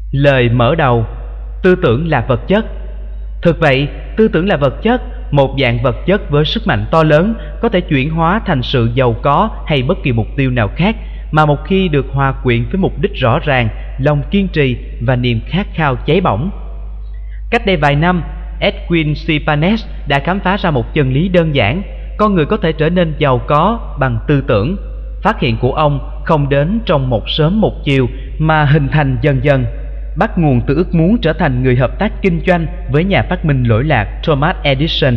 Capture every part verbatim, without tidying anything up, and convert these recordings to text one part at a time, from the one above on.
Lời mở đầu: tư tưởng là vật chất. Thực vậy, tư tưởng là vật chất, một dạng vật chất với sức mạnh to lớn, có thể chuyển hóa thành sự giàu có hay bất kỳ mục tiêu nào khác, mà một khi được hòa quyện với mục đích rõ ràng, lòng kiên trì và niềm khát khao cháy bỏng. Cách đây vài năm, Edwin C. Panes đã khám phá ra một chân lý đơn giản: con người có thể trở nên giàu có bằng tư tưởng. Phát hiện của ông không đến trong một sớm một chiều, mà hình thành dần dần, bắt nguồn từ ước muốn trở thành người hợp tác kinh doanh với nhà phát minh lỗi lạc Thomas Edison.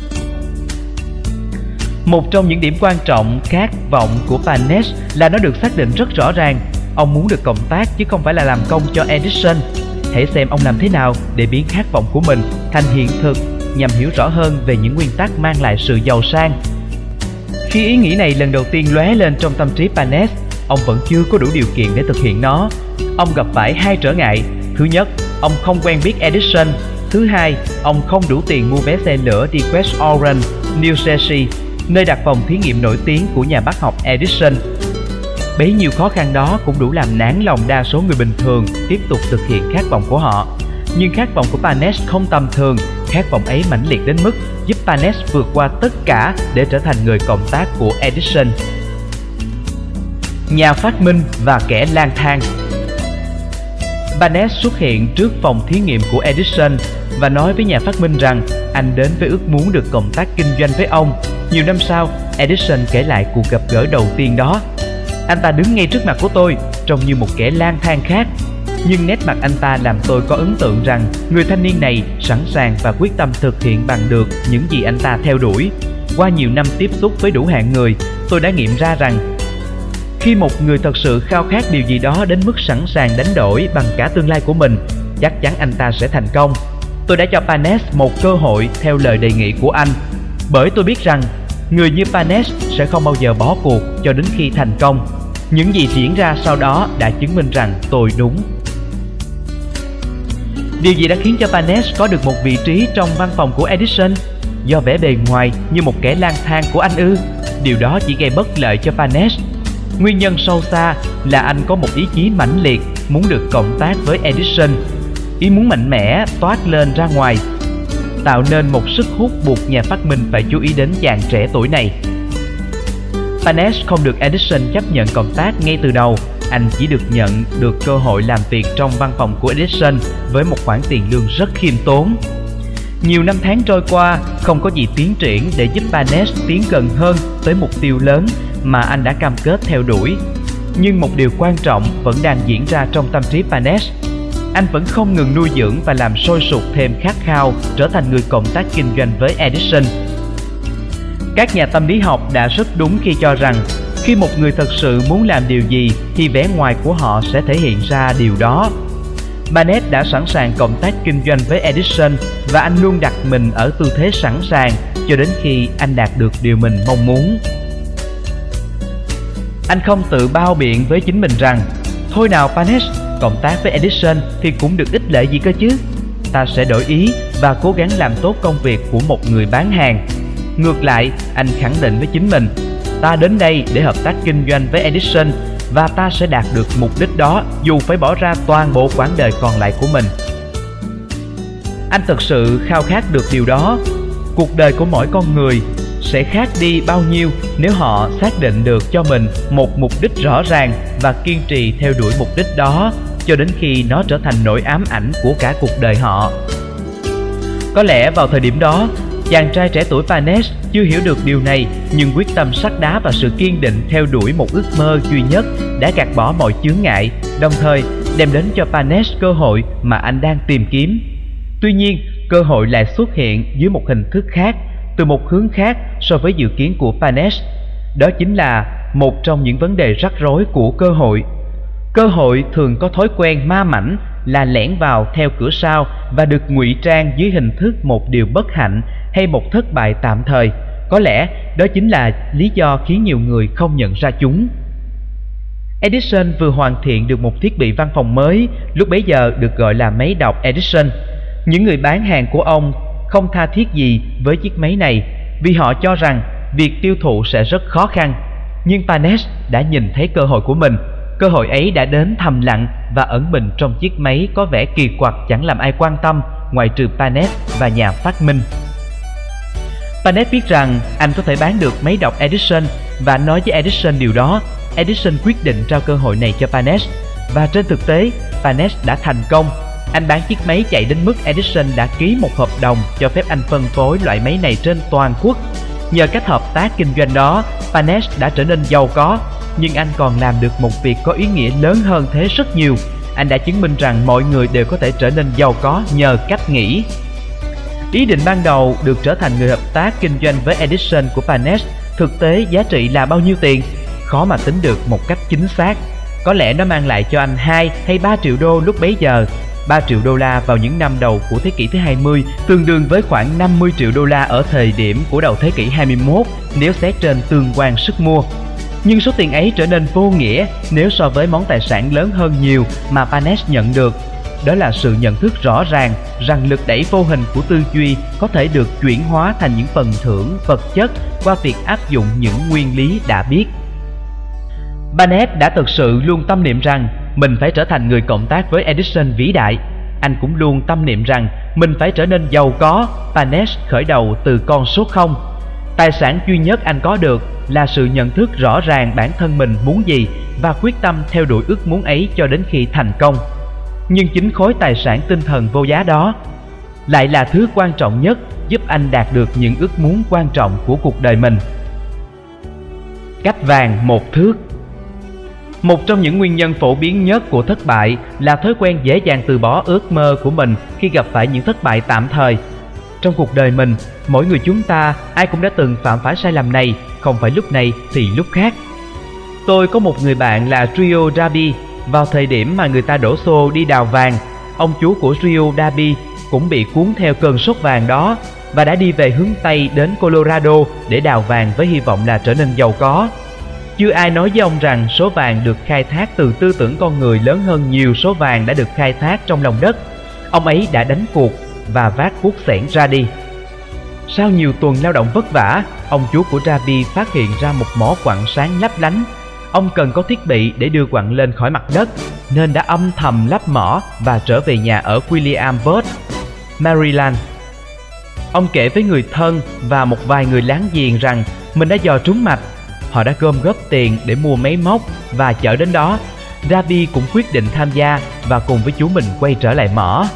Một trong những điểm quan trọng khát vọng của Panes là nó được xác định rất rõ ràng. Ông muốn được cộng tác chứ không phải là làm công cho Edison. Hãy xem ông làm thế nào để biến khát vọng của mình thành hiện thực, nhằm hiểu rõ hơn về những nguyên tắc mang lại sự giàu sang. Khi ý nghĩ này lần đầu tiên lóe lên trong tâm trí Panes, ông vẫn chưa có đủ điều kiện để thực hiện nó. Ông gặp phải hai trở ngại. Thứ nhất, ông không quen biết Edison. Thứ hai, ông không đủ tiền mua vé xe lửa đi West Orange, New Jersey, nơi đặt phòng thí nghiệm nổi tiếng của nhà bác học Edison. Bấy nhiêu khó khăn đó cũng đủ làm nản lòng đa số người bình thường tiếp tục thực hiện khát vọng của họ. Nhưng khát vọng của Panes không tầm thường. Khát vọng ấy mãnh liệt đến mức giúp Panes vượt qua tất cả để trở thành người cộng tác của Edison. Nhà phát minh và kẻ lang thang. Panes xuất hiện trước phòng thí nghiệm của Edison và nói với nhà phát minh rằng anh đến với ước muốn được cộng tác kinh doanh với ông. Nhiều năm sau, Edison kể lại cuộc gặp gỡ đầu tiên đó. Anh ta đứng ngay trước mặt của tôi, trông như một kẻ lang thang khác. Nhưng nét mặt anh ta làm tôi có ấn tượng rằng người thanh niên này sẵn sàng và quyết tâm thực hiện bằng được những gì anh ta theo đuổi. Qua nhiều năm tiếp xúc với đủ hạng người, tôi đã nghiệm ra rằng khi một người thật sự khao khát điều gì đó đến mức sẵn sàng đánh đổi bằng cả tương lai của mình, chắc chắn anh ta sẽ thành công. Tôi đã cho Panes một cơ hội theo lời đề nghị của anh, bởi tôi biết rằng người như Panes sẽ không bao giờ bỏ cuộc cho đến khi thành công. Những gì diễn ra sau đó đã chứng minh rằng tôi đúng. Điều gì đã khiến cho Panes có được một vị trí trong văn phòng của Edison? Do vẻ bề ngoài như một kẻ lang thang của anh ư? Điều đó chỉ gây bất lợi cho Panes. Nguyên nhân sâu xa là anh có một ý chí mãnh liệt muốn được cộng tác với Edison. Ý muốn mạnh mẽ toát lên ra ngoài, tạo nên một sức hút buộc nhà phát minh phải chú ý đến chàng trẻ tuổi này. Panes không được Edison chấp nhận cộng tác ngay từ đầu. Anh chỉ được nhận được cơ hội làm việc trong văn phòng của Edison với một khoản tiền lương rất khiêm tốn. Nhiều năm tháng trôi qua, không có gì tiến triển để giúp Panes tiến gần hơn tới mục tiêu lớn mà anh đã cam kết theo đuổi. Nhưng một điều quan trọng vẫn đang diễn ra trong tâm trí Panes. Anh vẫn không ngừng nuôi dưỡng và làm sôi sục thêm khát khao trở thành người cộng tác kinh doanh với Edison. Các nhà tâm lý học đã rất đúng khi cho rằng khi một người thật sự muốn làm điều gì thì vẻ ngoài của họ sẽ thể hiện ra điều đó. Panes đã sẵn sàng cộng tác kinh doanh với Edison và anh luôn đặt mình ở tư thế sẵn sàng cho đến khi anh đạt được điều mình mong muốn. Anh không tự bao biện với chính mình rằng thôi nào Panes, cộng tác với Edison thì cũng được ích lợi gì cơ chứ. Ta sẽ đổi ý và cố gắng làm tốt công việc của một người bán hàng. Ngược lại, anh khẳng định với chính mình, ta đến đây để hợp tác kinh doanh với Edison và ta sẽ đạt được mục đích đó dù phải bỏ ra toàn bộ quãng đời còn lại của mình. Anh thực sự khao khát được điều đó. Cuộc đời của mỗi con người sẽ khác đi bao nhiêu nếu họ xác định được cho mình một mục đích rõ ràng và kiên trì theo đuổi mục đích đó cho đến khi nó trở thành nỗi ám ảnh của cả cuộc đời họ. Có lẽ vào thời điểm đó, chàng trai trẻ tuổi Panes chưa hiểu được điều này, nhưng quyết tâm sắt đá và sự kiên định theo đuổi một ước mơ duy nhất đã gạt bỏ mọi chướng ngại, đồng thời đem đến cho Panes cơ hội mà anh đang tìm kiếm. Tuy nhiên, cơ hội lại xuất hiện dưới một hình thức khác, từ một hướng khác so với dự kiến của Panes. Đó chính là một trong những vấn đề rắc rối của cơ hội. Cơ hội thường có thói quen ma mãnh là lẻn vào theo cửa sau và được ngụy trang dưới hình thức một điều bất hạnh hay một thất bại tạm thời. Có lẽ đó chính là lý do khiến nhiều người không nhận ra chúng. Edison vừa hoàn thiện được một thiết bị văn phòng mới, lúc bấy giờ được gọi là máy đọc Edison. Những người bán hàng của ông không tha thiết gì với chiếc máy này vì họ cho rằng việc tiêu thụ sẽ rất khó khăn. Nhưng Panes đã nhìn thấy cơ hội của mình. cơ hội ấy đã đến thầm lặng và ẩn mình trong chiếc máy có vẻ kỳ quặc chẳng làm ai quan tâm ngoại trừ Panet và nhà phát minh. Panet biết rằng anh có thể bán được máy đọc Edison và nói với Edison điều đó. Edison quyết định trao cơ hội này cho Panet và trên thực tế Panet đã thành công. Anh bán chiếc máy chạy đến mức Edison đã ký một hợp đồng cho phép anh phân phối loại máy này trên toàn quốc. Nhờ cách hợp tác kinh doanh đó, Panet đã trở nên giàu có, nhưng anh còn làm được một việc có ý nghĩa lớn hơn thế rất nhiều. Anh đã chứng minh rằng mọi người đều có thể trở nên giàu có nhờ cách nghĩ. Ý định ban đầu được trở thành người hợp tác kinh doanh với Edison của Panet, thực tế giá trị là bao nhiêu tiền? Khó mà tính được một cách chính xác. Có lẽ nó mang lại cho anh hai hay ba triệu đô lúc bấy giờ. ba triệu đô la vào những năm đầu của thế kỷ thứ hai mươi tương đương với khoảng năm mươi triệu đô la ở thời điểm của đầu thế kỷ hai mươi mốt nếu xét trên tương quan sức mua. Nhưng số tiền ấy trở nên vô nghĩa nếu so với món tài sản lớn hơn nhiều mà Panet nhận được. Đó là sự nhận thức rõ ràng rằng lực đẩy vô hình của tư duy có thể được chuyển hóa thành những phần thưởng vật chất qua việc áp dụng những nguyên lý đã biết. Panet đã thực sự luôn tâm niệm rằng mình phải trở thành người cộng tác với Edison vĩ đại. Anh cũng luôn tâm niệm rằng mình phải trở nên giàu có. Panet khởi đầu từ con số không. Tài sản duy nhất anh có được là sự nhận thức rõ ràng bản thân mình muốn gì và quyết tâm theo đuổi ước muốn ấy cho đến khi thành công. Nhưng chính khối tài sản tinh thần vô giá đó lại là thứ quan trọng nhất giúp anh đạt được những ước muốn quan trọng của cuộc đời mình. Cách vàng một thước. Một trong những nguyên nhân phổ biến nhất của thất bại là thói quen dễ dàng từ bỏ ước mơ của mình khi gặp phải những thất bại tạm thời. Trong cuộc đời mình, mỗi người chúng ta ai cũng đã từng phạm phải sai lầm này, không phải lúc này thì lúc khác. Tôi có một người bạn là Rio Darby. Vào thời điểm mà người ta đổ xô đi đào vàng, ông chú của Rio Darby cũng bị cuốn theo cơn sốt vàng đó và đã đi về hướng Tây đến Colorado để đào vàng với hy vọng là trở nên giàu có. Chưa ai nói với ông rằng số vàng được khai thác từ tư tưởng con người lớn hơn nhiều số vàng đã được khai thác trong lòng đất. Ông ấy đã đánh cuộc và vác cuốc xẻng ra đi. Sau nhiều tuần lao động vất vả, ông chú của Darby phát hiện ra một mỏ quặng sáng lấp lánh. Ông cần có thiết bị để đưa quặng lên khỏi mặt đất, nên đã âm thầm lắp mỏ và trở về nhà ở Williamsburg, Maryland. Ông kể với người thân và một vài người láng giềng rằng mình đã dò trúng mạch. Họ đã gom góp tiền để mua máy móc và chở đến đó. Darby cũng quyết định tham gia và cùng với chú mình quay trở lại mỏ.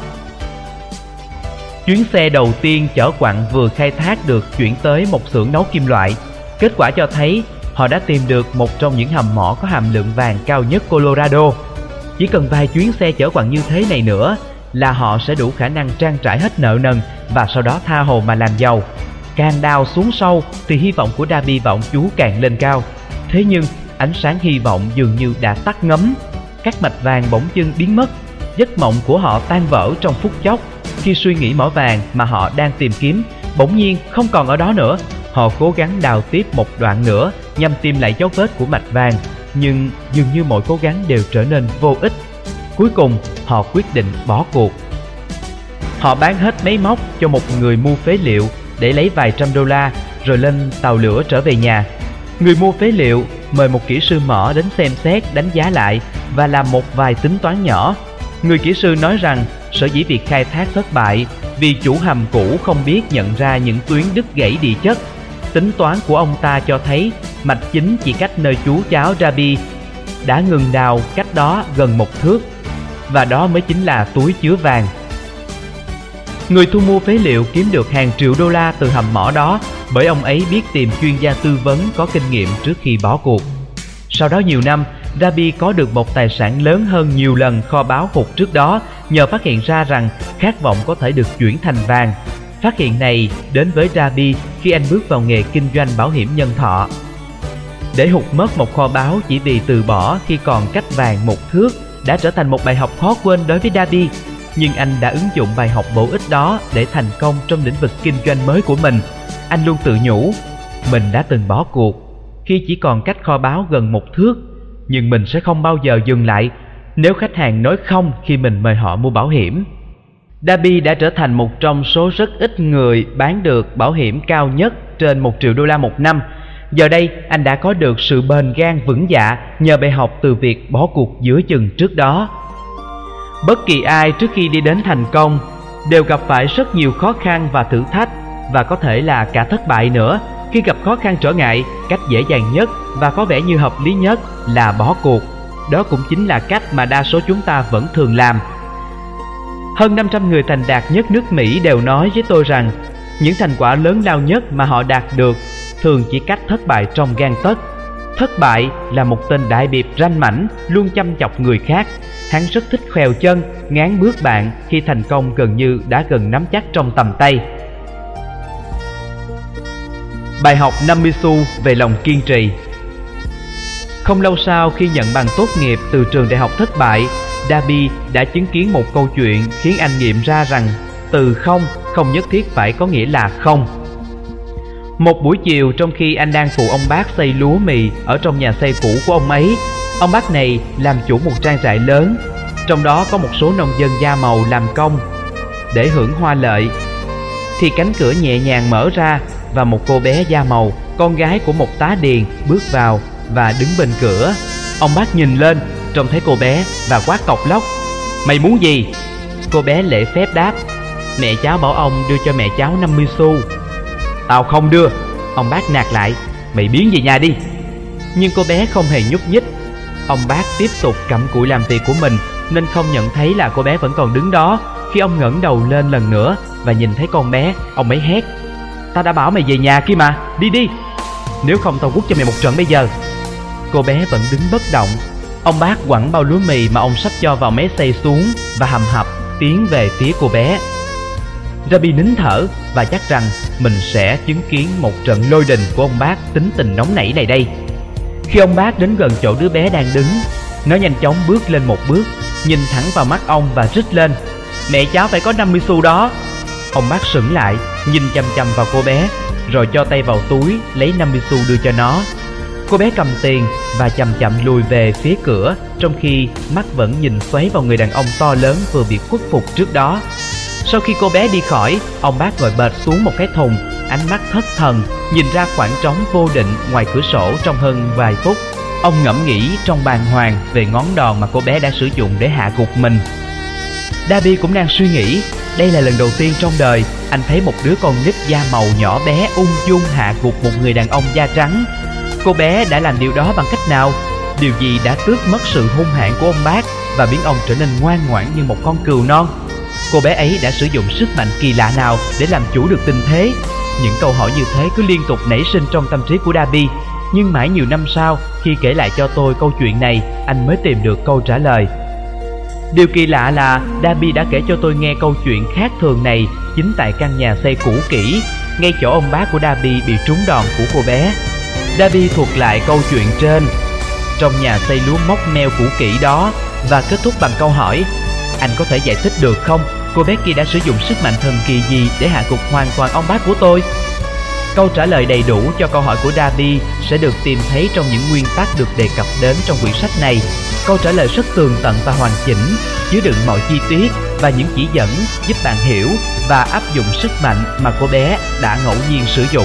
Chuyến xe đầu tiên chở quặng vừa khai thác được chuyển tới một xưởng nấu kim loại. Kết quả cho thấy họ đã tìm được một trong những hầm mỏ có hàm lượng vàng cao nhất Colorado. Chỉ cần vài chuyến xe chở quặng như thế này nữa là họ sẽ đủ khả năng trang trải hết nợ nần và sau đó tha hồ mà làm giàu. Càng đào xuống sâu thì hy vọng của Darby và ông chú càng lên cao. Thế nhưng ánh sáng hy vọng dường như đã tắt ngấm. Các mạch vàng bỗng dưng biến mất. Giấc mộng của họ tan vỡ trong phút chốc khi suy nghĩ mỏ vàng mà họ đang tìm kiếm bỗng nhiên không còn ở đó nữa. Họ cố gắng đào tiếp một đoạn nữa nhằm tìm lại dấu vết của mạch vàng, nhưng dường như mọi cố gắng đều trở nên vô ích. Cuối cùng họ quyết định bỏ cuộc. Họ bán hết máy móc cho một người mua phế liệu để lấy vài trăm đô la rồi lên tàu lửa trở về nhà. Người mua phế liệu mời một kỹ sư mỏ đến xem xét, đánh giá lại và làm một vài tính toán nhỏ. Người kỹ sư nói rằng sở dĩ việc khai thác thất bại vì chủ hầm cũ không biết nhận ra những tuyến đứt gãy địa chất. Tính toán của ông ta cho thấy mạch chính chỉ cách nơi chú cháu Darby đã ngừng đào cách đó gần một thước, và đó mới chính là túi chứa vàng. Người thu mua phế liệu kiếm được hàng triệu đô la từ hầm mỏ đó bởi ông ấy biết tìm chuyên gia tư vấn có kinh nghiệm trước khi bỏ cuộc. Sau đó nhiều năm, Darby có được một tài sản lớn hơn nhiều lần kho báu hụt trước đó nhờ phát hiện ra rằng khát vọng có thể được chuyển thành vàng. Phát hiện này đến với Darby khi anh bước vào nghề kinh doanh bảo hiểm nhân thọ. Để hụt mất một kho báu chỉ vì từ bỏ khi còn cách vàng một thước đã trở thành một bài học khó quên đối với Darby. Nhưng anh đã ứng dụng bài học bổ ích đó để thành công trong lĩnh vực kinh doanh mới của mình. Anh luôn tự nhủ, mình đã từng bỏ cuộc khi chỉ còn cách kho báu gần một thước, nhưng mình sẽ không bao giờ dừng lại nếu khách hàng nói không khi mình mời họ mua bảo hiểm. Darby đã trở thành một trong số rất ít người bán được bảo hiểm cao nhất trên một triệu đô la một năm. Giờ đây anh đã có được sự bền gan vững dạ nhờ bài học từ việc bỏ cuộc giữa chừng trước đó. Bất kỳ ai trước khi đi đến thành công đều gặp phải rất nhiều khó khăn và thử thách, và có thể là cả thất bại nữa. Khi gặp khó khăn trở ngại, cách dễ dàng nhất và có vẻ như hợp lý nhất là bỏ cuộc. Đó cũng chính là cách mà đa số chúng ta vẫn thường làm. Hơn năm trăm người thành đạt nhất nước Mỹ đều nói với tôi rằng những thành quả lớn lao nhất mà họ đạt được thường chỉ cách thất bại trong gang tấc. Thất bại là một tên đại biệp ranh mãnh, luôn chăm chọc người khác. Hắn rất thích khèo chân, ngán bước bạn khi thành công gần như đã gần nắm chắc trong tầm tay. Bài học năm mươi xu về lòng kiên trì. Không lâu sau khi nhận bằng tốt nghiệp từ trường đại học thất bại, Darby đã chứng kiến một câu chuyện khiến anh nghiệm ra rằng từ không không nhất thiết phải có nghĩa là không. Một buổi chiều, trong khi anh đang phụ ông bác xay lúa mì ở trong nhà xây cũ của ông ấy, ông bác này làm chủ một trang trại lớn, trong đó có một số nông dân da màu làm công. Để hưởng hoa lợi thì cánh cửa nhẹ nhàng mở ra và một cô bé da màu, con gái của một tá điền, bước vào và đứng bên cửa. Ông bác nhìn lên, trông thấy cô bé và quát cộc lốc: "Mày muốn gì?" Cô bé lễ phép đáp: "Mẹ cháu bảo ông đưa cho mẹ cháu năm mươi xu." "Tao không đưa." Ông bác nạt lại: "Mày biến về nhà đi." Nhưng cô bé không hề nhúc nhích. Ông bác tiếp tục cặm cụi làm việc của mình nên không nhận thấy là cô bé vẫn còn đứng đó. Khi ông ngẩng đầu lên lần nữa và nhìn thấy con bé, ông ấy hét: "Tao đã bảo mày về nhà kia mà, đi đi, nếu không tao quất cho mày một trận bây giờ." Cô bé vẫn đứng bất động. Ông bác quẳng bao lúa mì mà ông sắp cho vào máy xay xuống và hầm hập tiến về phía cô bé. Darby nín thở và chắc rằng mình sẽ chứng kiến một trận lôi đình của ông bác tính tình nóng nảy này đây. Khi ông bác đến gần chỗ đứa bé đang đứng, nó nhanh chóng bước lên một bước, nhìn thẳng vào mắt ông và rít lên: "Mẹ cháu phải có năm mươi xu đó." Ông bác sững lại, nhìn chằm chằm vào cô bé, rồi cho tay vào túi lấy năm mươi xu đưa cho nó. Cô bé cầm tiền và chậm chậm lùi về phía cửa, trong khi mắt vẫn nhìn xoáy vào người đàn ông to lớn vừa bị khuất phục trước đó. Sau khi cô bé đi khỏi, ông bác ngồi bệt xuống một cái thùng, ánh mắt thất thần, nhìn ra khoảng trống vô định ngoài cửa sổ trong hơn vài phút. Ông ngẫm nghĩ trong bàng hoàng về ngón đòn mà cô bé đã sử dụng để hạ gục mình. Darby cũng đang suy nghĩ. Đây là lần đầu tiên trong đời anh thấy một đứa con nít da màu nhỏ bé ung dung hạ gục một người đàn ông da trắng. Cô bé đã làm điều đó bằng cách nào? Điều gì đã tước mất sự hung hãn của ông bác và biến ông trở nên ngoan ngoãn như một con cừu non? Cô bé ấy đã sử dụng sức mạnh kỳ lạ nào để làm chủ được tình thế? Những câu hỏi như thế cứ liên tục nảy sinh trong tâm trí của Darby. Nhưng mãi nhiều năm sau, khi kể lại cho tôi câu chuyện này, anh mới tìm được câu trả lời. Điều kỳ lạ là Darby đã kể cho tôi nghe câu chuyện khác thường này chính tại căn nhà xây cũ kỹ, ngay chỗ ông bác của Darby bị trúng đòn của cô bé. Darby thuật lại câu chuyện trên trong nhà xây lúa móc meo cũ kỹ đó và kết thúc bằng câu hỏi: "Anh có thể giải thích được không? Cô bé kia đã sử dụng sức mạnh thần kỳ gì để hạ gục hoàn toàn ông bác của tôi?" Câu trả lời đầy đủ cho câu hỏi của Darby sẽ được tìm thấy trong những nguyên tắc được đề cập đến trong quyển sách này. Câu trả lời rất tường tận và hoàn chỉnh, chứa đựng mọi chi tiết và những chỉ dẫn giúp bạn hiểu và áp dụng sức mạnh mà cô bé đã ngẫu nhiên sử dụng.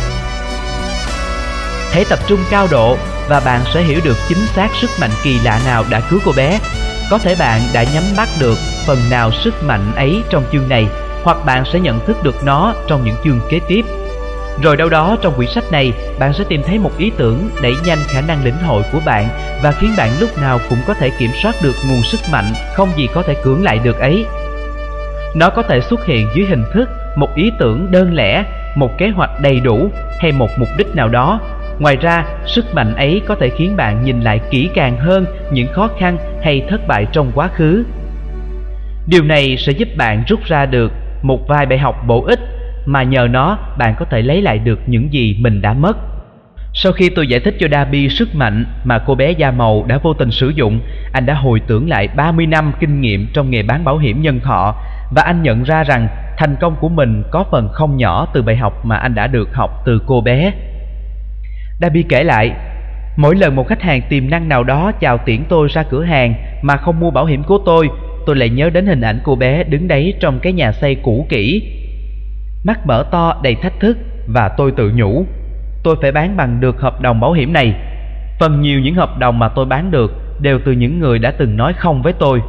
Hãy tập trung cao độ và bạn sẽ hiểu được chính xác sức mạnh kỳ lạ nào đã cứu cô bé. Có thể bạn đã nhắm bắt được phần nào sức mạnh ấy trong chương này, hoặc bạn sẽ nhận thức được nó trong những chương kế tiếp. Rồi đâu đó trong quyển sách này, bạn sẽ tìm thấy một ý tưởng đẩy nhanh khả năng lĩnh hội của bạn và khiến bạn lúc nào cũng có thể kiểm soát được nguồn sức mạnh không gì có thể cưỡng lại được ấy. Nó có thể xuất hiện dưới hình thức một ý tưởng đơn lẻ, một kế hoạch đầy đủ hay một mục đích nào đó. Ngoài ra, sức mạnh ấy có thể khiến bạn nhìn lại kỹ càng hơn những khó khăn hay thất bại trong quá khứ. Điều này sẽ giúp bạn rút ra được một vài bài học bổ ích mà nhờ nó bạn có thể lấy lại được những gì mình đã mất. Sau khi tôi giải thích cho Darby sức mạnh mà cô bé da màu đã vô tình sử dụng, anh đã hồi tưởng lại ba mươi năm kinh nghiệm trong nghề bán bảo hiểm nhân thọ, và anh nhận ra rằng thành công của mình có phần không nhỏ từ bài học mà anh đã được học từ cô bé. Darby kể lại: "Mỗi lần một khách hàng tiềm năng nào đó chào tiễn tôi ra cửa hàng mà không mua bảo hiểm của tôi, tôi lại nhớ đến hình ảnh cô bé đứng đấy trong cái nhà xây cũ kỹ, mắt mở to đầy thách thức, và tôi tự nhủ: tôi phải bán bằng được hợp đồng bảo hiểm này. Phần nhiều những hợp đồng mà tôi bán được đều từ những người đã từng nói không với tôi.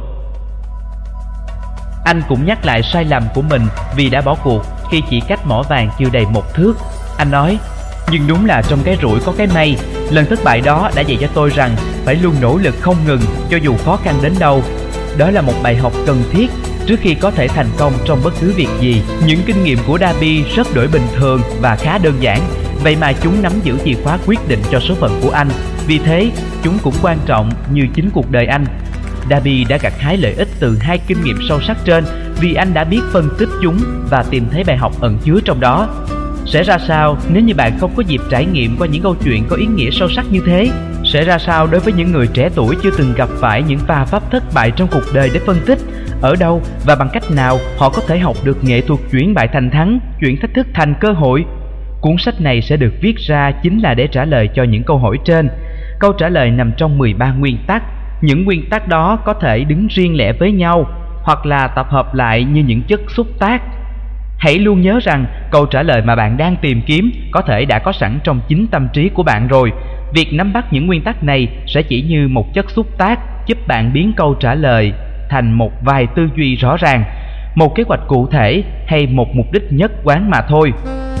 Anh cũng nhắc lại sai lầm của mình vì đã bỏ cuộc khi chỉ cách mỏ vàng chưa đầy một thước. Anh nói, nhưng đúng là trong cái rủi có cái may. Lần thất bại đó đã dạy cho tôi rằng phải luôn nỗ lực không ngừng cho dù khó khăn đến đâu. Đó là một bài học cần thiết trước khi có thể thành công trong bất cứ việc gì. Những kinh nghiệm của Darby rất đổi bình thường và khá đơn giản, vậy mà chúng nắm giữ chìa khóa quyết định cho số phận của anh. Vì thế, chúng cũng quan trọng như chính cuộc đời anh. Darby đã gặt hái lợi ích từ hai kinh nghiệm sâu sắc trên vì anh đã biết phân tích chúng và tìm thấy bài học ẩn chứa trong đó. Sẽ ra sao nếu như bạn không có dịp trải nghiệm qua những câu chuyện có ý nghĩa sâu sắc như thế? Sẽ ra sao đối với những người trẻ tuổi chưa từng gặp phải những va vấp thất bại trong cuộc đời để phân tích ở đâu và bằng cách nào họ có thể học được nghệ thuật chuyển bại thành thắng, chuyển thách thức thành cơ hội? Cuốn sách này sẽ được viết ra chính là để trả lời cho những câu hỏi trên. Câu trả lời nằm trong mười ba nguyên tắc. Những nguyên tắc đó có thể đứng riêng lẻ với nhau hoặc là tập hợp lại như những chất xúc tác. Hãy luôn nhớ rằng câu trả lời mà bạn đang tìm kiếm có thể đã có sẵn trong chính tâm trí của bạn rồi. Việc nắm bắt những nguyên tắc này sẽ chỉ như một chất xúc tác giúp bạn biến câu trả lời thành một vài tư duy rõ ràng, một kế hoạch cụ thể hay một mục đích nhất quán mà thôi.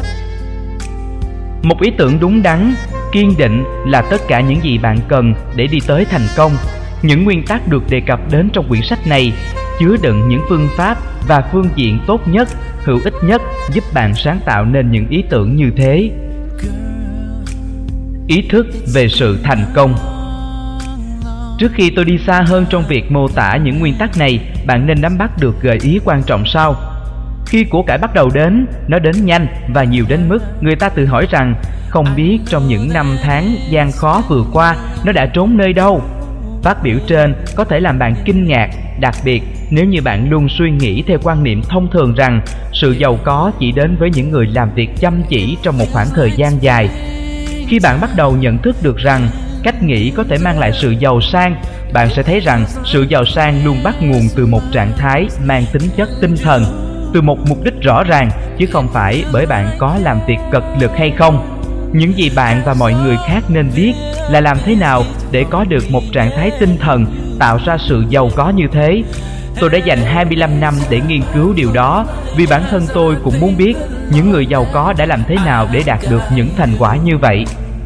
Một ý tưởng đúng đắn, kiên định là tất cả những gì bạn cần để đi tới thành công. Những nguyên tắc được đề cập đến trong quyển sách này chứa đựng những phương pháp và phương diện tốt nhất, hữu ích nhất giúp bạn sáng tạo nên những ý tưởng như thế. Ý thức về sự thành công. Trước khi tôi đi xa hơn trong việc mô tả những nguyên tắc này, bạn nên nắm bắt được gợi ý quan trọng sau. Khi của cải bắt đầu đến, nó đến nhanh và nhiều đến mức người ta tự hỏi rằng không biết trong những năm tháng gian khó vừa qua nó đã trốn nơi đâu. Phát biểu trên có thể làm bạn kinh ngạc, đặc biệt nếu như bạn luôn suy nghĩ theo quan niệm thông thường rằng sự giàu có chỉ đến với những người làm việc chăm chỉ trong một khoảng thời gian dài. Khi bạn bắt đầu nhận thức được rằng cách nghĩ có thể mang lại sự giàu sang, bạn sẽ thấy rằng sự giàu sang luôn bắt nguồn từ một trạng thái mang tính chất tinh thần, từ một mục đích rõ ràng, chứ không phải bởi bạn có làm việc cật lực hay không. Những gì bạn và mọi người khác nên biết là làm thế nào để có được một trạng thái tinh thần tạo ra sự giàu có như thế. Tôi đã dành hai mươi lăm năm để nghiên cứu điều đó vì bản thân tôi cũng muốn biết những người giàu có đã làm thế nào để đạt được những thành quả như vậy.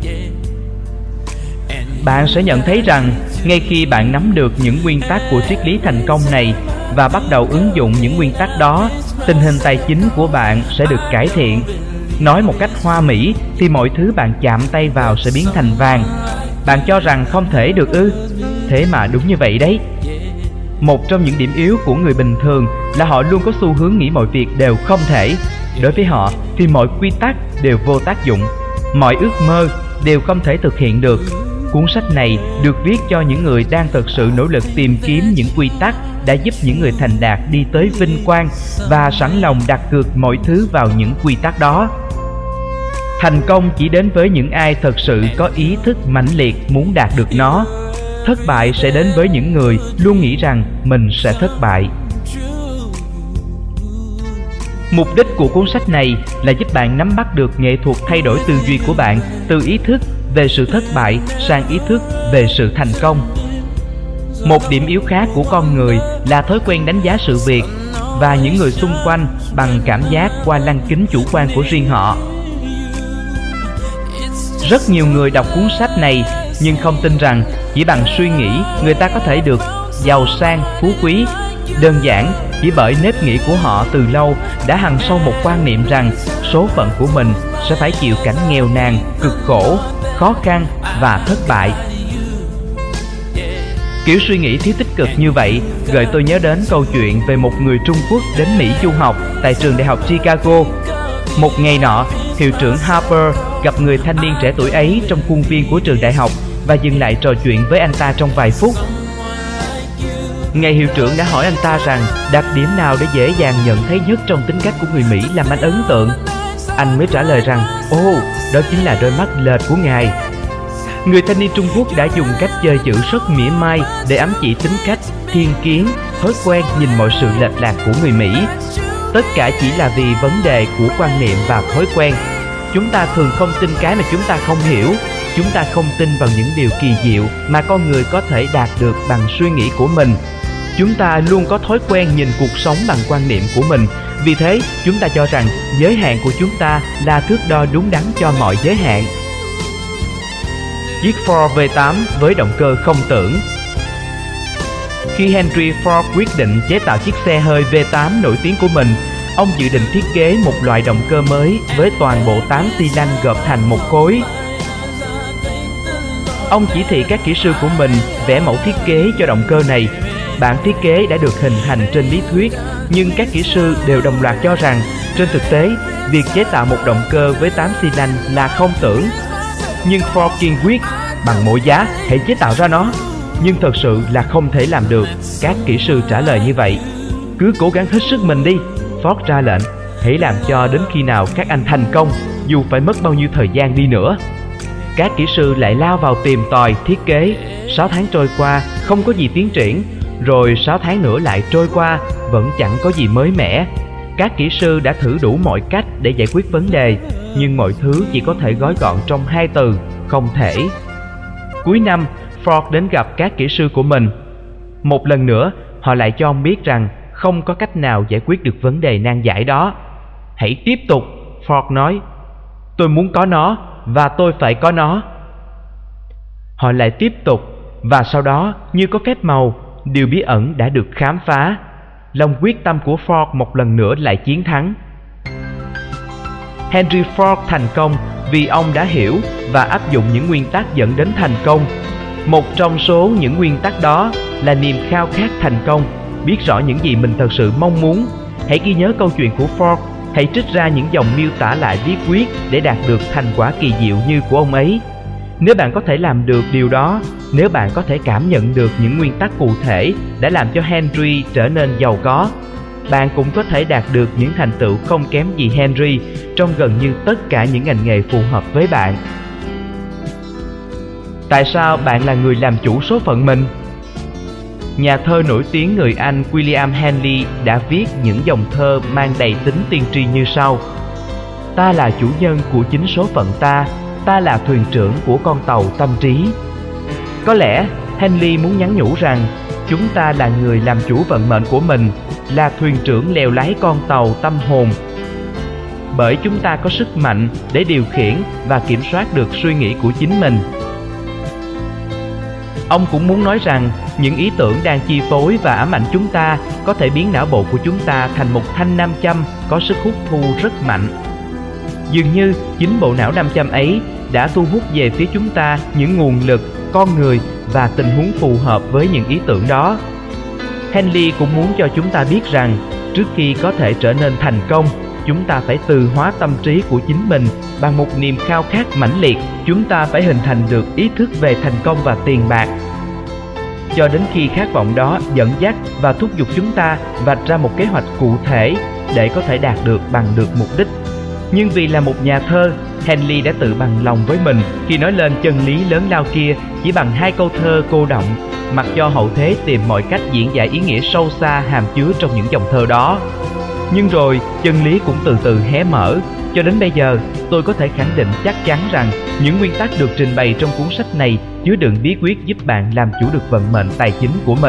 Bạn sẽ nhận thấy rằng ngay khi bạn nắm được những nguyên tắc của triết lý thành công này và bắt đầu ứng dụng những nguyên tắc đó, tình hình tài chính của bạn sẽ được cải thiện. Nói một cách hoa mỹ thì mọi thứ bạn chạm tay vào sẽ biến thành vàng. Bạn cho rằng không thể được ư? Thế mà đúng như vậy đấy. Một trong những điểm yếu của người bình thường là họ luôn có xu hướng nghĩ mọi việc đều không thể. Đối với họ thì mọi quy tắc đều vô tác dụng, mọi ước mơ đều không thể thực hiện được. Cuốn sách này được viết cho những người đang thực sự nỗ lực tìm kiếm những quy tắc đã giúp những người thành đạt đi tới vinh quang và sẵn lòng đặt cược mọi thứ vào những quy tắc đó. Thành công chỉ đến với những ai thật sự có ý thức mãnh liệt muốn đạt được nó. Thất bại sẽ đến với những người luôn nghĩ rằng mình sẽ thất bại. Mục đích của cuốn sách này là giúp bạn nắm bắt được nghệ thuật thay đổi tư duy của bạn từ ý thức về sự thất bại sang ý thức về sự thành công. Một điểm yếu khác của con người là thói quen đánh giá sự việc và những người xung quanh bằng cảm giác qua lăng kính chủ quan của riêng họ. Rất nhiều người đọc cuốn sách này nhưng không tin rằng chỉ bằng suy nghĩ người ta có thể được giàu sang, phú quý. Đơn giản chỉ bởi nếp nghĩ của họ từ lâu đã hằn sâu một quan niệm rằng số phận của mình sẽ phải chịu cảnh nghèo nàn, cực khổ, khó khăn và thất bại. Kiểu suy nghĩ thiếu tích cực như vậy gợi tôi nhớ đến câu chuyện về một người Trung Quốc đến Mỹ du học tại trường đại học Chicago. Một ngày nọ, hiệu trưởng Harper gặp người thanh niên trẻ tuổi ấy trong khuôn viên của trường đại học và dừng lại trò chuyện với anh ta trong vài phút. Ngài hiệu trưởng đã hỏi anh ta rằng đặc điểm nào để dễ dàng nhận thấy nhất trong tính cách của người Mỹ làm anh ấn tượng. Anh mới trả lời rằng, ồ, đó chính là đôi mắt lệch của ngài. Người thanh niên Trung Quốc đã dùng cách chơi chữ rất mỉa mai để ám chỉ tính cách, thiên kiến, thói quen nhìn mọi sự lệch lạc của người Mỹ. Tất cả chỉ là vì vấn đề của quan niệm và thói quen. Chúng ta thường không tin cái mà chúng ta không hiểu. Chúng ta không tin vào những điều kỳ diệu mà con người có thể đạt được bằng suy nghĩ của mình. Chúng ta luôn có thói quen nhìn cuộc sống bằng quan niệm của mình. Vì thế, chúng ta cho rằng giới hạn của chúng ta là thước đo đúng đắn cho mọi giới hạn. Chiếc Ford V tám với động cơ không tưởng. Khi Henry Ford quyết định chế tạo chiếc xe hơi V tám nổi tiếng của mình, ông dự định thiết kế một loại động cơ mới với toàn bộ tám xi lanh gộp thành một khối. Ông chỉ thị các kỹ sư của mình vẽ mẫu thiết kế cho động cơ này. Bản thiết kế đã được hình thành trên lý thuyết, nhưng các kỹ sư đều đồng loạt cho rằng trên thực tế, việc chế tạo một động cơ với tám xi lanh là không tưởng. Nhưng Ford kiên quyết, bằng mọi giá hãy chế tạo ra nó. Nhưng thật sự là không thể làm được. Các kỹ sư trả lời như vậy. Cứ cố gắng hết sức mình đi, Ford ra lệnh. Hãy làm cho đến khi nào các anh thành công, dù phải mất bao nhiêu thời gian đi nữa. Các kỹ sư lại lao vào tìm tòi thiết kế. Sáu tháng trôi qua, không có gì tiến triển. Rồi sáu tháng nữa lại trôi qua, vẫn chẳng có gì mới mẻ. Các kỹ sư đã thử đủ mọi cách để giải quyết vấn đề, nhưng mọi thứ chỉ có thể gói gọn trong hai từ: không thể. Cuối năm, Ford đến gặp các kỹ sư của mình. Một lần nữa, họ lại cho ông biết rằng không có cách nào giải quyết được vấn đề nan giải đó. Hãy tiếp tục, Ford nói. Tôi muốn có nó, và tôi phải có nó. Họ lại tiếp tục, và sau đó, như có phép màu, điều bí ẩn đã được khám phá. Lòng quyết tâm của Ford một lần nữa lại chiến thắng. Henry Ford thành công vì ông đã hiểu và áp dụng những nguyên tắc dẫn đến thành công. Một trong số những nguyên tắc đó là niềm khao khát thành công, biết rõ những gì mình thật sự mong muốn. Hãy ghi nhớ câu chuyện của Ford, hãy trích ra những dòng miêu tả lại bí quyết để đạt được thành quả kỳ diệu như của ông ấy. Nếu bạn có thể làm được điều đó, nếu bạn có thể cảm nhận được những nguyên tắc cụ thể đã làm cho Henry trở nên giàu có, bạn cũng có thể đạt được những thành tựu không kém gì Henry trong gần như tất cả những ngành nghề phù hợp với bạn. Tại sao bạn là người làm chủ số phận mình? Nhà thơ nổi tiếng người Anh William Henley đã viết những dòng thơ mang đầy tính tiên tri như sau: Ta là chủ nhân của chính số phận ta, ta là thuyền trưởng của con tàu tâm trí. Có lẽ Henley muốn nhắn nhủ rằng chúng ta là người làm chủ vận mệnh của mình, là thuyền trưởng lèo lái con tàu tâm hồn. Bởi chúng ta có sức mạnh để điều khiển và kiểm soát được suy nghĩ của chính mình. Ông cũng muốn nói rằng những ý tưởng đang chi phối và ám ảnh chúng ta có thể biến não bộ của chúng ta thành một thanh nam châm có sức hút thu rất mạnh. Dường như chính bộ não nam châm ấy đã thu hút về phía chúng ta những nguồn lực, con người và tình huống phù hợp với những ý tưởng đó. Henley cũng muốn cho chúng ta biết rằng trước khi có thể trở nên thành công, chúng ta phải từ hóa tâm trí của chính mình bằng một niềm khao khát mãnh liệt. Chúng ta phải hình thành được ý thức về thành công và tiền bạc. Cho đến khi khát vọng đó dẫn dắt và thúc giục chúng ta vạch ra một kế hoạch cụ thể để có thể đạt được bằng được mục đích. Nhưng vì là một nhà thơ, Henley đã tự bằng lòng với mình khi nói lên chân lý lớn lao kia chỉ bằng hai câu thơ cô động, mặc cho hậu thế tìm mọi cách diễn giải ý nghĩa sâu xa hàm chứa trong những dòng thơ đó. Nhưng rồi, chân lý cũng từ từ hé mở. Cho đến bây giờ, tôi có thể khẳng định chắc chắn rằng những nguyên tắc được trình bày trong cuốn sách này chứa đựng bí quyết giúp bạn làm chủ được vận mệnh tài chính của mình.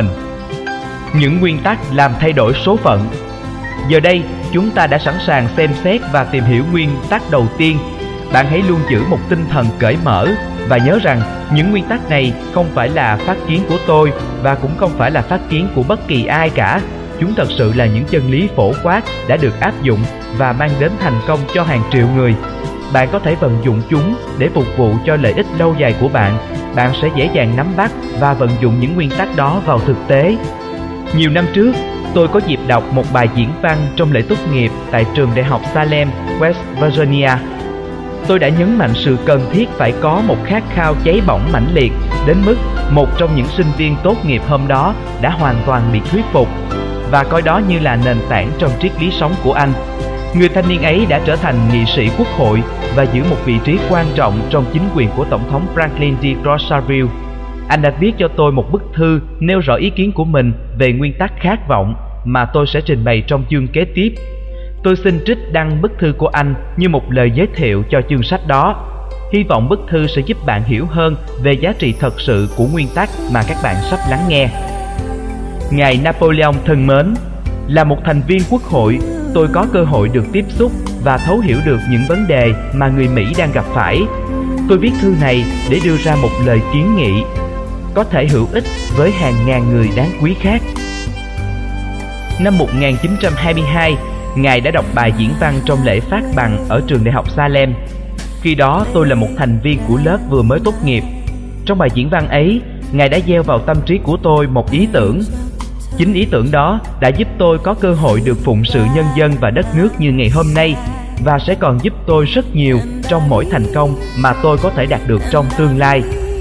Những nguyên tắc làm thay đổi số phận. Giờ đây, chúng ta đã sẵn sàng xem xét và tìm hiểu nguyên tắc đầu tiên. Bạn hãy luôn giữ một tinh thần cởi mở và nhớ rằng những nguyên tắc này không phải là phát kiến của tôi và cũng không phải là phát kiến của bất kỳ ai cả. Chúng thật sự là những chân lý phổ quát đã được áp dụng và mang đến thành công cho hàng triệu người. Bạn có thể vận dụng chúng để phục vụ cho lợi ích lâu dài của bạn. Bạn sẽ dễ dàng nắm bắt và vận dụng những nguyên tắc đó vào thực tế. Nhiều năm trước, tôi có dịp đọc một bài diễn văn trong lễ tốt nghiệp tại trường đại học Salem, West Virginia. Tôi đã nhấn mạnh sự cần thiết phải có một khát khao cháy bỏng mãnh liệt đến mức một trong những sinh viên tốt nghiệp hôm đó đã hoàn toàn bị thuyết phục và coi đó như là nền tảng trong triết lý sống của anh. Người thanh niên ấy đã trở thành nghị sĩ quốc hội và giữ một vị trí quan trọng trong chính quyền của Tổng thống Franklin D. Roosevelt. Anh đã viết cho tôi một bức thư nêu rõ ý kiến của mình về nguyên tắc khát vọng mà tôi sẽ trình bày trong chương kế tiếp. Tôi xin trích đăng bức thư của anh như một lời giới thiệu cho chương sách đó. Hy vọng bức thư sẽ giúp bạn hiểu hơn về giá trị thật sự của nguyên tắc mà các bạn sắp lắng nghe. Ngài Napoleon thân mến, là một thành viên quốc hội, tôi có cơ hội được tiếp xúc và thấu hiểu được những vấn đề mà người Mỹ đang gặp phải. Tôi viết thư này để đưa ra một lời kiến nghị có thể hữu ích với hàng ngàn người đáng quý khác. Năm một nghìn chín trăm hai mươi hai, Ngài đã đọc bài diễn văn trong lễ phát bằng ở trường đại học Salem. Khi đó tôi là một thành viên của lớp vừa mới tốt nghiệp. Trong bài diễn văn ấy, Ngài đã gieo vào tâm trí của tôi một ý tưởng. Chính ý tưởng đó đã giúp tôi có cơ hội được phụng sự nhân dân và đất nước như ngày hôm nay, và sẽ còn giúp tôi rất nhiều trong mỗi thành công mà tôi có thể đạt được trong tương lai.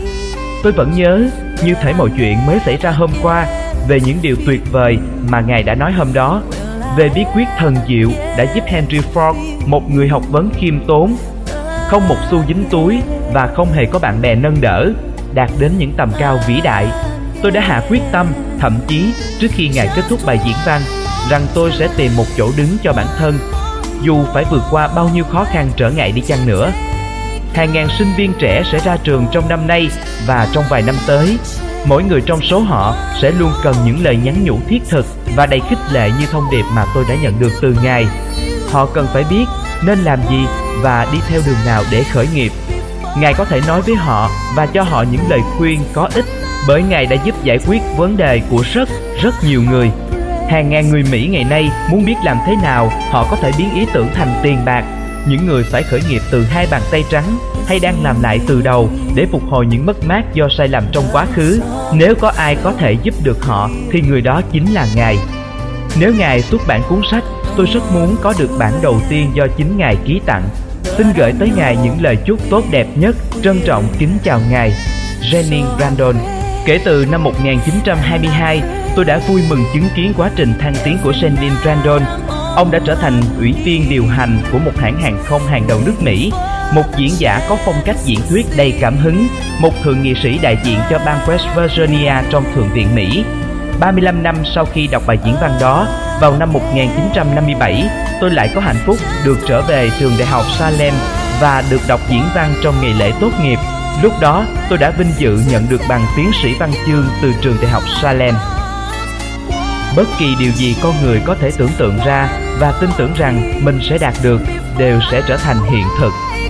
Tôi vẫn nhớ như thể mọi chuyện mới xảy ra hôm qua về những điều tuyệt vời mà Ngài đã nói hôm đó, về bí quyết thần diệu đã giúp Henry Ford, một người học vấn khiêm tốn, không một xu dính túi và không hề có bạn bè nâng đỡ, đạt đến những tầm cao vĩ đại. Tôi đã hạ quyết tâm, thậm chí trước khi Ngài kết thúc bài diễn văn, rằng tôi sẽ tìm một chỗ đứng cho bản thân, dù phải vượt qua bao nhiêu khó khăn trở ngại đi chăng nữa. Hàng ngàn sinh viên trẻ sẽ ra trường trong năm nay và trong vài năm tới. Mỗi người trong số họ sẽ luôn cần những lời nhắn nhủ thiết thực và đầy khích lệ như thông điệp mà tôi đã nhận được từ Ngài. Họ cần phải biết nên làm gì và đi theo đường nào để khởi nghiệp. Ngài có thể nói với họ và cho họ những lời khuyên có ích, bởi Ngài đã giúp giải quyết vấn đề của rất, rất nhiều người. Hàng ngàn người Mỹ ngày nay muốn biết làm thế nào họ có thể biến ý tưởng thành tiền bạc. Những người phải khởi nghiệp từ hai bàn tay trắng hay đang làm lại từ đầu để phục hồi những mất mát do sai lầm trong quá khứ. Nếu có ai có thể giúp được họ thì người đó chính là Ngài. Nếu Ngài xuất bản cuốn sách, tôi rất muốn có được bản đầu tiên do chính Ngài ký tặng. Xin gửi tới Ngài những lời chúc tốt đẹp nhất. Trân trọng kính chào Ngài, Jennings Brandon. Kể từ năm một nghìn chín trăm hai mươi hai, tôi đã vui mừng chứng kiến quá trình thăng tiến của Jennings Brandon. Ông đã trở thành ủy viên điều hành của một hãng hàng không hàng đầu nước Mỹ, một diễn giả có phong cách diễn thuyết đầy cảm hứng, một thượng nghị sĩ đại diện cho bang West Virginia trong Thượng viện Mỹ. ba mươi lăm năm sau khi đọc bài diễn văn đó, vào năm một nghìn chín trăm năm mươi bảy, tôi lại có hạnh phúc được trở về trường đại học Salem và được đọc diễn văn trong ngày lễ tốt nghiệp. Lúc đó, tôi đã vinh dự nhận được bằng tiến sĩ văn chương từ trường đại học Salem. Bất kỳ điều gì con người có thể tưởng tượng ra và tin tưởng rằng mình sẽ đạt được đều sẽ trở thành hiện thực.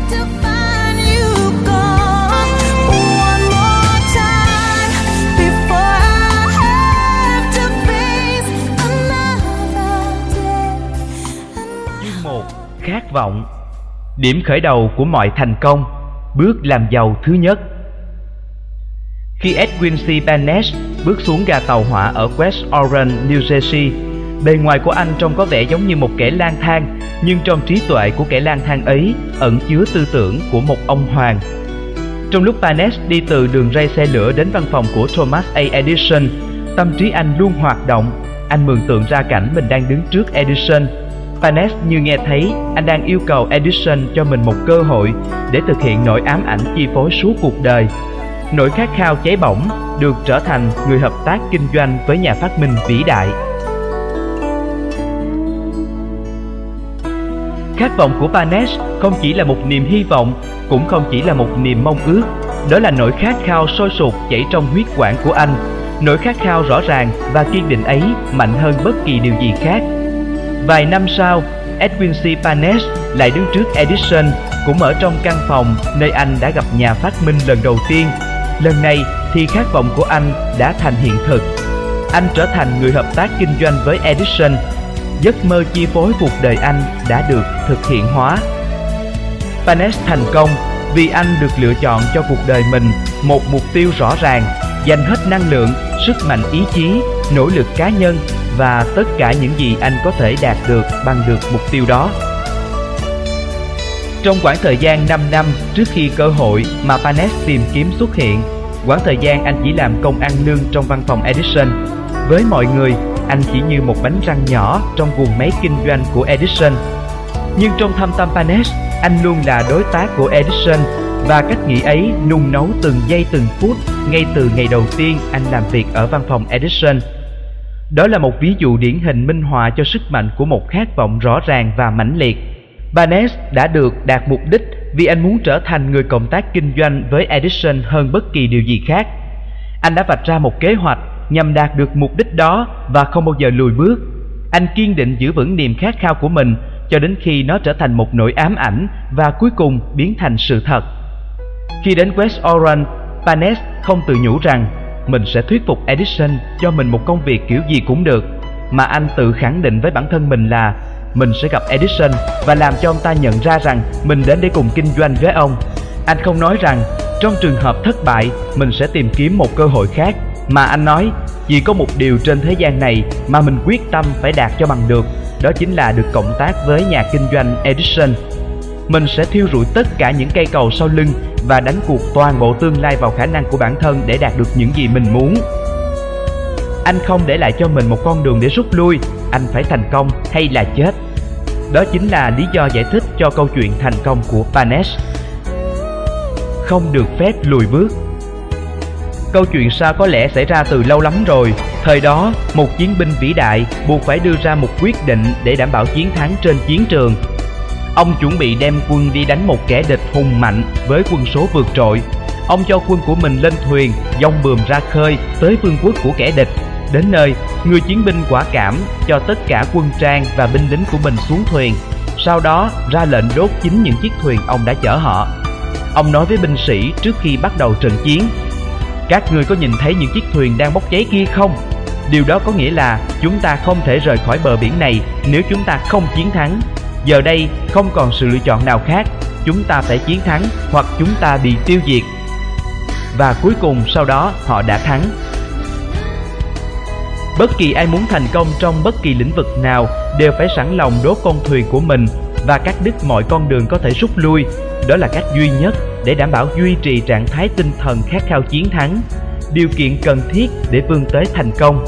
Chương một. Khát vọng. Điểm khởi đầu của mọi thành công. Bước làm giàu thứ nhất. Khi Edwin C. Panesh bước xuống ga tàu hỏa ở West Orange, New Jersey, bề ngoài của anh trông có vẻ giống như một kẻ lang thang, nhưng trong trí tuệ của kẻ lang thang ấy ẩn chứa tư tưởng của một ông hoàng. Trong lúc Panesh đi từ đường ray xe lửa đến văn phòng của Thomas A. Edison, tâm trí anh luôn hoạt động. Anh mường tượng ra cảnh mình đang đứng trước Edison. Panesh như nghe thấy anh đang yêu cầu Edison cho mình một cơ hội để thực hiện nỗi ám ảnh chi phối suốt cuộc đời. Nỗi khát khao cháy bỏng được trở thành người hợp tác kinh doanh với nhà phát minh vĩ đại. Khát vọng của Panesh không chỉ là một niềm hy vọng, cũng không chỉ là một niềm mong ước. Đó là nỗi khát khao sôi sục chảy trong huyết quản của anh. Nỗi khát khao rõ ràng và kiên định ấy mạnh hơn bất kỳ điều gì khác. Vài năm sau, Edwin C. Panesh lại đứng trước Edison, cũng ở trong căn phòng nơi anh đã gặp nhà phát minh lần đầu tiên. Lần này thì khát vọng của anh đã thành hiện thực. Anh trở thành người hợp tác kinh doanh với Edison. Giấc mơ chi phối cuộc đời anh đã được thực hiện hóa. Panesh thành công vì anh được lựa chọn cho cuộc đời mình một mục tiêu rõ ràng, dành hết năng lượng, sức mạnh ý chí, nỗ lực cá nhân và tất cả những gì anh có thể đạt được bằng được mục tiêu đó. Trong khoảng thời gian năm năm trước khi cơ hội mà Panesh tìm kiếm xuất hiện, quãng thời gian anh chỉ làm công ăn lương trong văn phòng Edison. Với mọi người, anh chỉ như một bánh răng nhỏ trong guồng máy kinh doanh của Edison. Nhưng trong thâm tâm Panesh, anh luôn là đối tác của Edison, và cách nghĩ ấy nung nấu từng giây từng phút ngay từ ngày đầu tiên anh làm việc ở văn phòng Edison. Đó là một ví dụ điển hình minh họa cho sức mạnh của một khát vọng rõ ràng và mãnh liệt. Barnes đã được đạt mục đích vì anh muốn trở thành người cộng tác kinh doanh với Edison hơn bất kỳ điều gì khác. Anh đã vạch ra một kế hoạch nhằm đạt được mục đích đó và không bao giờ lùi bước. Anh kiên định giữ vững niềm khát khao của mình cho đến khi nó trở thành một nỗi ám ảnh và cuối cùng biến thành sự thật. Khi đến West Orange, Barnes không tự nhủ rằng mình sẽ thuyết phục Edison cho mình một công việc kiểu gì cũng được, mà anh tự khẳng định với bản thân mình là mình sẽ gặp Edison và làm cho ông ta nhận ra rằng mình đến để cùng kinh doanh với ông. Anh không nói rằng trong trường hợp thất bại mình sẽ tìm kiếm một cơ hội khác, mà anh nói chỉ có một điều trên thế gian này mà mình quyết tâm phải đạt cho bằng được, đó chính là được cộng tác với nhà kinh doanh Edison. Mình sẽ thiêu rụi tất cả những cây cầu sau lưng và đánh cuộc toàn bộ tương lai vào khả năng của bản thân để đạt được những gì mình muốn. Anh không để lại cho mình một con đường để rút lui, anh phải thành công hay là chết. Đó chính là lý do giải thích cho câu chuyện thành công của Barnes. Không được phép lùi bước. Câu chuyện sau có lẽ xảy ra từ lâu lắm rồi. Thời đó, một chiến binh vĩ đại buộc phải đưa ra một quyết định để đảm bảo chiến thắng trên chiến trường. Ông chuẩn bị đem quân đi đánh một kẻ địch hùng mạnh với quân số vượt trội. Ông cho quân của mình lên thuyền, dong bườm ra khơi tới vương quốc của kẻ địch. Đến nơi, người chiến binh quả cảm cho tất cả quân trang và binh lính của mình xuống thuyền. Sau đó ra lệnh đốt chính những chiếc thuyền ông đã chở họ. Ông nói với binh sĩ trước khi bắt đầu trận chiến: các ngươi có nhìn thấy những chiếc thuyền đang bốc cháy kia không? Điều đó có nghĩa là chúng ta không thể rời khỏi bờ biển này nếu chúng ta không chiến thắng. Giờ đây không còn sự lựa chọn nào khác, chúng ta phải chiến thắng hoặc chúng ta bị tiêu diệt. Và cuối cùng sau đó họ đã thắng. Bất kỳ ai muốn thành công trong bất kỳ lĩnh vực nào đều phải sẵn lòng đốt con thuyền của mình và cắt đứt mọi con đường có thể rút lui. Đó là cách duy nhất để đảm bảo duy trì trạng thái tinh thần khát khao chiến thắng, điều kiện cần thiết để vươn tới thành công.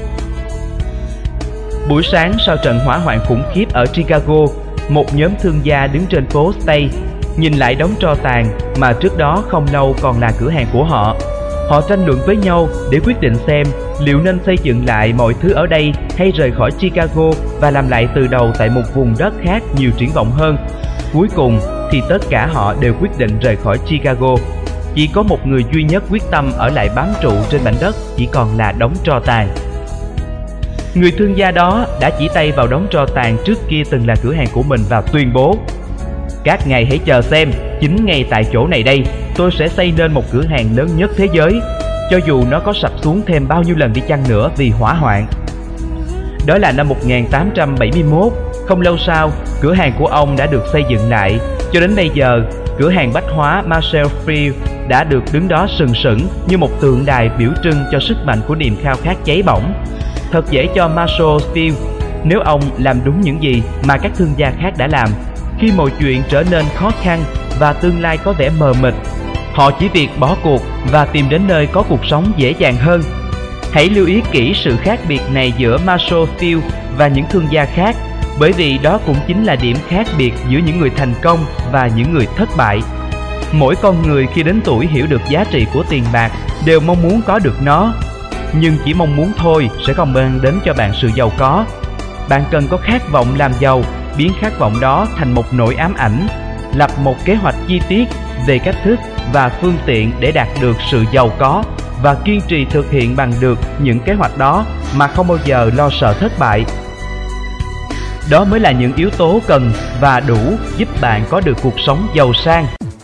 Buổi sáng sau trận hỏa hoạn khủng khiếp ở Chicago, một nhóm thương gia đứng trên phố State nhìn lại đống tro tàn mà trước đó không lâu còn là cửa hàng của họ. Họ tranh luận với nhau để quyết định xem liệu nên xây dựng lại mọi thứ ở đây hay rời khỏi Chicago và làm lại từ đầu tại một vùng đất khác nhiều triển vọng hơn. Cuối cùng thì tất cả họ đều quyết định rời khỏi Chicago. Chỉ có một người duy nhất quyết tâm ở lại bám trụ trên mảnh đất chỉ còn là đống tro tàn. Người thương gia đó đã chỉ tay vào đống tro tàn trước kia từng là cửa hàng của mình và tuyên bố: các ngài hãy chờ xem, chính ngay tại chỗ này đây, tôi sẽ xây nên một cửa hàng lớn nhất thế giới, cho dù nó có sập xuống thêm bao nhiêu lần đi chăng nữa vì hỏa hoạn. Đó là năm một nghìn tám trăm bảy mươi mốt, không lâu sau, cửa hàng của ông đã được xây dựng lại. Cho đến bây giờ, cửa hàng bách hóa Marshall Field đã được đứng đó sừng sững như một tượng đài biểu trưng cho sức mạnh của niềm khao khát cháy bỏng. Thật dễ cho Marshall Field nếu ông làm đúng những gì mà các thương gia khác đã làm. Khi mọi chuyện trở nên khó khăn và tương lai có vẻ mờ mịt, họ chỉ việc bỏ cuộc và tìm đến nơi có cuộc sống dễ dàng hơn. Hãy lưu ý kỹ sự khác biệt này giữa Marshall Field và những thương gia khác, bởi vì đó cũng chính là điểm khác biệt giữa những người thành công và những người thất bại. Mỗi con người khi đến tuổi hiểu được giá trị của tiền bạc đều mong muốn có được nó, nhưng chỉ mong muốn thôi sẽ không mang đến cho bạn sự giàu có. Bạn cần có khát vọng làm giàu, biến khát vọng đó thành một nỗi ám ảnh, lập một kế hoạch chi tiết về cách thức và phương tiện để đạt được sự giàu có, và kiên trì thực hiện bằng được những kế hoạch đó mà không bao giờ lo sợ thất bại. Đó mới là những yếu tố cần và đủ giúp bạn có được cuộc sống giàu sang.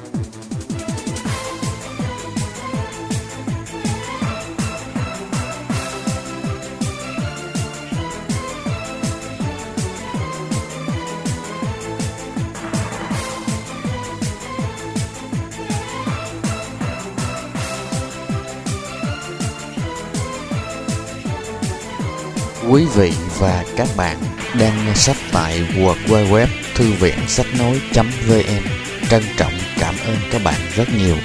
Quý vị và các bạn đang nghe sách tại w w w thư viện sách nói chấm v n. Trân trọng cảm ơn các bạn rất nhiều.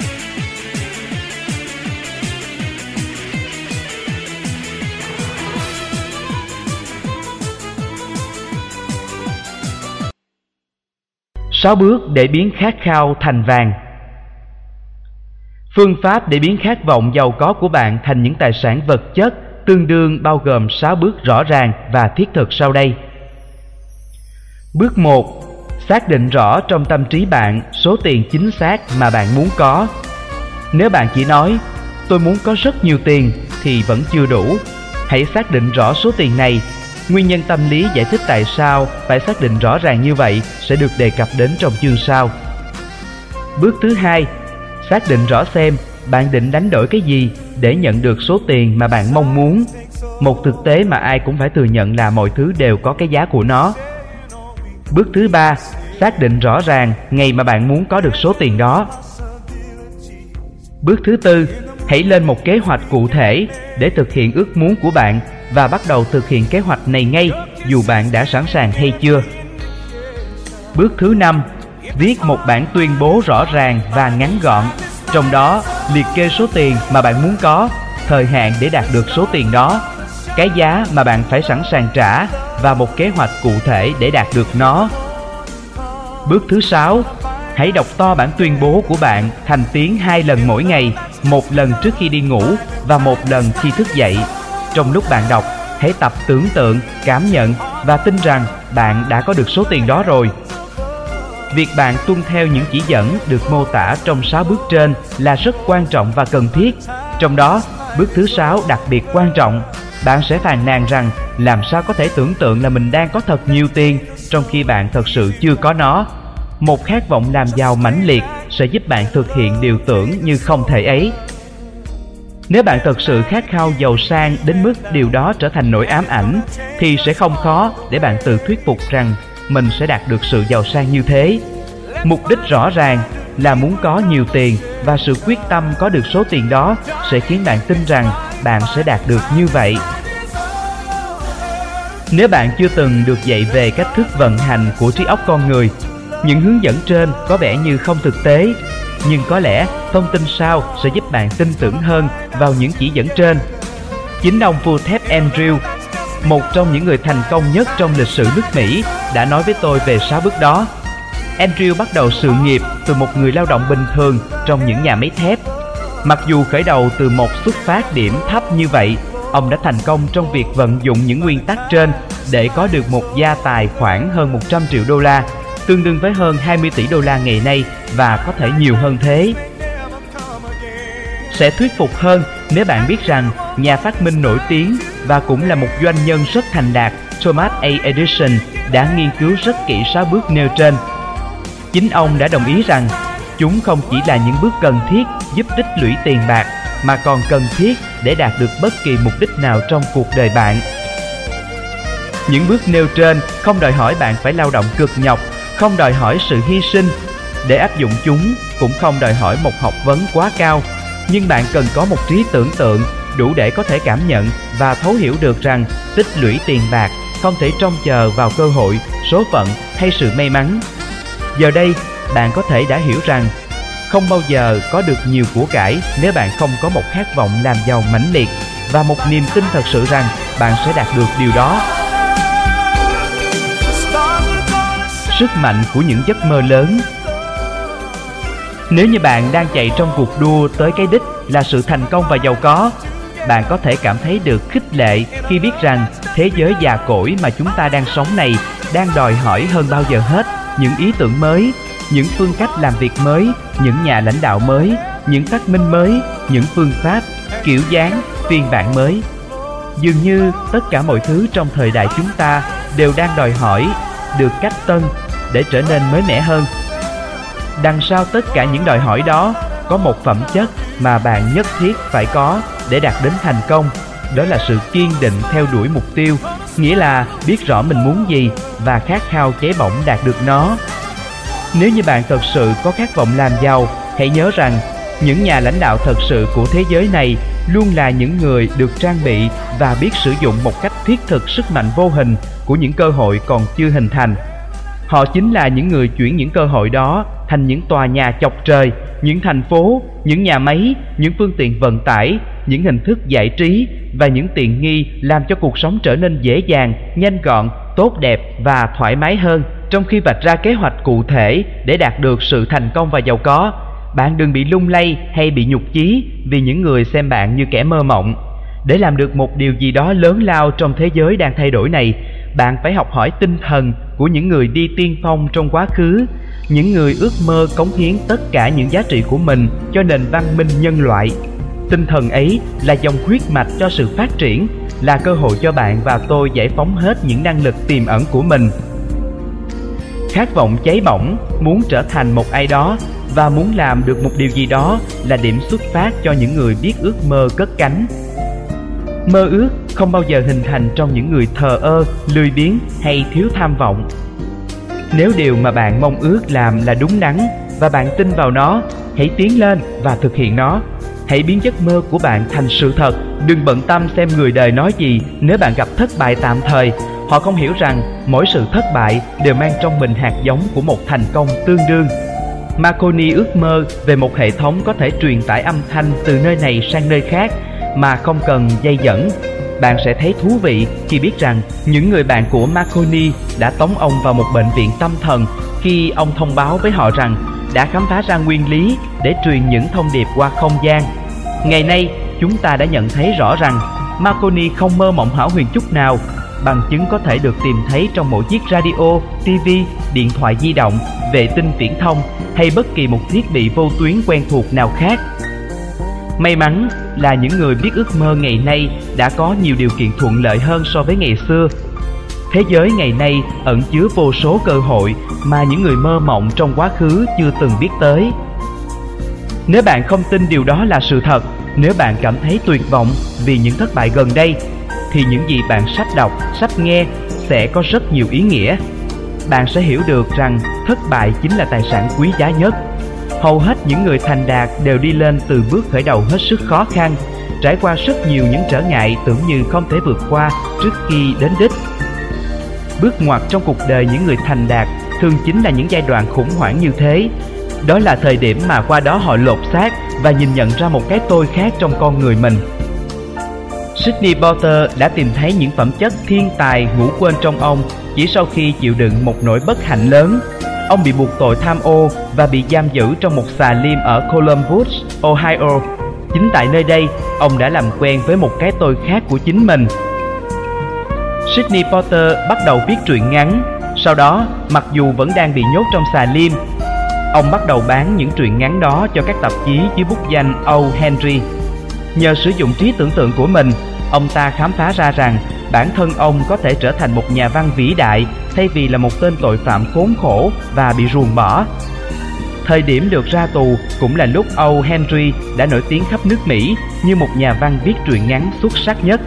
Sáu bước để biến khát khao thành vàng. Phương pháp để biến khát vọng giàu có của bạn thành những tài sản vật chất, tương đương bao gồm sáu bước rõ ràng và thiết thực sau đây. Bước một. Xác định rõ trong tâm trí bạn số tiền chính xác mà bạn muốn có. Nếu bạn chỉ nói tôi muốn có rất nhiều tiền thì vẫn chưa đủ. Hãy xác định rõ số tiền này. Nguyên nhân tâm lý giải thích tại sao phải xác định rõ ràng như vậy sẽ được đề cập đến trong chương sau. Bước thứ hai. Xác định rõ xem bạn định đánh đổi cái gì để nhận được số tiền mà bạn mong muốn. Một thực tế mà ai cũng phải thừa nhận là mọi thứ đều có cái giá của nó. Bước thứ ba. Xác định rõ ràng ngày mà bạn muốn có được số tiền đó. Bước thứ tư. Hãy lên một kế hoạch cụ thể để thực hiện ước muốn của bạn và bắt đầu thực hiện kế hoạch này ngay dù bạn đã sẵn sàng hay chưa. Bước thứ năm. Viết một bản tuyên bố rõ ràng và ngắn gọn. Trong đó liệt kê số tiền mà bạn muốn có, thời hạn để đạt được số tiền đó, cái giá mà bạn phải sẵn sàng trả và một kế hoạch cụ thể để đạt được nó. Bước thứ sáu. Hãy đọc to bản tuyên bố của bạn thành tiếng hai lần mỗi ngày, một lần trước khi đi ngủ và một lần khi thức dậy. Trong lúc bạn đọc, hãy tập tưởng tượng, cảm nhận và tin rằng bạn đã có được số tiền đó rồi. Việc bạn tuân theo những chỉ dẫn được mô tả trong sáu bước trên là rất quan trọng và cần thiết. Trong đó, bước thứ sáu đặc biệt quan trọng. Bạn sẽ phàn nàn rằng làm sao có thể tưởng tượng là mình đang có thật nhiều tiền trong khi bạn thật sự chưa có nó. Một khát vọng làm giàu mãnh liệt sẽ giúp bạn thực hiện điều tưởng như không thể ấy. Nếu bạn thật sự khát khao giàu sang đến mức điều đó trở thành nỗi ám ảnh, thì sẽ không khó để bạn tự thuyết phục rằng mình sẽ đạt được sự giàu sang như thế. Mục đích rõ ràng là muốn có nhiều tiền và sự quyết tâm có được số tiền đó sẽ khiến bạn tin rằng bạn sẽ đạt được như vậy. Nếu bạn chưa từng được dạy về cách thức vận hành của trí óc con người, những hướng dẫn trên có vẻ như không thực tế, nhưng có lẽ thông tin sau sẽ giúp bạn tin tưởng hơn vào những chỉ dẫn trên. Chính ông vua thép Andrew, một trong những người thành công nhất trong lịch sử nước Mỹ, đã nói với tôi về sáu bước đó. Andrew bắt đầu sự nghiệp từ một người lao động bình thường trong những nhà máy thép. Mặc dù khởi đầu từ một xuất phát điểm thấp như vậy, ông đã thành công trong việc vận dụng những nguyên tắc trên để có được một gia tài khoảng hơn một trăm triệu đô la, tương đương với hơn hai mươi tỷ đô la ngày nay và có thể nhiều hơn thế. Sẽ thuyết phục hơn nếu bạn biết rằng nhà phát minh nổi tiếng và cũng là một doanh nhân rất thành đạt Thomas A. Edison đã nghiên cứu rất kỹ sáu bước nêu trên. Chính ông đã đồng ý rằng chúng không chỉ là những bước cần thiết giúp tích lũy tiền bạc, mà còn cần thiết để đạt được bất kỳ mục đích nào trong cuộc đời bạn. Những bước nêu trên không đòi hỏi bạn phải lao động cực nhọc, không đòi hỏi sự hy sinh. Để áp dụng chúng cũng không đòi hỏi một học vấn quá cao, nhưng bạn cần có một trí tưởng tượng đủ để có thể cảm nhận và thấu hiểu được rằng tích lũy tiền bạc không thể trông chờ vào cơ hội, số phận hay sự may mắn. Giờ đây, bạn có thể đã hiểu rằng không bao giờ có được nhiều của cải nếu bạn không có một khát vọng làm giàu mãnh liệt và một niềm tin thật sự rằng bạn sẽ đạt được điều đó. Sức mạnh của những giấc mơ lớn. Nếu như bạn đang chạy trong cuộc đua tới cái đích là sự thành công và giàu có, bạn có thể cảm thấy được khích lệ khi biết rằng thế giới già cỗi mà chúng ta đang sống này đang đòi hỏi hơn bao giờ hết những ý tưởng mới, những phương cách làm việc mới, những nhà lãnh đạo mới, những phát minh mới, những phương pháp, kiểu dáng, phiên bản mới. Dường như tất cả mọi thứ trong thời đại chúng ta đều đang đòi hỏi được cách tân để trở nên mới mẻ hơn. Đằng sau tất cả những đòi hỏi đó có một phẩm chất mà bạn nhất thiết phải có để đạt đến thành công. Đó là sự kiên định theo đuổi mục tiêu, nghĩa là biết rõ mình muốn gì và khát khao cháy bỏng đạt được nó. Nếu như bạn thật sự có khát vọng làm giàu, hãy nhớ rằng những nhà lãnh đạo thật sự của thế giới này luôn là những người được trang bị và biết sử dụng một cách thiết thực sức mạnh vô hình của những cơ hội còn chưa hình thành. Họ chính là những người chuyển những cơ hội đó thành những tòa nhà chọc trời, những thành phố, những nhà máy, những phương tiện vận tải, những hình thức giải trí và những tiện nghi làm cho cuộc sống trở nên dễ dàng, nhanh gọn, tốt đẹp và thoải mái hơn. Trong khi vạch ra kế hoạch cụ thể để đạt được sự thành công và giàu có, bạn đừng bị lung lay hay bị nhục chí vì những người xem bạn như kẻ mơ mộng. Để làm được một điều gì đó lớn lao trong thế giới đang thay đổi này, bạn phải học hỏi tinh thần của những người đi tiên phong trong quá khứ, những người ước mơ cống hiến tất cả những giá trị của mình cho nền văn minh nhân loại. Tinh thần ấy là dòng huyết mạch cho sự phát triển, là cơ hội cho bạn và tôi giải phóng hết những năng lực tiềm ẩn của mình. Khát vọng cháy bỏng, muốn trở thành một ai đó và muốn làm được một điều gì đó là điểm xuất phát cho những người biết ước mơ cất cánh. Mơ ước không bao giờ hình thành trong những người thờ ơ, lười biếng hay thiếu tham vọng. Nếu điều mà bạn mong ước làm là đúng đắn và bạn tin vào nó, hãy tiến lên và thực hiện nó. Hãy biến giấc mơ của bạn thành sự thật. Đừng bận tâm xem người đời nói gì nếu bạn gặp thất bại tạm thời. Họ không hiểu rằng mỗi sự thất bại đều mang trong mình hạt giống của một thành công tương đương. Marconi ước mơ về một hệ thống có thể truyền tải âm thanh từ nơi này sang nơi khác mà không cần dây dẫn. Bạn sẽ thấy thú vị khi biết rằng những người bạn của Marconi đã tống ông vào một bệnh viện tâm thần khi ông thông báo với họ rằng đã khám phá ra nguyên lý để truyền những thông điệp qua không gian. Ngày nay, chúng ta đã nhận thấy rõ rằng Marconi không mơ mộng hão huyền chút nào. Bằng chứng có thể được tìm thấy trong mỗi chiếc radio, ti vi, điện thoại di động, vệ tinh viễn thông hay bất kỳ một thiết bị vô tuyến quen thuộc nào khác. May mắn là những người biết ước mơ ngày nay đã có nhiều điều kiện thuận lợi hơn so với ngày xưa. Thế giới ngày nay ẩn chứa vô số cơ hội mà những người mơ mộng trong quá khứ chưa từng biết tới. Nếu bạn không tin điều đó là sự thật, nếu bạn cảm thấy tuyệt vọng vì những thất bại gần đây, thì những gì bạn sắp đọc, sắp nghe sẽ có rất nhiều ý nghĩa. Bạn sẽ hiểu được rằng thất bại chính là tài sản quý giá nhất. Hầu hết những người thành đạt đều đi lên từ bước khởi đầu hết sức khó khăn, trải qua rất nhiều những trở ngại tưởng như không thể vượt qua trước khi đến đích. Bước ngoặt trong cuộc đời những người thành đạt thường chính là những giai đoạn khủng hoảng như thế. Đó là thời điểm mà qua đó họ lột xác và nhìn nhận ra một cái tôi khác trong con người mình. Sidney Potter đã tìm thấy những phẩm chất thiên tài ngủ quên trong ông chỉ sau khi chịu đựng một nỗi bất hạnh lớn. Ông bị buộc tội tham ô và bị giam giữ trong một xà lim ở Columbus, Ohio. Chính tại nơi đây, ông đã làm quen với một cái tôi khác của chính mình. Sidney Potter bắt đầu viết truyện ngắn. Sau đó, mặc dù vẫn đang bị nhốt trong xà lim, ông bắt đầu bán những truyện ngắn đó cho các tạp chí dưới bút danh O. Henry. Nhờ sử dụng trí tưởng tượng của mình, ông ta khám phá ra rằng bản thân ông có thể trở thành một nhà văn vĩ đại thay vì là một tên tội phạm khốn khổ và bị ruồng bỏ. Thời điểm được ra tù cũng là lúc O. Henry đã nổi tiếng khắp nước Mỹ như một nhà văn viết truyện ngắn xuất sắc nhất.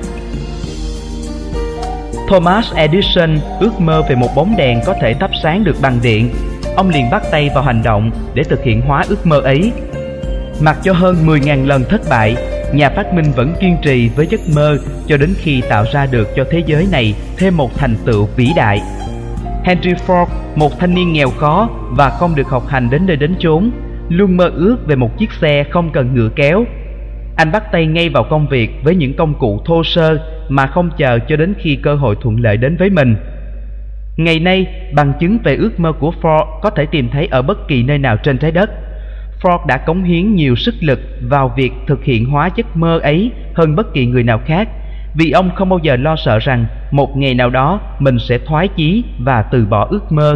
Thomas Edison ước mơ về một bóng đèn có thể thắp sáng được bằng điện. Ông liền bắt tay vào hành động để thực hiện hóa ước mơ ấy. Mặc cho hơn mười nghìn lần thất bại, nhà phát minh vẫn kiên trì với giấc mơ cho đến khi tạo ra được cho thế giới này thêm một thành tựu vĩ đại. Henry Ford, một thanh niên nghèo khó và không được học hành đến nơi đến chốn, luôn mơ ước về một chiếc xe không cần ngựa kéo. Anh bắt tay ngay vào công việc với những công cụ thô sơ mà không chờ cho đến khi cơ hội thuận lợi đến với mình. Ngày nay, bằng chứng về ước mơ của Ford có thể tìm thấy ở bất kỳ nơi nào trên trái đất. Ford đã cống hiến nhiều sức lực vào việc thực hiện hóa giấc mơ ấy hơn bất kỳ người nào khác, vì ông không bao giờ lo sợ rằng một ngày nào đó mình sẽ thoái chí và từ bỏ ước mơ.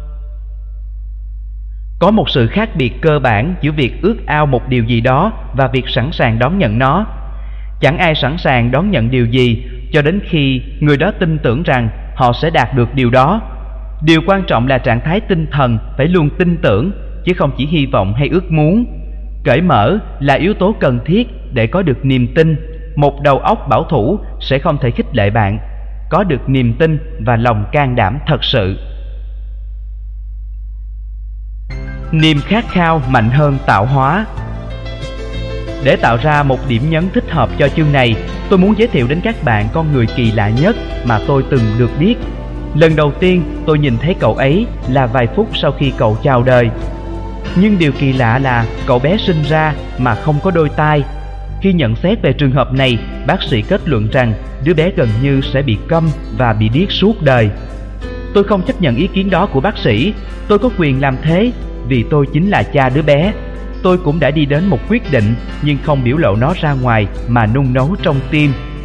Có một sự khác biệt cơ bản giữa việc ước ao một điều gì đó và việc sẵn sàng đón nhận nó. Chẳng ai sẵn sàng đón nhận điều gì cho đến khi người đó tin tưởng rằng họ sẽ đạt được điều đó. Điều quan trọng là trạng thái tinh thần phải luôn tin tưởng, chứ không chỉ hy vọng hay ước muốn. Cởi mở là yếu tố cần thiết để có được niềm tin. Một đầu óc bảo thủ sẽ không thể khích lệ bạn có được niềm tin và lòng can đảm thật sự. Niềm khát khao mạnh hơn tạo hóa. Để tạo ra một điểm nhấn thích hợp cho chương này, tôi muốn giới thiệu đến các bạn con người kỳ lạ nhất mà tôi từng được biết. Lần đầu tiên tôi nhìn thấy cậu ấy là vài phút sau khi cậu chào đời. Nhưng điều kỳ lạ là cậu bé sinh ra mà không có đôi tai. Khi nhận xét về trường hợp này, bác sĩ kết luận rằng đứa bé gần như sẽ bị câm và bị điếc suốt đời. Tôi không chấp nhận ý kiến đó của bác sĩ. Tôi có quyền làm thế vì tôi chính là cha đứa bé. Tôi cũng đã đi đến một quyết định nhưng không biểu lộ nó ra ngoài mà nung nấu trong tim.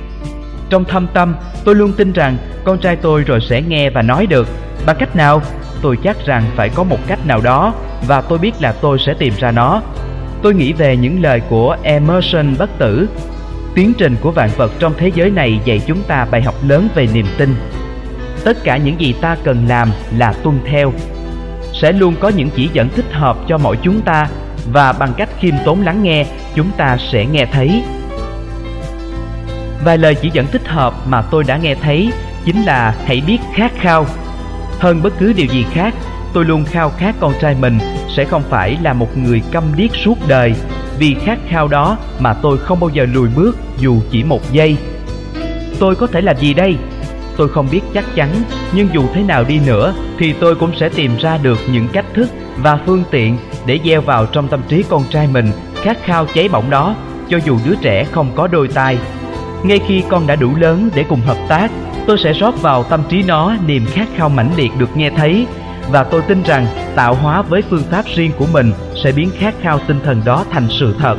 Trong thâm tâm, tôi luôn tin rằng con trai tôi rồi sẽ nghe và nói được. Bằng cách nào? Tôi chắc rằng phải có một cách nào đó, và tôi biết là tôi sẽ tìm ra nó. Tôi nghĩ về những lời của Emerson bất tử. Tiến trình của vạn vật trong thế giới này dạy chúng ta bài học lớn về niềm tin. Tất cả những gì ta cần làm là tuân theo. Sẽ luôn có những chỉ dẫn thích hợp cho mỗi chúng ta, và bằng cách khiêm tốn lắng nghe, chúng ta sẽ nghe thấy. Vài lời chỉ dẫn thích hợp mà tôi đã nghe thấy chính là hãy biết khát khao. Hơn bất cứ điều gì khác, tôi luôn khao khát con trai mình sẽ không phải là một người câm điếc suốt đời. Vì khát khao đó mà tôi không bao giờ lùi bước dù chỉ một giây. Tôi có thể làm gì đây? Tôi không biết chắc chắn, nhưng dù thế nào đi nữa thì tôi cũng sẽ tìm ra được những cách thức và phương tiện để gieo vào trong tâm trí con trai mình khát khao cháy bỏng đó, cho dù đứa trẻ không có đôi tai. Ngay khi con đã đủ lớn để cùng hợp tác, tôi sẽ rót vào tâm trí nó niềm khát khao mãnh liệt được nghe thấy, và tôi tin rằng tạo hóa với phương pháp riêng của mình sẽ biến khát khao tinh thần đó thành sự thật.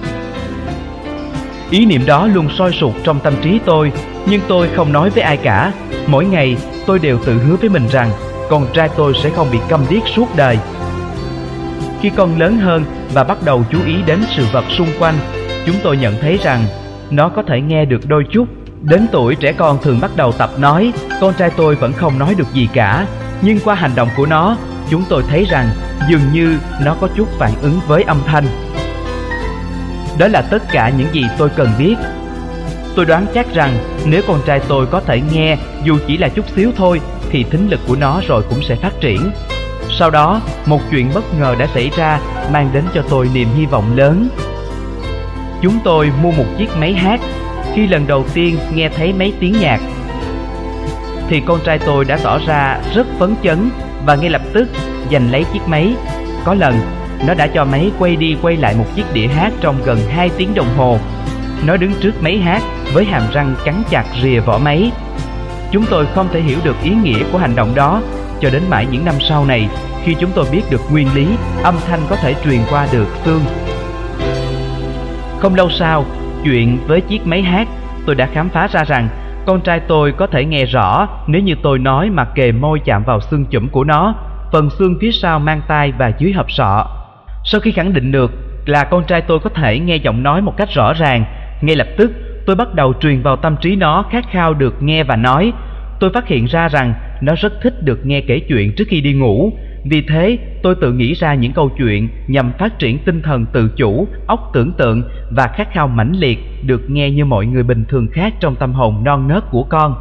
Ý niệm đó luôn sôi sục trong tâm trí tôi, nhưng tôi không nói với ai cả. Mỗi ngày tôi đều tự hứa với mình rằng con trai tôi sẽ không bị câm điếc suốt đời. Khi con lớn hơn và bắt đầu chú ý đến sự vật xung quanh, chúng tôi nhận thấy rằng nó có thể nghe được đôi chút. Đến tuổi trẻ con thường bắt đầu tập nói, con trai tôi vẫn không nói được gì cả. Nhưng qua hành động của nó, chúng tôi thấy rằng dường như nó có chút phản ứng với âm thanh. Đó là tất cả những gì tôi cần biết. Tôi đoán chắc rằng nếu con trai tôi có thể nghe dù chỉ là chút xíu thôi, thì thính lực của nó rồi cũng sẽ phát triển. Sau đó, một chuyện bất ngờ đã xảy ra mang đến cho tôi niềm hy vọng lớn. Chúng tôi mua một chiếc máy hát. Khi lần đầu tiên nghe thấy mấy tiếng nhạc thì con trai tôi đã tỏ ra rất phấn chấn và ngay lập tức giành lấy chiếc máy. Có lần, nó đã cho máy quay đi quay lại một chiếc đĩa hát trong gần hai tiếng đồng hồ. Nó đứng trước máy hát với hàm răng cắn chặt rìa vỏ máy. Chúng tôi không thể hiểu được ý nghĩa của hành động đó cho đến mãi những năm sau này, khi chúng tôi biết được nguyên lý âm thanh có thể truyền qua được xương. Không lâu sau, chuyện với chiếc máy hát, tôi đã khám phá ra rằng con trai tôi có thể nghe rõ nếu như tôi nói mà kề môi chạm vào xương chủm của nó, phần xương phía sau mang tai và dưới hộp sọ. Sau khi khẳng định được là con trai tôi có thể nghe giọng nói một cách rõ ràng, ngay lập tức tôi bắt đầu truyền vào tâm trí nó khát khao được nghe và nói. Tôi phát hiện ra rằng nó rất thích được nghe kể chuyện trước khi đi ngủ. Vì thế, tôi tự nghĩ ra những câu chuyện nhằm phát triển tinh thần tự chủ, óc tưởng tượng và khát khao mãnh liệt được nghe như mọi người bình thường khác trong tâm hồn non nớt của con.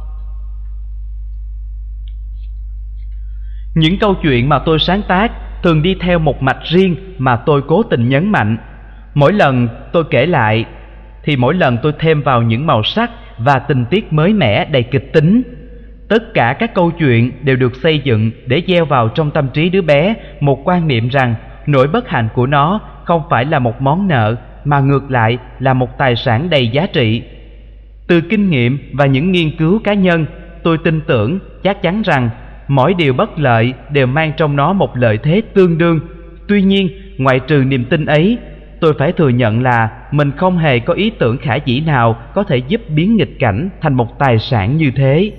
Những câu chuyện mà tôi sáng tác thường đi theo một mạch riêng mà tôi cố tình nhấn mạnh. Mỗi lần tôi kể lại thì mỗi lần tôi thêm vào những màu sắc và tình tiết mới mẻ đầy kịch tính. Tất cả các câu chuyện đều được xây dựng để gieo vào trong tâm trí đứa bé một quan niệm rằng nỗi bất hạnh của nó không phải là một món nợ, mà ngược lại là một tài sản đầy giá trị. Từ kinh nghiệm và những nghiên cứu cá nhân, tôi tin tưởng chắc chắn rằng mỗi điều bất lợi đều mang trong nó một lợi thế tương đương. Tuy nhiên, ngoại trừ niềm tin ấy, tôi phải thừa nhận là mình không hề có ý tưởng khả dĩ nào có thể giúp biến nghịch cảnh thành một tài sản như thế.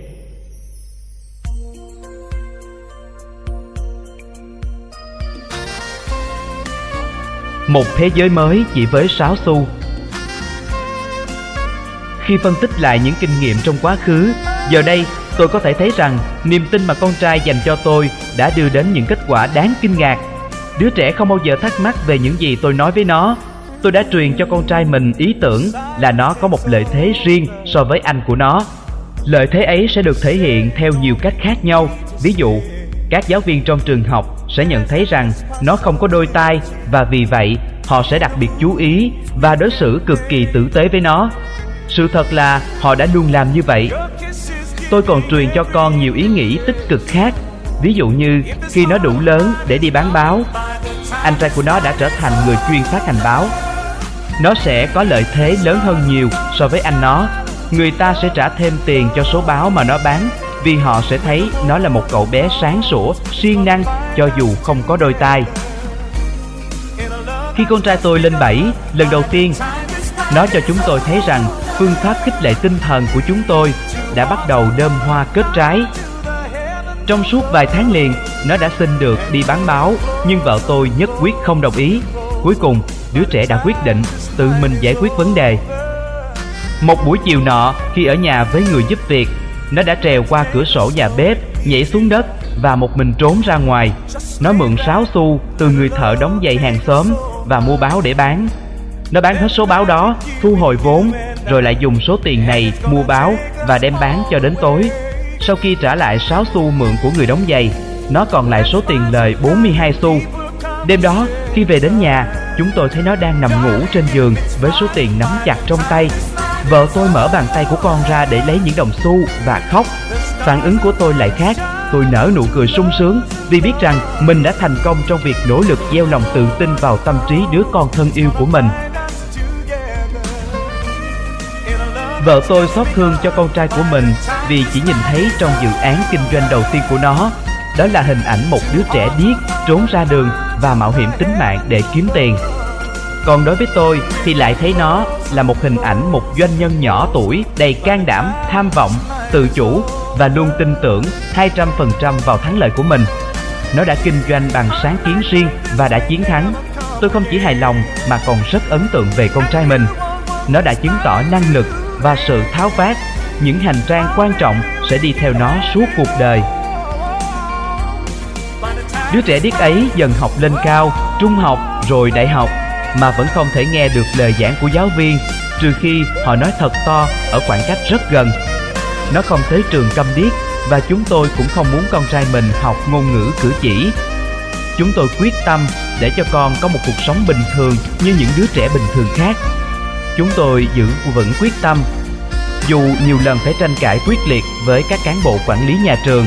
Một thế giới mới chỉ với sáu xu. Khi phân tích lại những kinh nghiệm trong quá khứ, giờ đây tôi có thể thấy rằng niềm tin mà con trai dành cho tôi đã đưa đến những kết quả đáng kinh ngạc. Đứa trẻ không bao giờ thắc mắc về những gì tôi nói với nó. Tôi đã truyền cho con trai mình ý tưởng là nó có một lợi thế riêng so với anh của nó. Lợi thế ấy sẽ được thể hiện theo nhiều cách khác nhau. Ví dụ, các giáo viên trong trường học sẽ nhận thấy rằng nó không có đôi tai, và vì vậy họ sẽ đặc biệt chú ý và đối xử cực kỳ tử tế với nó. Sự thật là họ đã luôn làm như vậy. Tôi còn truyền cho con nhiều ý nghĩ tích cực khác. Ví dụ như khi nó đủ lớn để đi bán báo, anh trai của nó đã trở thành người chuyên phát hành báo. Nó sẽ có lợi thế lớn hơn nhiều so với anh nó. Người ta sẽ trả thêm tiền cho số báo mà nó bán, vì họ sẽ thấy nó là một cậu bé sáng sủa, siêng năng cho dù không có đôi tai. Khi con trai tôi lên bảy, lần đầu tiên, nó cho chúng tôi thấy rằng phương pháp khích lệ tinh thần của chúng tôi đã bắt đầu đơm hoa kết trái. Trong suốt vài tháng liền, nó đã xin được đi bán báo, nhưng vợ tôi nhất quyết không đồng ý. Cuối cùng, đứa trẻ đã quyết định tự mình giải quyết vấn đề. Một buổi chiều nọ, khi ở nhà với người giúp việc, nó đã trèo qua cửa sổ nhà bếp, nhảy xuống đất và một mình trốn ra ngoài. Nó mượn sáu xu từ người thợ đóng giày hàng xóm và mua báo để bán. Nó bán hết số báo đó, thu hồi vốn, rồi lại dùng số tiền này mua báo và đem bán cho đến tối. Sau khi trả lại sáu xu mượn của người đóng giày, nó còn lại số tiền lời bốn mươi hai xu. Đêm đó, khi về đến nhà, chúng tôi thấy nó đang nằm ngủ trên giường với số tiền nắm chặt trong tay. Vợ tôi mở bàn tay của con ra để lấy những đồng xu và khóc. Phản ứng của tôi lại khác. Tôi nở nụ cười sung sướng vì biết rằng mình đã thành công trong việc nỗ lực gieo lòng tự tin vào tâm trí đứa con thân yêu của mình. Vợ tôi xót thương cho con trai của mình vì chỉ nhìn thấy trong dự án kinh doanh đầu tiên của nó, đó là hình ảnh một đứa trẻ điếc trốn ra đường và mạo hiểm tính mạng để kiếm tiền. Còn đối với tôi thì lại thấy nó là một hình ảnh một doanh nhân nhỏ tuổi đầy can đảm, tham vọng, tự chủ và luôn tin tưởng hai trăm phần trăm vào thắng lợi của mình. Nó đã kinh doanh bằng sáng kiến riêng và đã chiến thắng. Tôi không chỉ hài lòng mà còn rất ấn tượng về con trai mình. Nó đã chứng tỏ năng lực và sự tháo vát, những hành trang quan trọng sẽ đi theo nó suốt cuộc đời. Đứa trẻ điếc ấy dần học lên cao, trung học rồi đại học mà vẫn không thể nghe được lời giảng của giáo viên, trừ khi họ nói thật to ở khoảng cách rất gần. Nó không tới trường câm điếc và chúng tôi cũng không muốn con trai mình học ngôn ngữ cử chỉ. Chúng tôi quyết tâm để cho con có một cuộc sống bình thường như những đứa trẻ bình thường khác. Chúng tôi giữ vững quyết tâm, dù nhiều lần phải tranh cãi quyết liệt với các cán bộ quản lý nhà trường.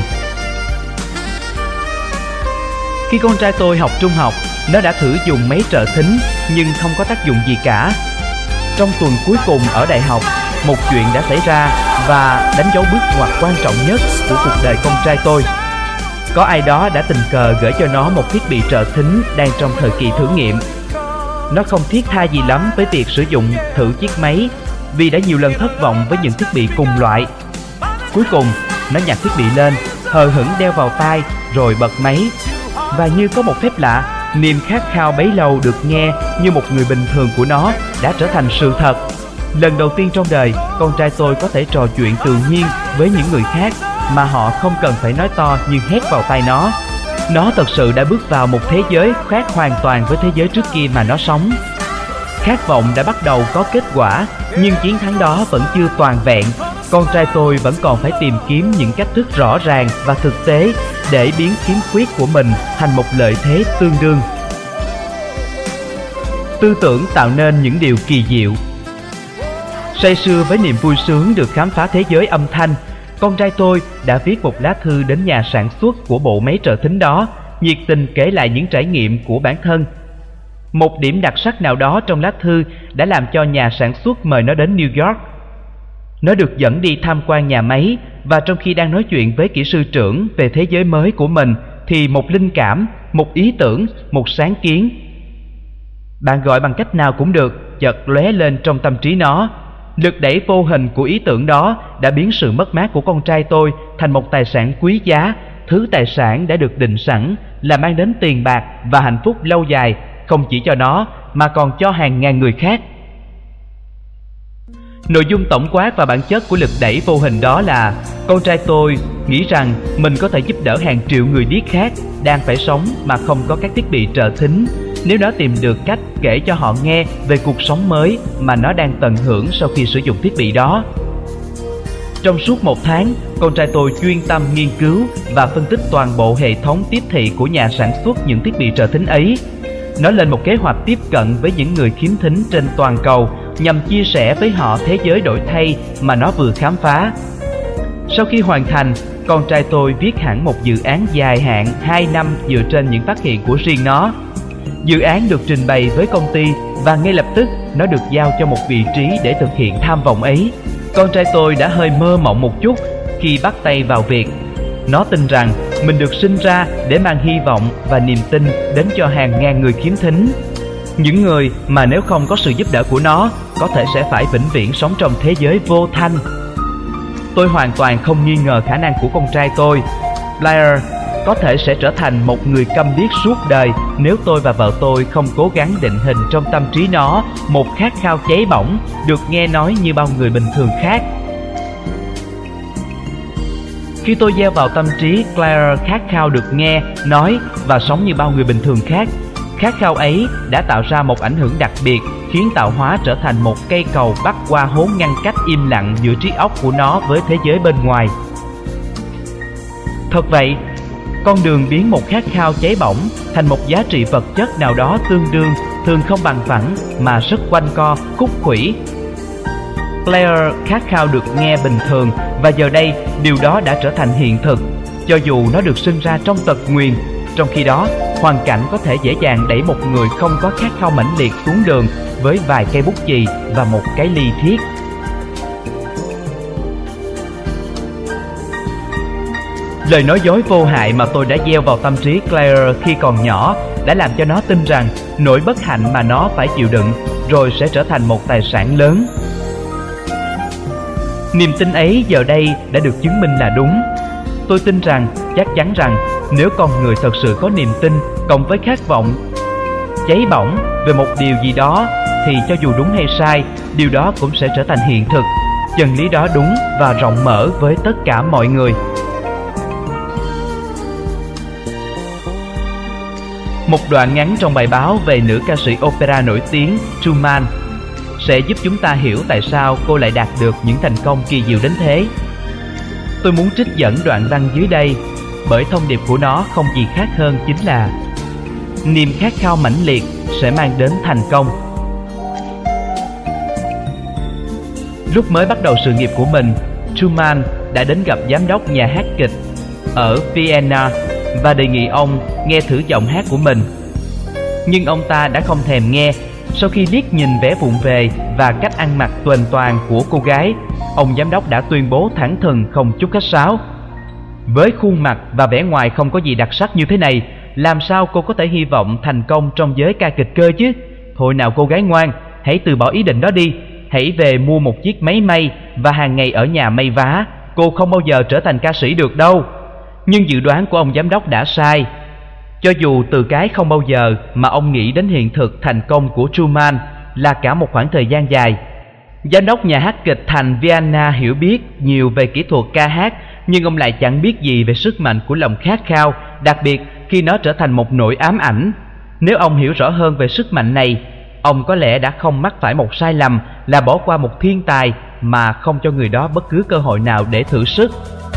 Khi con trai tôi học trung học, nó đã thử dùng máy trợ thính nhưng không có tác dụng gì cả. Trong tuần cuối cùng ở đại học, một chuyện đã xảy ra và đánh dấu bước ngoặt quan trọng nhất của cuộc đời con trai tôi. Có ai đó đã tình cờ gửi cho nó một thiết bị trợ thính đang trong thời kỳ thử nghiệm. Nó không thiết tha gì lắm với việc sử dụng thử chiếc máy vì đã nhiều lần thất vọng với những thiết bị cùng loại. Cuối cùng, nó nhặt thiết bị lên, hờ hững đeo vào tai rồi bật máy. Và như có một phép lạ, niềm khát khao bấy lâu được nghe như một người bình thường của nó đã trở thành sự thật. Lần đầu tiên trong đời, con trai tôi có thể trò chuyện tự nhiên với những người khác mà họ không cần phải nói to nhưng hét vào tai nó. Nó thật sự đã bước vào một thế giới khác hoàn toàn với thế giới trước kia mà nó sống. Khát vọng đã bắt đầu có kết quả, nhưng chiến thắng đó vẫn chưa toàn vẹn. Con trai tôi vẫn còn phải tìm kiếm những cách thức rõ ràng và thực tế để biến khiếm khuyết của mình thành một lợi thế tương đương. Tư tưởng tạo nên những điều kỳ diệu. Say sưa với niềm vui sướng được khám phá thế giới âm thanh, con trai tôi đã viết một lá thư đến nhà sản xuất của bộ máy trợ thính đó, nhiệt tình kể lại những trải nghiệm của bản thân. Một điểm đặc sắc nào đó trong lá thư đã làm cho nhà sản xuất mời nó đến New York. Nó được dẫn đi tham quan nhà máy, và trong khi đang nói chuyện với kỹ sư trưởng về thế giới mới của mình thì một linh cảm, một ý tưởng, một sáng kiến, bạn gọi bằng cách nào cũng được, chợt lóe lên trong tâm trí nó. Lực đẩy vô hình của ý tưởng đó đã biến sự mất mát của con trai tôi thành một tài sản quý giá, thứ tài sản đã được định sẵn là mang đến tiền bạc và hạnh phúc lâu dài, không chỉ cho nó mà còn cho hàng ngàn người khác. Nội dung tổng quát và bản chất của lực đẩy vô hình đó là con trai tôi nghĩ rằng mình có thể giúp đỡ hàng triệu người điếc khác đang phải sống mà không có các thiết bị trợ thính, nếu nó tìm được cách kể cho họ nghe về cuộc sống mới mà nó đang tận hưởng sau khi sử dụng thiết bị đó. Trong suốt một tháng, con trai tôi chuyên tâm nghiên cứu và phân tích toàn bộ hệ thống tiếp thị của nhà sản xuất những thiết bị trợ thính ấy. Nó lên một kế hoạch tiếp cận với những người khiếm thính trên toàn cầu nhằm chia sẻ với họ thế giới đổi thay mà nó vừa khám phá. Sau khi hoàn thành, con trai tôi viết hẳn một dự án dài hạn hai năm dựa trên những phát hiện của riêng nó. Dự án được trình bày với công ty và ngay lập tức nó được giao cho một vị trí để thực hiện tham vọng ấy. Con trai tôi đã hơi mơ mộng một chút khi bắt tay vào việc. Nó tin rằng mình được sinh ra để mang hy vọng và niềm tin đến cho hàng ngàn người khiếm thính. Những người mà nếu không có sự giúp đỡ của nó, có thể sẽ phải vĩnh viễn sống trong thế giới vô thanh. Tôi hoàn toàn không nghi ngờ khả năng của con trai tôi, Blair, có thể sẽ trở thành một người câm điếc suốt đời nếu tôi và vợ tôi không cố gắng định hình trong tâm trí nó một khát khao cháy bỏng được nghe nói như bao người bình thường khác. Khi tôi gieo vào tâm trí Claire khát khao được nghe, nói và sống như bao người bình thường khác, khát khao ấy đã tạo ra một ảnh hưởng đặc biệt, khiến tạo hóa trở thành một cây cầu bắc qua hố ngăn cách im lặng giữa trí óc của nó với thế giới bên ngoài. Thật vậy, con đường biến một khát khao cháy bỏng thành một giá trị vật chất nào đó tương đương thường không bằng phẳng mà rất quanh co, khúc khuỷu. Claire khát khao được nghe bình thường, và giờ đây điều đó đã trở thành hiện thực, cho dù nó được sinh ra trong tật nguyền. Trong khi đó, hoàn cảnh có thể dễ dàng đẩy một người không có khát khao mãnh liệt xuống đường với vài cây bút chì và một cái ly thiết. Lời nói dối vô hại mà tôi đã gieo vào tâm trí Claire khi còn nhỏ đã làm cho nó tin rằng nỗi bất hạnh mà nó phải chịu đựng rồi sẽ trở thành một tài sản lớn. Niềm tin ấy giờ đây đã được chứng minh là đúng. Tôi tin rằng, chắc chắn rằng, nếu con người thật sự có niềm tin cộng với khát vọng cháy bỏng về một điều gì đó, thì cho dù đúng hay sai, điều đó cũng sẽ trở thành hiện thực. Chân lý đó đúng và rộng mở với tất cả mọi người. Một đoạn ngắn trong bài báo về nữ ca sĩ opera nổi tiếng Truman sẽ giúp chúng ta hiểu tại sao cô lại đạt được những thành công kỳ diệu đến thế. Tôi muốn trích dẫn đoạn văn dưới đây, bởi thông điệp của nó không gì khác hơn chính là niềm khát khao mãnh liệt sẽ mang đến thành công. Lúc mới bắt đầu sự nghiệp của mình, Truman đã đến gặp giám đốc nhà hát kịch ở Vienna và đề nghị ông nghe thử giọng hát của mình. Nhưng ông ta đã không thèm nghe. Sau khi liếc nhìn vẻ vụng về và cách ăn mặc tuềnh toàng của cô gái, ông giám đốc đã tuyên bố thẳng thừng không chút khách sáo: với khuôn mặt và vẻ ngoài không có gì đặc sắc như thế này, làm sao cô có thể hy vọng thành công trong giới ca kịch cơ chứ? Thôi nào cô gái ngoan, hãy từ bỏ ý định đó đi. Hãy về mua một chiếc máy may và hàng ngày ở nhà may vá. Cô không bao giờ trở thành ca sĩ được đâu. Nhưng dự đoán của ông giám đốc đã sai. Cho dù từ cái không bao giờ mà ông nghĩ đến hiện thực thành công của Truman là cả một khoảng thời gian dài. Giám đốc nhà hát kịch thành Vienna hiểu biết nhiều về kỹ thuật ca hát, nhưng ông lại chẳng biết gì về sức mạnh của lòng khát khao, đặc biệt khi nó trở thành một nỗi ám ảnh. Nếu ông hiểu rõ hơn về sức mạnh này, ông có lẽ đã không mắc phải một sai lầm là bỏ qua một thiên tài mà không cho người đó bất cứ cơ hội nào để thử sức.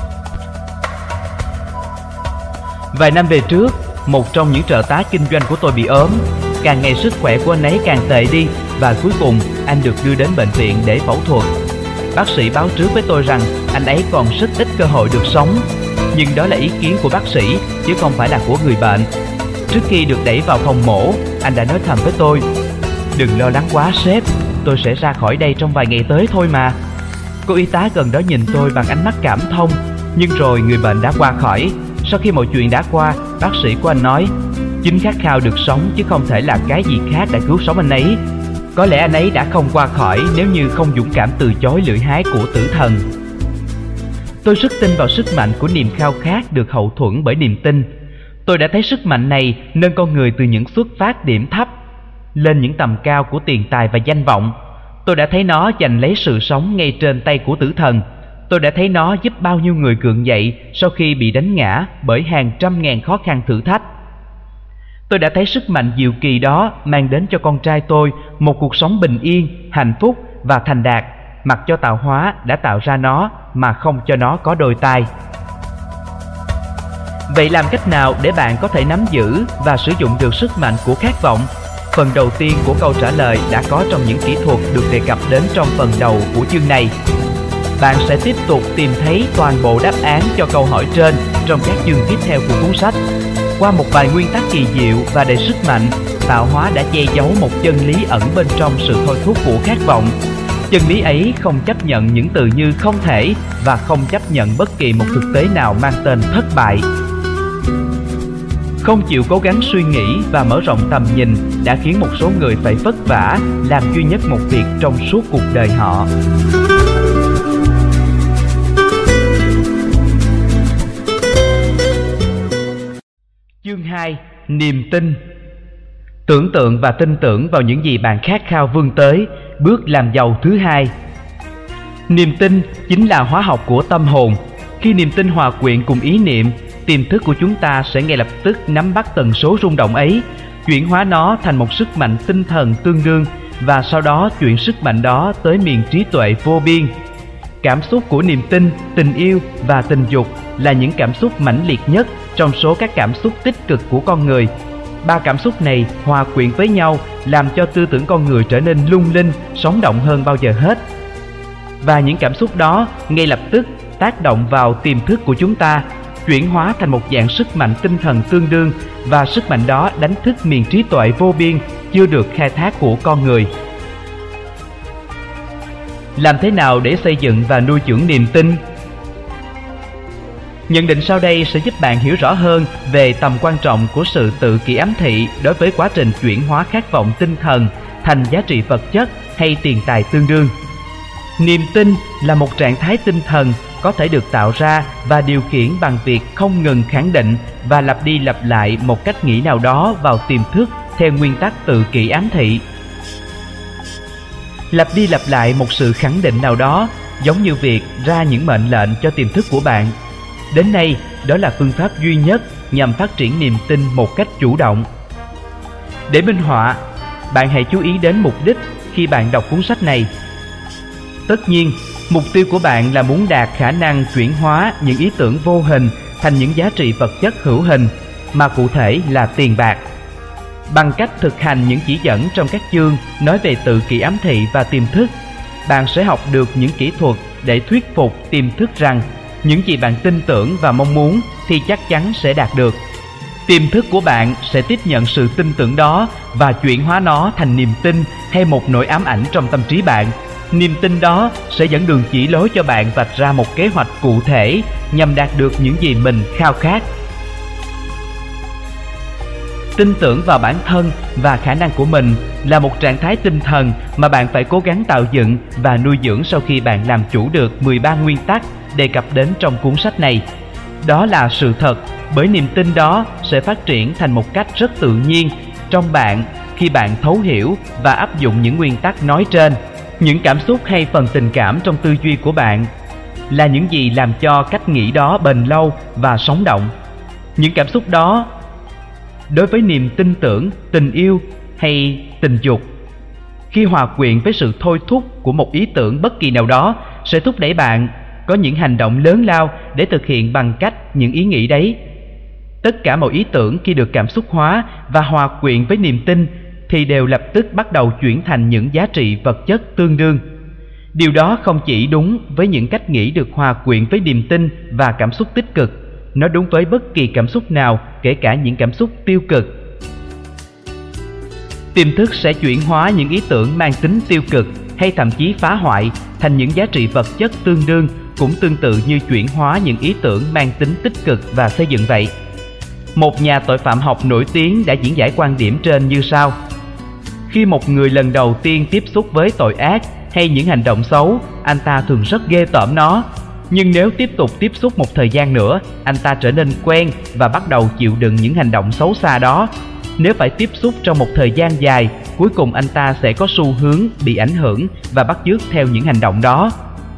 Vài năm về trước, một trong những trợ tá kinh doanh của tôi bị ốm. Càng ngày sức khỏe của anh ấy càng tệ đi, và cuối cùng anh được đưa đến bệnh viện để phẫu thuật. Bác sĩ báo trước với tôi rằng anh ấy còn rất ít cơ hội được sống. Nhưng đó là ý kiến của bác sĩ, chứ không phải là của người bệnh. Trước khi được đẩy vào phòng mổ, anh đã nói thầm với tôi: đừng lo lắng quá sếp, tôi sẽ ra khỏi đây trong vài ngày tới thôi mà. Cô y tá gần đó nhìn tôi bằng ánh mắt cảm thông. Nhưng rồi người bệnh đã qua khỏi. Sau khi mọi chuyện đã qua, bác sĩ của anh nói chính khát khao được sống chứ không thể là cái gì khác đã cứu sống anh ấy. Có lẽ anh ấy đã không qua khỏi nếu như không dũng cảm từ chối lưỡi hái của tử thần. Tôi rất tin vào sức mạnh của niềm khao khát được hậu thuẫn bởi niềm tin. Tôi đã thấy sức mạnh này nâng con người từ những xuất phát điểm thấp lên những tầm cao của tiền tài và danh vọng. Tôi đã thấy nó giành lấy sự sống ngay trên tay của tử thần. Tôi đã thấy nó giúp bao nhiêu người gượng dậy sau khi bị đánh ngã bởi hàng trăm ngàn khó khăn thử thách. Tôi đã thấy sức mạnh diệu kỳ đó mang đến cho con trai tôi một cuộc sống bình yên, hạnh phúc và thành đạt, mặc cho tạo hóa đã tạo ra nó mà không cho nó có đôi tai. Vậy làm cách nào để bạn có thể nắm giữ và sử dụng được sức mạnh của khát vọng? Phần đầu tiên của câu trả lời đã có trong những kỹ thuật được đề cập đến trong phần đầu của chương này. Bạn sẽ tiếp tục tìm thấy toàn bộ đáp án cho câu hỏi trên trong các chương tiếp theo của cuốn sách. Qua một vài nguyên tắc kỳ diệu và đầy sức mạnh, tạo hóa đã che giấu một chân lý ẩn bên trong sự thôi thúc của khát vọng. Chân lý ấy không chấp nhận những từ như không thể và không chấp nhận bất kỳ một thực tế nào mang tên thất bại. Không chịu cố gắng suy nghĩ và mở rộng tầm nhìn đã khiến một số người phải vất vả làm duy nhất một việc trong suốt cuộc đời họ. Chương hai. Niềm tin. Tưởng tượng và tin tưởng vào những gì bạn khát khao vươn tới, bước làm giàu thứ hai. Niềm tin chính là hóa học của tâm hồn. Khi niềm tin hòa quyện cùng ý niệm, tiềm thức của chúng ta sẽ ngay lập tức nắm bắt tần số rung động ấy, chuyển hóa nó thành một sức mạnh tinh thần tương đương và sau đó chuyển sức mạnh đó tới miền trí tuệ vô biên. Cảm xúc của niềm tin, tình yêu và tình dục là những cảm xúc mãnh liệt nhất trong số các cảm xúc tích cực của con người. Ba cảm xúc này hòa quyện với nhau làm cho tư tưởng con người trở nên lung linh, sống động hơn bao giờ hết. Và những cảm xúc đó ngay lập tức tác động vào tiềm thức của chúng ta, chuyển hóa thành một dạng sức mạnh tinh thần tương đương, và sức mạnh đó đánh thức miền trí tuệ vô biên chưa được khai thác của con người. Làm thế nào để xây dựng và nuôi dưỡng niềm tin? Nhận định sau đây sẽ giúp bạn hiểu rõ hơn về tầm quan trọng của sự tự kỷ ám thị đối với quá trình chuyển hóa khát vọng tinh thần thành giá trị vật chất hay tiền tài tương đương. Niềm tin là một trạng thái tinh thần có thể được tạo ra và điều khiển bằng việc không ngừng khẳng định và lặp đi lặp lại một cách nghĩ nào đó vào tiềm thức theo nguyên tắc tự kỷ ám thị. Lặp đi lặp lại một sự khẳng định nào đó giống như việc ra những mệnh lệnh cho tiềm thức của bạn. Đến nay, đó là phương pháp duy nhất nhằm phát triển niềm tin một cách chủ động. Để minh họa, bạn hãy chú ý đến mục đích khi bạn đọc cuốn sách này. Tất nhiên, mục tiêu của bạn là muốn đạt khả năng chuyển hóa những ý tưởng vô hình thành những giá trị vật chất hữu hình, mà cụ thể là tiền bạc. Bằng cách thực hành những chỉ dẫn trong các chương nói về tự kỷ ám thị và tiềm thức, bạn sẽ học được những kỹ thuật để thuyết phục tiềm thức rằng những gì bạn tin tưởng và mong muốn thì chắc chắn sẽ đạt được. Tiềm thức của bạn sẽ tiếp nhận sự tin tưởng đó và chuyển hóa nó thành niềm tin hay một nỗi ám ảnh trong tâm trí bạn. Niềm tin đó sẽ dẫn đường chỉ lối cho bạn vạch ra một kế hoạch cụ thể nhằm đạt được những gì mình khao khát. Tin tưởng vào bản thân và khả năng của mình là một trạng thái tinh thần mà bạn phải cố gắng tạo dựng và nuôi dưỡng sau khi bạn làm chủ được mười ba nguyên tắc đề cập đến trong cuốn sách này. Đó là sự thật, bởi niềm tin đó sẽ phát triển thành một cách rất tự nhiên trong bạn khi bạn thấu hiểu và áp dụng những nguyên tắc nói trên. Những cảm xúc hay phần tình cảm trong tư duy của bạn là những gì làm cho cách nghĩ đó bền lâu và sống động. Những cảm xúc đó đối với niềm tin tưởng, tình yêu hay tình dục, khi hòa quyện với sự thôi thúc của một ý tưởng bất kỳ nào đó, sẽ thúc đẩy bạn có những hành động lớn lao để thực hiện bằng cách những ý nghĩ đấy. Tất cả mọi ý tưởng khi được cảm xúc hóa và hòa quyện với niềm tin thì đều lập tức bắt đầu chuyển thành những giá trị vật chất tương đương. Điều đó không chỉ đúng với những cách nghĩ được hòa quyện với niềm tin và cảm xúc tích cực, nó đúng với bất kỳ cảm xúc nào, kể cả những cảm xúc tiêu cực. Tiềm thức sẽ chuyển hóa những ý tưởng mang tính tiêu cực hay thậm chí phá hoại thành những giá trị vật chất tương đương, cũng tương tự như chuyển hóa những ý tưởng mang tính tích cực và xây dựng vậy. Một nhà tội phạm học nổi tiếng đã diễn giải quan điểm trên như sau: khi một người lần đầu tiên tiếp xúc với tội ác hay những hành động xấu, anh ta thường rất ghê tởm nó. Nhưng nếu tiếp tục tiếp xúc một thời gian nữa, anh ta trở nên quen và bắt đầu chịu đựng những hành động xấu xa đó. Nếu phải tiếp xúc trong một thời gian dài, cuối cùng anh ta sẽ có xu hướng bị ảnh hưởng và bắt chước theo những hành động đó.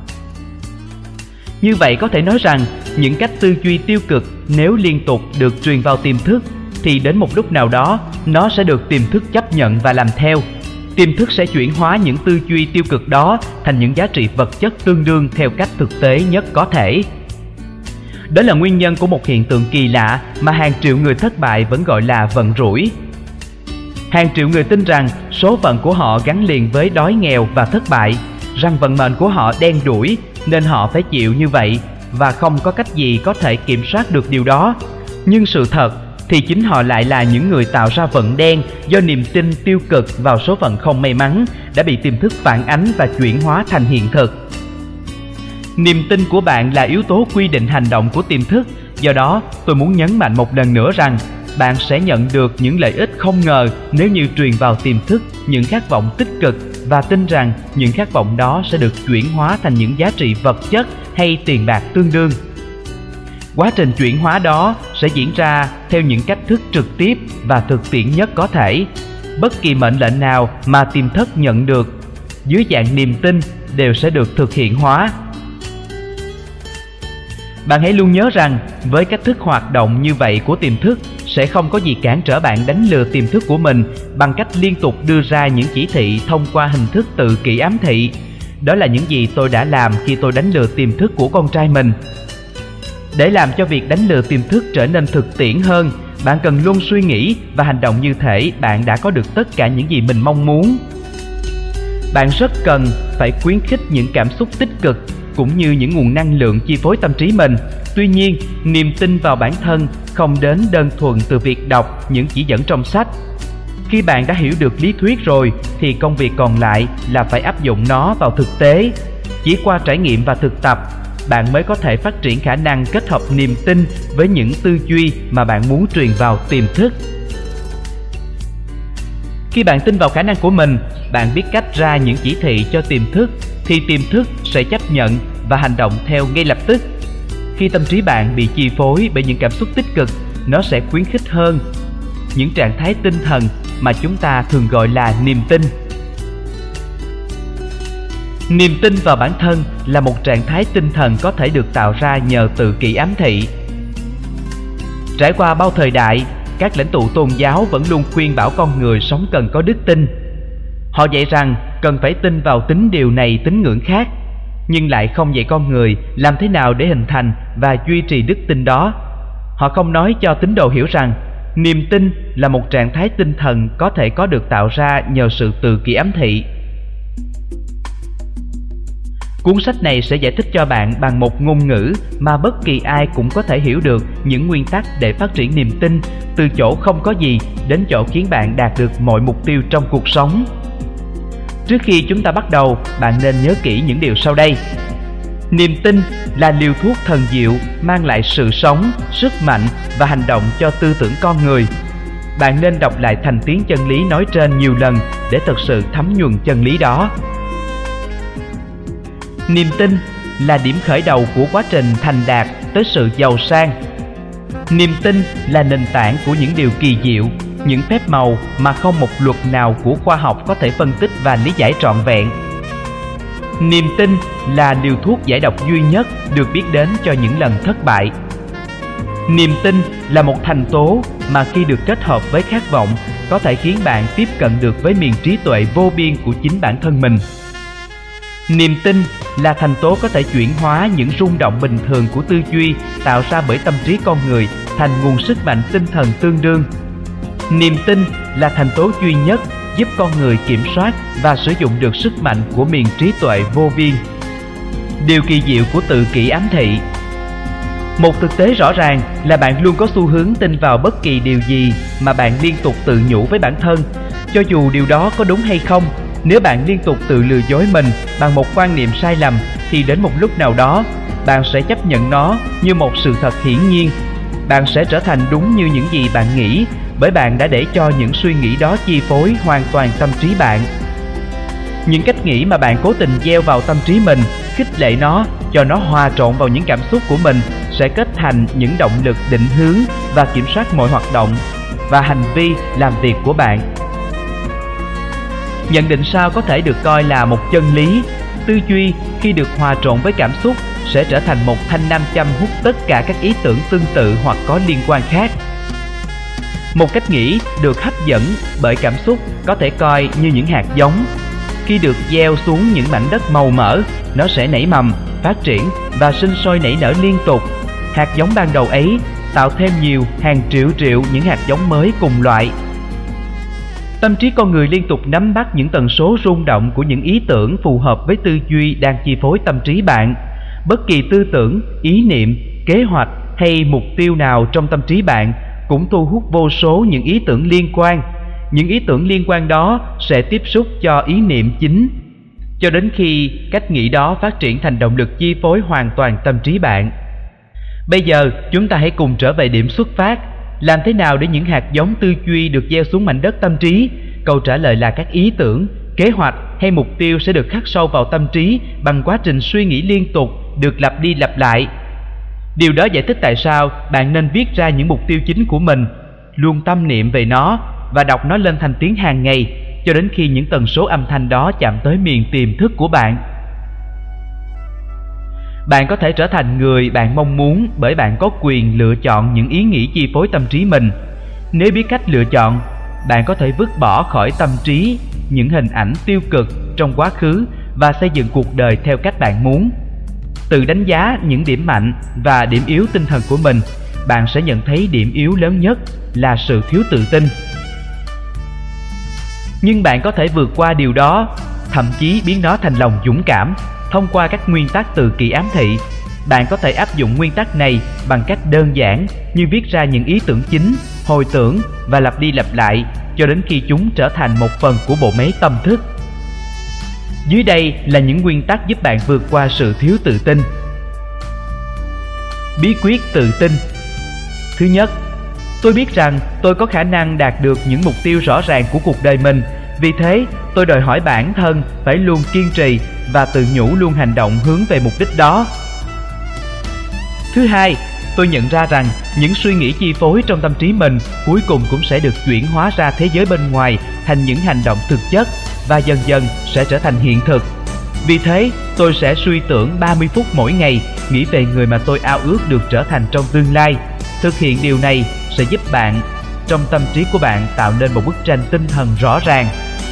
Như vậy có thể nói rằng, những cách tư duy tiêu cực nếu liên tục được truyền vào tiềm thức, thì đến một lúc nào đó, nó sẽ được tiềm thức chấp nhận và làm theo. Tiềm thức sẽ chuyển hóa những tư duy tiêu cực đó thành những giá trị vật chất tương đương theo cách thực tế nhất có thể. Đó là nguyên nhân của một hiện tượng kỳ lạ mà hàng triệu người thất bại vẫn gọi là vận rủi. Hàng triệu người tin rằng số phận của họ gắn liền với đói nghèo và thất bại, rằng vận mệnh của họ đen đủi nên họ phải chịu như vậy và không có cách gì có thể kiểm soát được điều đó. Nhưng sự thật thì chính họ lại là những người tạo ra vận đen do niềm tin tiêu cực vào số phận không may mắn đã bị tiềm thức phản ánh và chuyển hóa thành hiện thực. Niềm tin của bạn là yếu tố quy định hành động của tiềm thức. Do đó, tôi muốn nhấn mạnh một lần nữa rằng bạn sẽ nhận được những lợi ích không ngờ nếu như truyền vào tiềm thức những khát vọng tích cực và tin rằng những khát vọng đó sẽ được chuyển hóa thành những giá trị vật chất hay tiền bạc tương đương. Quá trình chuyển hóa đó sẽ diễn ra theo những cách thức trực tiếp và thực tiễn nhất có thể. Bất kỳ mệnh lệnh nào mà tiềm thức nhận được dưới dạng niềm tin đều sẽ được thực hiện hóa. Bạn hãy luôn nhớ rằng với cách thức hoạt động như vậy của tiềm thức sẽ không có gì cản trở bạn đánh lừa tiềm thức của mình bằng cách liên tục đưa ra những chỉ thị thông qua hình thức tự kỷ ám thị. Đó là những gì tôi đã làm khi tôi đánh lừa tiềm thức của con trai mình. Để làm cho việc đánh lừa tiềm thức trở nên thực tiễn hơn, bạn cần luôn suy nghĩ và hành động như thể bạn đã có được tất cả những gì mình mong muốn. Bạn rất cần phải khuyến khích những cảm xúc tích cực cũng như những nguồn năng lượng chi phối tâm trí mình. Tuy nhiên, niềm tin vào bản thân không đến đơn thuần từ việc đọc những chỉ dẫn trong sách. Khi bạn đã hiểu được lý thuyết rồi thì công việc còn lại là phải áp dụng nó vào thực tế. Chỉ qua trải nghiệm và thực tập, bạn mới có thể phát triển khả năng kết hợp niềm tin với những tư duy mà bạn muốn truyền vào tiềm thức. Khi bạn tin vào khả năng của mình, bạn biết cách ra những chỉ thị cho tiềm thức, thì tiềm thức sẽ chấp nhận và hành động theo ngay lập tức. Khi tâm trí bạn bị chi phối bởi những cảm xúc tích cực, nó sẽ khuyến khích hơn những trạng thái tinh thần mà chúng ta thường gọi là niềm tin. Niềm tin vào bản thân là một trạng thái tinh thần có thể được tạo ra nhờ tự kỷ ám thị. Trải qua bao thời đại, các lãnh tụ tôn giáo vẫn luôn khuyên bảo con người sống cần có đức tin. Họ dạy rằng cần phải tin vào tín điều này tín ngưỡng khác, nhưng lại không dạy con người làm thế nào để hình thành và duy trì đức tin đó. Họ không nói cho tín đồ hiểu rằng niềm tin là một trạng thái tinh thần có thể có được tạo ra nhờ sự tự kỷ ám thị. Cuốn sách này sẽ giải thích cho bạn bằng một ngôn ngữ mà bất kỳ ai cũng có thể hiểu được những nguyên tắc để phát triển niềm tin, từ chỗ không có gì đến chỗ khiến bạn đạt được mọi mục tiêu trong cuộc sống. Trước khi chúng ta bắt đầu, bạn nên nhớ kỹ những điều sau đây. Niềm tin là liều thuốc thần diệu mang lại sự sống, sức mạnh và hành động cho tư tưởng con người. Bạn nên đọc lại thành tiếng chân lý nói trên nhiều lần để thực sự thấm nhuần chân lý đó. Niềm tin là điểm khởi đầu của quá trình thành đạt tới sự giàu sang. Niềm tin là nền tảng của những điều kỳ diệu, những phép màu mà không một luật nào của khoa học có thể phân tích và lý giải trọn vẹn. Niềm tin là liều thuốc giải độc duy nhất được biết đến cho những lần thất bại. Niềm tin là một thành tố mà khi được kết hợp với khát vọng có thể khiến bạn tiếp cận được với miền trí tuệ vô biên của chính bản thân mình. Niềm tin là thành tố có thể chuyển hóa những rung động bình thường của tư duy tạo ra bởi tâm trí con người thành nguồn sức mạnh tinh thần tương đương. Niềm tin là thành tố duy nhất giúp con người kiểm soát và sử dụng được sức mạnh của miền trí tuệ vô biên. Điều kỳ diệu của tự kỷ ám thị. Một thực tế rõ ràng là bạn luôn có xu hướng tin vào bất kỳ điều gì mà bạn liên tục tự nhủ với bản thân, cho dù điều đó có đúng hay không. Nếu bạn liên tục tự lừa dối mình bằng một quan niệm sai lầm thì đến một lúc nào đó bạn sẽ chấp nhận nó như một sự thật hiển nhiên. Bạn sẽ trở thành đúng như những gì bạn nghĩ bởi bạn đã để cho những suy nghĩ đó chi phối hoàn toàn tâm trí bạn. Những cách nghĩ mà bạn cố tình gieo vào tâm trí mình, khích lệ nó, cho nó hòa trộn vào những cảm xúc của mình sẽ kết thành những động lực định hướng và kiểm soát mọi hoạt động và hành vi làm việc của bạn. Nhận định sau có thể được coi là một chân lý. Tư duy khi được hòa trộn với cảm xúc sẽ trở thành một thanh nam châm hút tất cả các ý tưởng tương tự hoặc có liên quan khác. Một cách nghĩ được hấp dẫn bởi cảm xúc có thể coi như những hạt giống. Khi được gieo xuống những mảnh đất màu mỡ, nó sẽ nảy mầm, phát triển và sinh sôi nảy nở liên tục. Hạt giống ban đầu ấy tạo thêm nhiều hàng triệu triệu những hạt giống mới cùng loại. Tâm trí con người liên tục nắm bắt những tần số rung động của những ý tưởng phù hợp với tư duy đang chi phối tâm trí bạn. Bất kỳ tư tưởng, ý niệm, kế hoạch hay mục tiêu nào trong tâm trí bạn cũng thu hút vô số những ý tưởng liên quan. Những ý tưởng liên quan đó sẽ tiếp xúc cho ý niệm chính, cho đến khi cách nghĩ đó phát triển thành động lực chi phối hoàn toàn tâm trí bạn. Bây giờ chúng ta hãy cùng trở về điểm xuất phát. Làm thế nào để những hạt giống tư duy được gieo xuống mảnh đất tâm trí? Câu trả lời là các ý tưởng, kế hoạch hay mục tiêu sẽ được khắc sâu vào tâm trí bằng quá trình suy nghĩ liên tục, được lặp đi lặp lại. Điều đó giải thích tại sao bạn nên viết ra những mục tiêu chính của mình, luôn tâm niệm về nó và đọc nó lên thành tiếng hàng ngày cho đến khi những tần số âm thanh đó chạm tới miền tiềm thức của bạn. Bạn có thể trở thành người bạn mong muốn bởi bạn có quyền lựa chọn những ý nghĩ chi phối tâm trí mình. Nếu biết cách lựa chọn, bạn có thể vứt bỏ khỏi tâm trí những hình ảnh tiêu cực trong quá khứ và xây dựng cuộc đời theo cách bạn muốn. Tự đánh giá những điểm mạnh và điểm yếu tinh thần của mình, bạn sẽ nhận thấy điểm yếu lớn nhất là sự thiếu tự tin. Nhưng bạn có thể vượt qua điều đó, thậm chí biến nó thành lòng dũng cảm thông qua các nguyên tắc từ kỳ ám thị. Bạn có thể áp dụng nguyên tắc này bằng cách đơn giản như viết ra những ý tưởng chính, hồi tưởng và lặp đi lặp lại cho đến khi chúng trở thành một phần của bộ máy tâm thức. Dưới đây là những nguyên tắc giúp bạn vượt qua sự thiếu tự tin. Bí quyết tự tin. Thứ nhất, tôi biết rằng tôi có khả năng đạt được những mục tiêu rõ ràng của cuộc đời mình. Vì thế, tôi đòi hỏi bản thân phải luôn kiên trì và tự nhủ luôn hành động hướng về mục đích đó. Thứ hai, tôi nhận ra rằng những suy nghĩ chi phối trong tâm trí mình cuối cùng cũng sẽ được chuyển hóa ra thế giới bên ngoài thành những hành động thực chất và dần dần sẽ trở thành hiện thực. Vì thế, tôi sẽ suy tưởng ba mươi phút mỗi ngày, nghĩ về người mà tôi ao ước được trở thành trong tương lai. Thực hiện điều này sẽ giúp bạn, trong tâm trí của bạn, tạo nên một bức tranh tinh thần rõ ràng.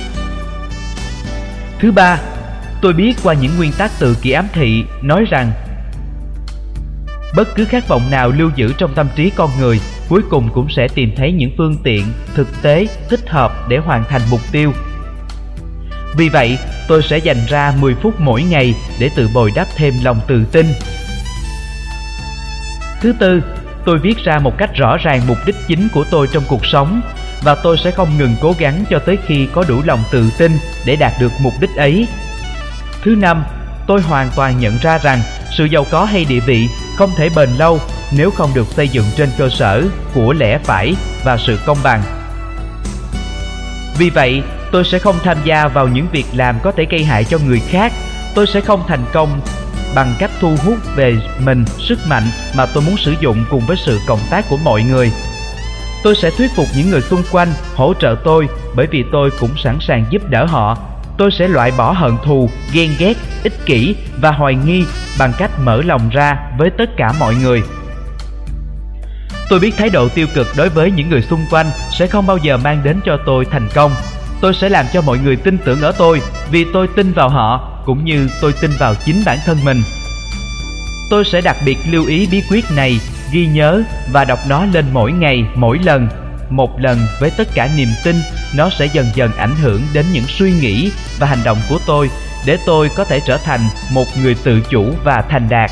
Thứ ba, tôi biết qua những nguyên tắc từ kỳ ám thị nói rằng bất cứ khát vọng nào lưu giữ trong tâm trí con người cuối cùng cũng sẽ tìm thấy những phương tiện thực tế thích hợp để hoàn thành mục tiêu. Vì vậy, tôi sẽ dành ra mười phút mỗi ngày để tự bồi đắp thêm lòng tự tin. Thứ tư, tôi viết ra một cách rõ ràng mục đích chính của tôi trong cuộc sống và tôi sẽ không ngừng cố gắng cho tới khi có đủ lòng tự tin để đạt được mục đích ấy. Thứ năm, tôi hoàn toàn nhận ra rằng sự giàu có hay địa vị không thể bền lâu nếu không được xây dựng trên cơ sở của lẽ phải và sự công bằng. Vì vậy, tôi sẽ không tham gia vào những việc làm có thể gây hại cho người khác. Tôi sẽ không thành công bằng cách thu hút về mình sức mạnh mà tôi muốn sử dụng cùng với sự cộng tác của mọi người. Tôi sẽ thuyết phục những người xung quanh hỗ trợ tôi bởi vì tôi cũng sẵn sàng giúp đỡ họ. Tôi sẽ loại bỏ hận thù, ghen ghét, ích kỷ và hoài nghi bằng cách mở lòng ra với tất cả mọi người. Tôi biết thái độ tiêu cực đối với những người xung quanh sẽ không bao giờ mang đến cho tôi thành công. Tôi sẽ làm cho mọi người tin tưởng ở tôi vì tôi tin vào họ cũng như tôi tin vào chính bản thân mình. Tôi sẽ đặc biệt lưu ý bí quyết này, ghi nhớ và đọc nó lên mỗi ngày, mỗi lần. Một lần với tất cả niềm tin, nó sẽ dần dần ảnh hưởng đến những suy nghĩ và hành động của tôi để tôi có thể trở thành một người tự chủ và thành đạt.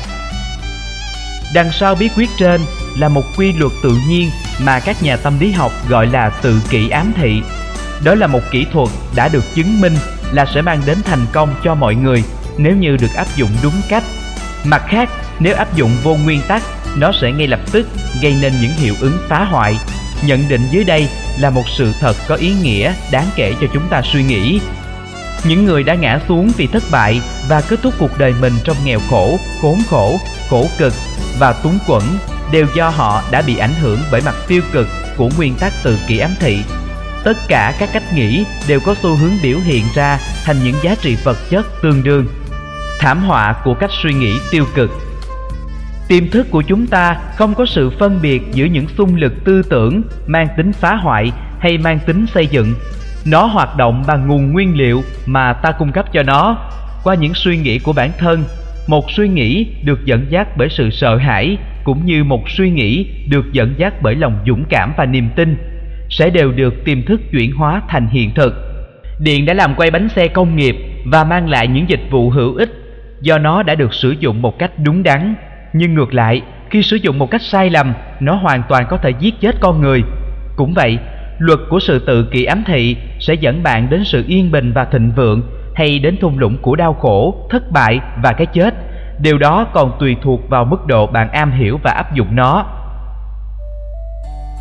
Đằng sau bí quyết trên là một quy luật tự nhiên mà các nhà tâm lý học gọi là tự kỷ ám thị. Đó là một kỹ thuật đã được chứng minh là sẽ mang đến thành công cho mọi người nếu như được áp dụng đúng cách. Mặt khác, nếu áp dụng vô nguyên tắc, nó sẽ ngay lập tức gây nên những hiệu ứng phá hoại. Nhận định dưới đây là một sự thật có ý nghĩa đáng kể cho chúng ta suy nghĩ. Những người đã ngã xuống vì thất bại và kết thúc cuộc đời mình trong nghèo khổ, khốn khổ, khổ cực và túng quẫn đều do họ đã bị ảnh hưởng bởi mặt tiêu cực của nguyên tắc tự kỷ ám thị. Tất cả các cách nghĩ đều có xu hướng biểu hiện ra thành những giá trị vật chất tương đương. Thảm họa của cách suy nghĩ tiêu cực. Tiềm thức của chúng ta không có sự phân biệt giữa những xung lực tư tưởng mang tính phá hoại hay mang tính xây dựng. Nó hoạt động bằng nguồn nguyên liệu mà ta cung cấp cho nó qua những suy nghĩ của bản thân. Một suy nghĩ được dẫn dắt bởi sự sợ hãi cũng như một suy nghĩ được dẫn dắt bởi lòng dũng cảm và niềm tin sẽ đều được tiềm thức chuyển hóa thành hiện thực. Điện đã làm quay bánh xe công nghiệp và mang lại những dịch vụ hữu ích do nó đã được sử dụng một cách đúng đắn. Nhưng ngược lại, khi sử dụng một cách sai lầm, nó hoàn toàn có thể giết chết con người. Cũng vậy, luật của sự tự kỷ ám thị sẽ dẫn bạn đến sự yên bình và thịnh vượng hay đến thung lũng của đau khổ, thất bại và cái chết. Điều đó còn tùy thuộc vào mức độ bạn am hiểu và áp dụng nó.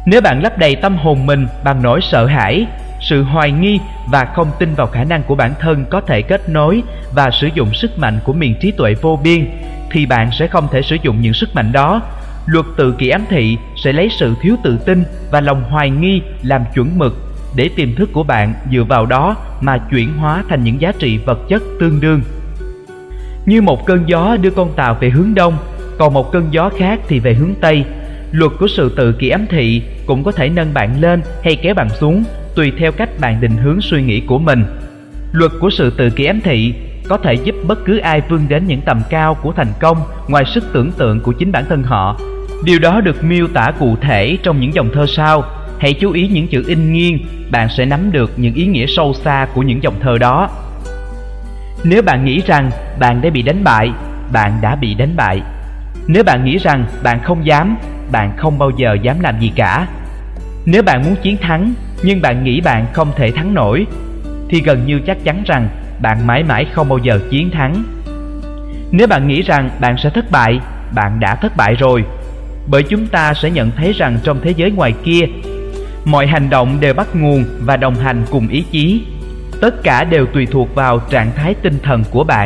Nếu bạn lấp đầy tâm hồn mình bằng nỗi sợ hãi, sự hoài nghi và không tin vào khả năng của bản thân có thể kết nối và sử dụng sức mạnh của miền trí tuệ vô biên, thì bạn sẽ không thể sử dụng những sức mạnh đó. Luật tự kỷ ám thị sẽ lấy sự thiếu tự tin và lòng hoài nghi làm chuẩn mực để tiềm thức của bạn dựa vào đó mà chuyển hóa thành những giá trị vật chất tương đương. Như một cơn gió đưa con tàu về hướng đông, còn một cơn gió khác thì về hướng tây. Luật của sự tự kỷ ám thị cũng có thể nâng bạn lên hay kéo bạn xuống tùy theo cách bạn định hướng suy nghĩ của mình. Luật của sự tự kỷ ám thị có thể giúp bất cứ ai vươn đến những tầm cao của thành công ngoài sức tưởng tượng của chính bản thân họ. Điều đó được miêu tả cụ thể trong những dòng thơ sau. Hãy chú ý những chữ in nghiêng, bạn sẽ nắm được những ý nghĩa sâu xa của những dòng thơ đó. Nếu bạn nghĩ rằng bạn đã bị đánh bại, bạn đã bị đánh bại. Nếu bạn nghĩ rằng bạn không dám, bạn không bao giờ dám làm gì cả. Nếu bạn muốn chiến thắng, nhưng bạn nghĩ bạn không thể thắng nổi, thì gần như chắc chắn rằng bạn mãi mãi không bao giờ chiến thắng. Nếu bạn nghĩ rằng bạn sẽ thất bại, bạn đã thất bại rồi. Bởi chúng ta sẽ nhận thấy rằng trong thế giới ngoài kia, mọi hành động đều bắt nguồn và đồng hành cùng ý chí. Tất cả đều tùy thuộc vào trạng thái tinh thần của bạn.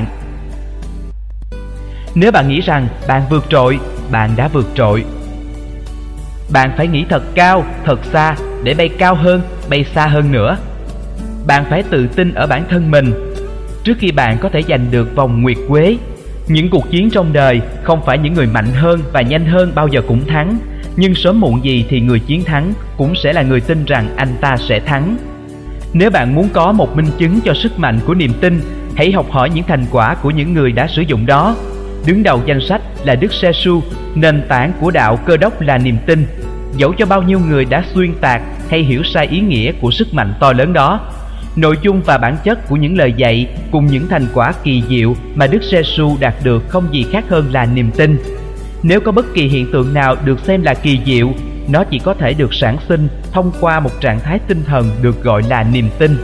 Nếu bạn nghĩ rằng bạn vượt trội, bạn đã vượt trội. Bạn phải nghĩ thật cao, thật xa để bay cao hơn, bay xa hơn nữa. Bạn phải tự tin ở bản thân mình. Trước khi bạn có thể giành được vòng nguyệt quế, những cuộc chiến trong đời không phải những người mạnh hơn và nhanh hơn bao giờ cũng thắng, nhưng sớm muộn gì thì người chiến thắng cũng sẽ là người tin rằng anh ta sẽ thắng. Nếu bạn muốn có một minh chứng cho sức mạnh của niềm tin, hãy học hỏi những thành quả của những người đã sử dụng đó. Đứng đầu danh sách là Đức Giê-xu, nền tảng của đạo Cơ Đốc là niềm tin. Dẫu cho bao nhiêu người đã xuyên tạc hay hiểu sai ý nghĩa của sức mạnh to lớn đó, nội dung và bản chất của những lời dạy cùng những thành quả kỳ diệu mà Đức Giê-xu đạt được không gì khác hơn là niềm tin. Nếu có bất kỳ hiện tượng nào được xem là kỳ diệu, nó chỉ có thể được sản sinh thông qua một trạng thái tinh thần được gọi là niềm tin.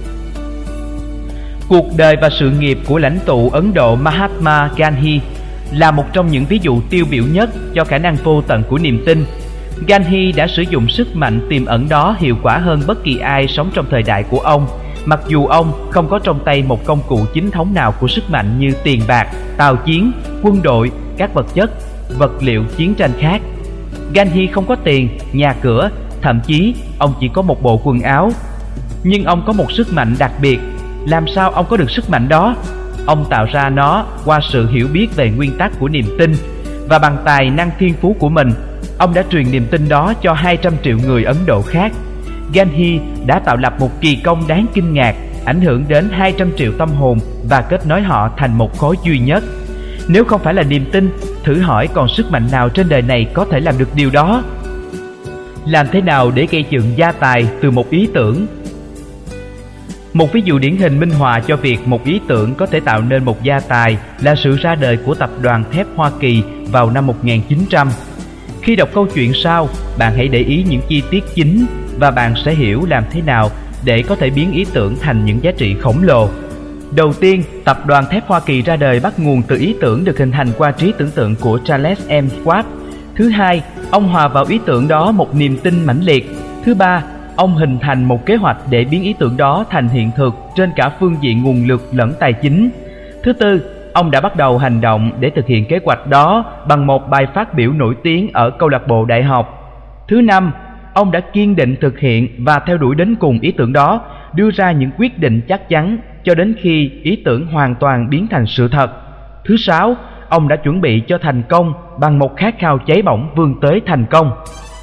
Cuộc đời và sự nghiệp của lãnh tụ Ấn Độ Mahatma Gandhi là một trong những ví dụ tiêu biểu nhất cho khả năng vô tận của niềm tin. Gandhi đã sử dụng sức mạnh tiềm ẩn đó hiệu quả hơn bất kỳ ai sống trong thời đại của ông, mặc dù ông không có trong tay một công cụ chính thống nào của sức mạnh như tiền bạc, tàu chiến, quân đội, các vật chất, vật liệu chiến tranh khác. Gandhi không có tiền, nhà cửa, thậm chí ông chỉ có một bộ quần áo. Nhưng ông có một sức mạnh đặc biệt. Làm sao ông có được sức mạnh đó? Ông tạo ra nó qua sự hiểu biết về nguyên tắc của niềm tin, và bằng tài năng thiên phú của mình, ông đã truyền niềm tin đó cho hai trăm triệu người Ấn Độ khác. Gandhi đã tạo lập một kỳ công đáng kinh ngạc, ảnh hưởng đến hai trăm triệu tâm hồn và kết nối họ thành một khối duy nhất. Nếu không phải là niềm tin, thử hỏi còn sức mạnh nào trên đời này có thể làm được điều đó? Làm thế nào để gây dựng gia tài từ một ý tưởng? Một ví dụ điển hình minh họa cho việc một ý tưởng có thể tạo nên một gia tài là sự ra đời của tập đoàn thép Hoa Kỳ vào năm một nghìn chín trăm. Khi đọc câu chuyện sau, bạn hãy để ý những chi tiết chính và bạn sẽ hiểu làm thế nào để có thể biến ý tưởng thành những giá trị khổng lồ. Đầu tiên, tập đoàn thép Hoa Kỳ ra đời bắt nguồn từ ý tưởng được hình thành qua trí tưởng tượng của Charles M. Schwab. Thứ hai, ông hòa vào ý tưởng đó một niềm tin mãnh liệt. Thứ ba, ông hình thành một kế hoạch để biến ý tưởng đó thành hiện thực trên cả phương diện nguồn lực lẫn tài chính. Thứ tư, ông đã bắt đầu hành động để thực hiện kế hoạch đó bằng một bài phát biểu nổi tiếng ở câu lạc bộ đại học. Thứ năm, ông đã kiên định thực hiện và theo đuổi đến cùng ý tưởng đó, đưa ra những quyết định chắc chắn cho đến khi ý tưởng hoàn toàn biến thành sự thật. Thứ sáu, ông đã chuẩn bị cho thành công bằng một khát khao cháy bỏng vươn tới thành công.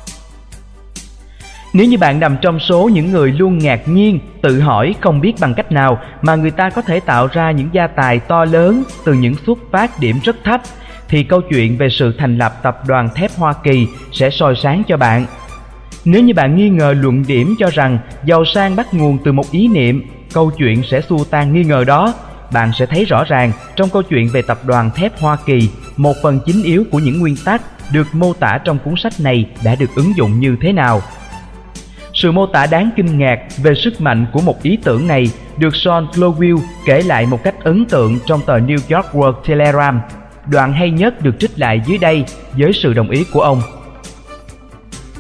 Nếu như bạn nằm trong số những người luôn ngạc nhiên, tự hỏi không biết bằng cách nào mà người ta có thể tạo ra những gia tài to lớn từ những xuất phát điểm rất thấp, thì câu chuyện về sự thành lập tập đoàn thép Hoa Kỳ sẽ soi sáng cho bạn. Nếu như bạn nghi ngờ luận điểm cho rằng giàu sang bắt nguồn từ một ý niệm, câu chuyện sẽ xua tan nghi ngờ đó. Bạn sẽ thấy rõ ràng trong câu chuyện về tập đoàn thép Hoa Kỳ, một phần chính yếu của những nguyên tắc được mô tả trong cuốn sách này đã được ứng dụng như thế nào. Sự mô tả đáng kinh ngạc về sức mạnh của một ý tưởng này được John Clowell kể lại một cách ấn tượng trong tờ New York World Telegram. Đoạn hay nhất được trích lại dưới đây với sự đồng ý của ông.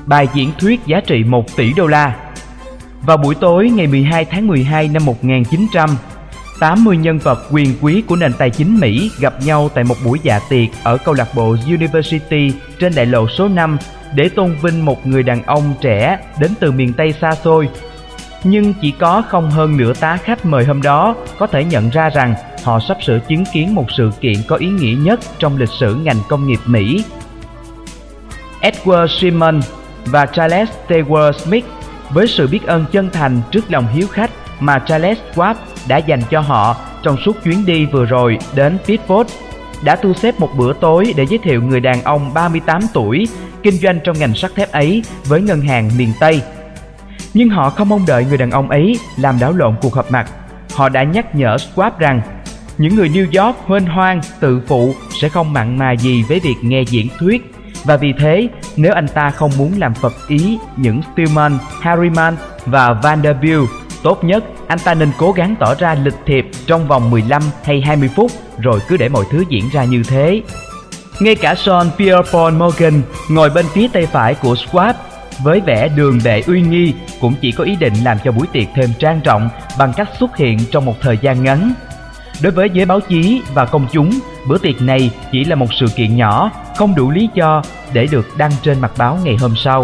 bài diễn thuyết giá trị một tỷ đô la. Vào buổi tối ngày mười hai tháng mười hai năm một nghìn chín trăm, tám mươi nhân vật quyền quý của nền tài chính Mỹ gặp nhau tại một buổi dạ tiệc ở câu lạc bộ University trên đại lộ số năm để tôn vinh một người đàn ông trẻ đến từ miền Tây xa xôi. Nhưng chỉ có không hơn nửa tá khách mời hôm đó có thể nhận ra rằng họ sắp sửa chứng kiến một sự kiện có ý nghĩa nhất trong lịch sử ngành công nghiệp Mỹ. Edward Simon và Charles Stewart Smith, với sự biết ơn chân thành trước lòng hiếu khách mà Charles Schwab đã dành cho họ trong suốt chuyến đi vừa rồi đến Pittsburgh, đã thu xếp một bữa tối để giới thiệu người đàn ông ba mươi tám tuổi kinh doanh trong ngành sắt thép ấy với ngân hàng miền Tây. Nhưng họ không mong đợi người đàn ông ấy làm đảo lộn cuộc họp mặt. Họ đã nhắc nhở Schwab rằng những người New York huênh hoang, tự phụ sẽ không mặn mà gì với việc nghe diễn thuyết, và vì thế nếu anh ta không muốn làm phật ý những Stillman, Harriman và Vanderbilt, tốt nhất anh ta nên cố gắng tỏ ra lịch thiệp trong vòng mười lăm hay hai mươi phút, rồi cứ để mọi thứ diễn ra như thế. Ngay cả John Pierpont Morgan ngồi bên phía tay phải của Schwab với vẻ đường đệ uy nghi cũng chỉ có ý định làm cho buổi tiệc thêm trang trọng bằng cách xuất hiện trong một thời gian ngắn. Đối với giới báo chí và công chúng, bữa tiệc này chỉ là một sự kiện nhỏ, không đủ lý do để được đăng trên mặt báo ngày hôm sau.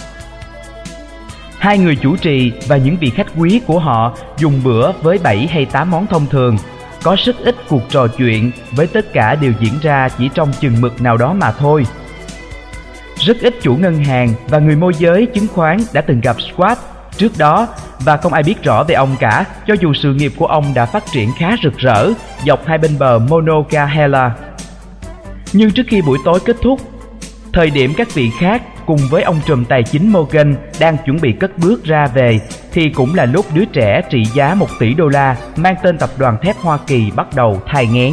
Hai người chủ trì và những vị khách quý của họ dùng bữa với bảy hay tám món thông thường. Có rất ít cuộc trò chuyện, với tất cả đều diễn ra chỉ trong chừng mực nào đó mà thôi. Rất ít chủ ngân hàng và người môi giới chứng khoán đã từng gặp Schwab trước đó, và không ai biết rõ về ông cả, cho dù sự nghiệp của ông đã phát triển khá rực rỡ dọc hai bên bờ Monongahela. Nhưng trước khi buổi tối kết thúc, thời điểm các vị khác cùng với ông trùm tài chính Morgan đang chuẩn bị cất bước ra về, thì cũng là lúc đứa trẻ trị giá một tỷ đô la mang tên Tập đoàn Thép Hoa Kỳ bắt đầu thai nghén.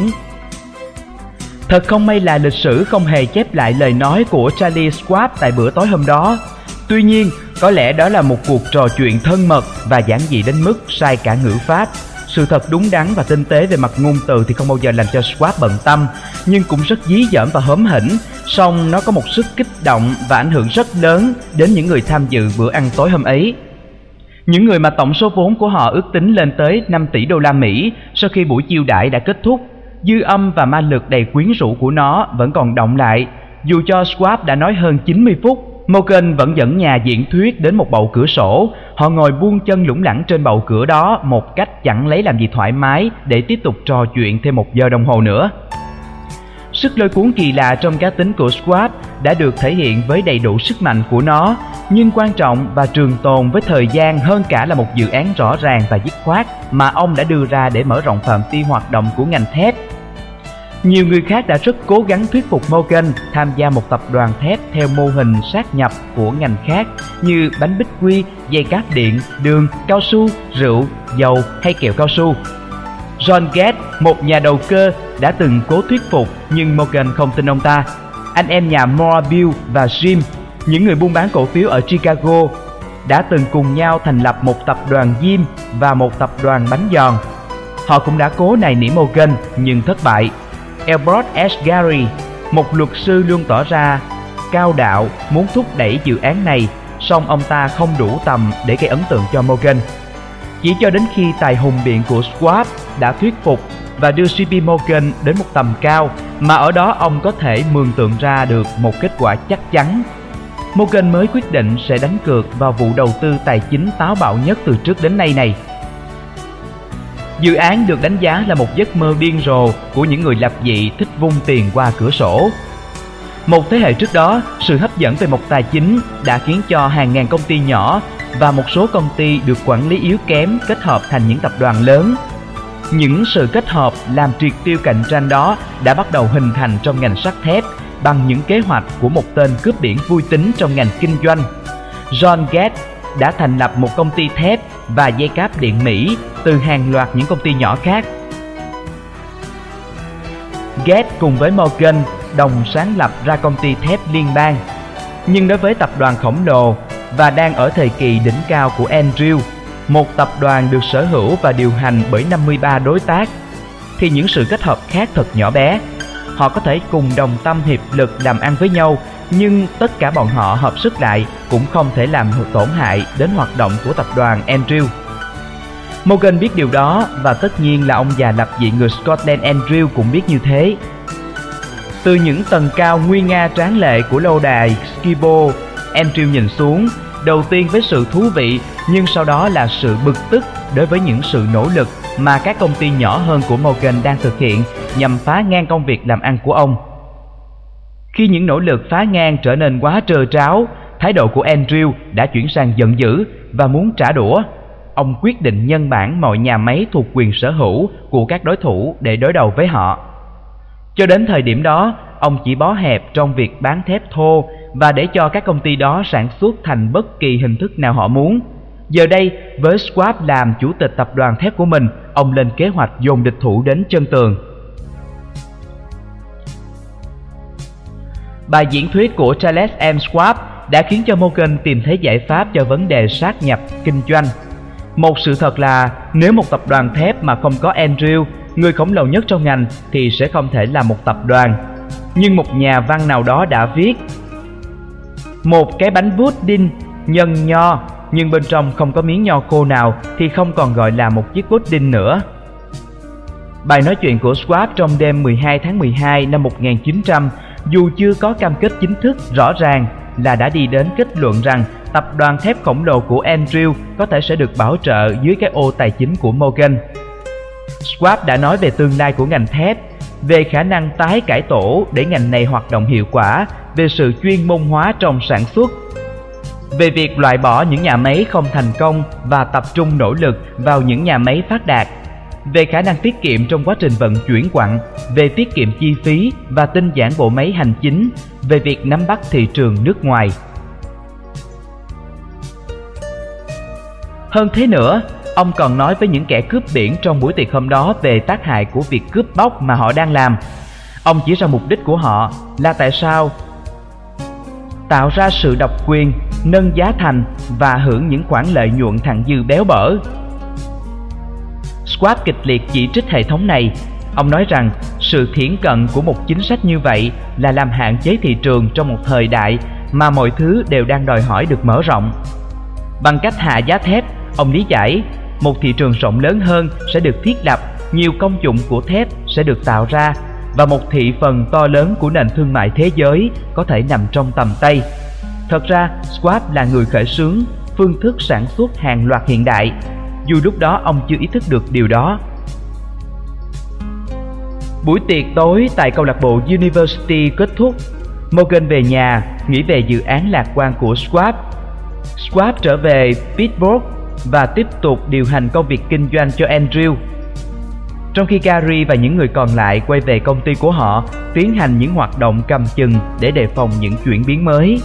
Thật không may là lịch sử không hề chép lại lời nói của Charlie Schwab tại bữa tối hôm đó. Tuy nhiên, có lẽ đó là một cuộc trò chuyện thân mật và giản dị đến mức sai cả ngữ pháp. Sự thật đúng đắn và tinh tế về mặt ngôn từ thì không bao giờ làm cho Schwab bận tâm, nhưng cũng rất dí dỏm và hóm hỉnh. Song nó có một sức kích động và ảnh hưởng rất lớn đến những người tham dự bữa ăn tối hôm ấy. Những người mà tổng số vốn của họ ước tính lên tới năm tỷ đô la Mỹ sau khi buổi chiêu đãi đã kết thúc. Dư âm và ma lực đầy quyến rũ của nó vẫn còn đọng lại. Dù cho Schwab đã nói hơn chín mươi phút, Morgan vẫn dẫn nhà diễn thuyết đến một bậu cửa sổ. Họ ngồi buông chân lủng lẳng trên bậu cửa đó một cách chẳng lấy làm gì thoải mái để tiếp tục trò chuyện thêm một giờ đồng hồ nữa. Sức lôi cuốn kỳ lạ trong cá tính của Schwab đã được thể hiện với đầy đủ sức mạnh của nó, nhưng quan trọng và trường tồn với thời gian hơn cả là một dự án rõ ràng và dứt khoát mà ông đã đưa ra để mở rộng phạm vi hoạt động của ngành thép. Nhiều người khác đã rất cố gắng thuyết phục Morgan tham gia một tập đoàn thép theo mô hình sát nhập của ngành khác như bánh bích quy, dây cáp điện, đường, cao su, rượu, dầu hay kẹo cao su. John Gates, một nhà đầu cơ, đã từng cố thuyết phục nhưng Morgan không tin ông ta. Anh em nhà Moore và Jim, những người buôn bán cổ phiếu ở Chicago, đã từng cùng nhau thành lập một tập đoàn diêm và một tập đoàn bánh giòn. Họ cũng đã cố nài nỉ Morgan nhưng thất bại. Albert S. Gary, một luật sư luôn tỏ ra cao đạo muốn thúc đẩy dự án này, song ông ta không đủ tầm để gây ấn tượng cho Morgan. Chỉ cho đến khi tài hùng biện của Schwab đã thuyết phục và đưa xê pê Morgan đến một tầm cao mà ở đó ông có thể mường tượng ra được một kết quả chắc chắn, Morgan mới quyết định sẽ đánh cược vào vụ đầu tư tài chính táo bạo nhất từ trước đến nay này. Dự án được đánh giá là một giấc mơ điên rồ của những người lập dị thích vung tiền qua cửa sổ. Một thế hệ trước đó, sự hấp dẫn về mặt tài chính đã khiến cho hàng ngàn công ty nhỏ và một số công ty được quản lý yếu kém kết hợp thành những tập đoàn lớn. Những sự kết hợp làm triệt tiêu cạnh tranh đó đã bắt đầu hình thành trong ngành sắt thép bằng những kế hoạch của một tên cướp biển vui tính trong ngành kinh doanh. John Gates đã thành lập một công ty thép và dây cáp điện Mỹ từ hàng loạt những công ty nhỏ khác. Gates cùng với Morgan đồng sáng lập ra công ty thép liên bang. Nhưng đối với tập đoàn khổng lồ và đang ở thời kỳ đỉnh cao của Andrew, một tập đoàn được sở hữu và điều hành bởi năm mươi ba đối tác, thì những sự kết hợp khác thật nhỏ bé. Họ có thể cùng đồng tâm hiệp lực làm ăn với nhau nhưng tất cả bọn họ hợp sức lại cũng không thể làm tổn hại đến hoạt động của tập đoàn Andrew. Morgan biết điều đó, và tất nhiên là ông già lập dị người Scotland Andrew cũng biết như thế. Từ những tầng cao nguy nga tráng lệ của lâu đài Skibo, Andrew nhìn xuống, đầu tiên với sự thú vị, nhưng sau đó là sự bực tức đối với những sự nỗ lực mà các công ty nhỏ hơn của Morgan đang thực hiện nhằm phá ngang công việc làm ăn của ông. Khi những nỗ lực phá ngang trở nên quá trơ tráo, thái độ của Andrew đã chuyển sang giận dữ và muốn trả đũa. Ông quyết định nhân bản mọi nhà máy thuộc quyền sở hữu của các đối thủ để đối đầu với họ. Cho đến thời điểm đó, ông chỉ bó hẹp trong việc bán thép thô và để cho các công ty đó sản xuất thành bất kỳ hình thức nào họ muốn. Giờ đây, với Schwab làm chủ tịch tập đoàn thép của mình, ông lên kế hoạch dồn địch thủ đến chân tường. Bài diễn thuyết của Charles M. Schwab đã khiến cho Morgan tìm thấy giải pháp cho vấn đề sát nhập kinh doanh. Một sự thật là nếu một tập đoàn thép mà không có Andrew, người khổng lồ nhất trong ngành, thì sẽ không thể là một tập đoàn. Nhưng một nhà văn nào đó đã viết: một cái bánh pudding nhân nho nhưng bên trong không có miếng nho khô nào thì không còn gọi là một chiếc pudding nữa. Bài nói chuyện của Schwab trong đêm mười hai tháng mười hai năm một nghìn chín trăm, dù chưa có cam kết chính thức rõ ràng, là đã đi đến kết luận rằng tập đoàn thép khổng lồ của Andrew có thể sẽ được bảo trợ dưới cái ô tài chính của Morgan. Schwab đã nói về tương lai của ngành thép, về khả năng tái cải tổ để ngành này hoạt động hiệu quả, về sự chuyên môn hóa trong sản xuất, về việc loại bỏ những nhà máy không thành công và tập trung nỗ lực vào những nhà máy phát đạt, về khả năng tiết kiệm trong quá trình vận chuyển quặng, về tiết kiệm chi phí và tinh giản bộ máy hành chính, về việc nắm bắt thị trường nước ngoài. Hơn thế nữa, ông còn nói với những kẻ cướp biển trong buổi tiệc hôm đó về tác hại của việc cướp bóc mà họ đang làm. Ông chỉ ra mục đích của họ là tại sao tạo ra sự độc quyền, nâng giá thành và hưởng những khoản lợi nhuận thặng dư béo bở. Schwab kịch liệt chỉ trích hệ thống này. Ông nói rằng sự thiển cận của một chính sách như vậy là làm hạn chế thị trường trong một thời đại mà mọi thứ đều đang đòi hỏi được mở rộng. Bằng cách hạ giá thép, ông lý giải một thị trường rộng lớn hơn sẽ được thiết lập, nhiều công dụng của thép sẽ được tạo ra và một thị phần to lớn của nền thương mại thế giới có thể nằm trong tầm tay. Thật ra, Schwab là người khởi xướng phương thức sản xuất hàng loạt hiện đại, dù lúc đó ông chưa ý thức được điều đó. Buổi tiệc tối tại câu lạc bộ University kết thúc. Morgan về nhà, nghĩ về dự án lạc quan của Schwab. Schwab trở về Pittsburgh và tiếp tục điều hành công việc kinh doanh cho Andrew, trong khi Gary và những người còn lại quay về công ty của họ, tiến hành những hoạt động cầm chừng để đề phòng những chuyển biến mới.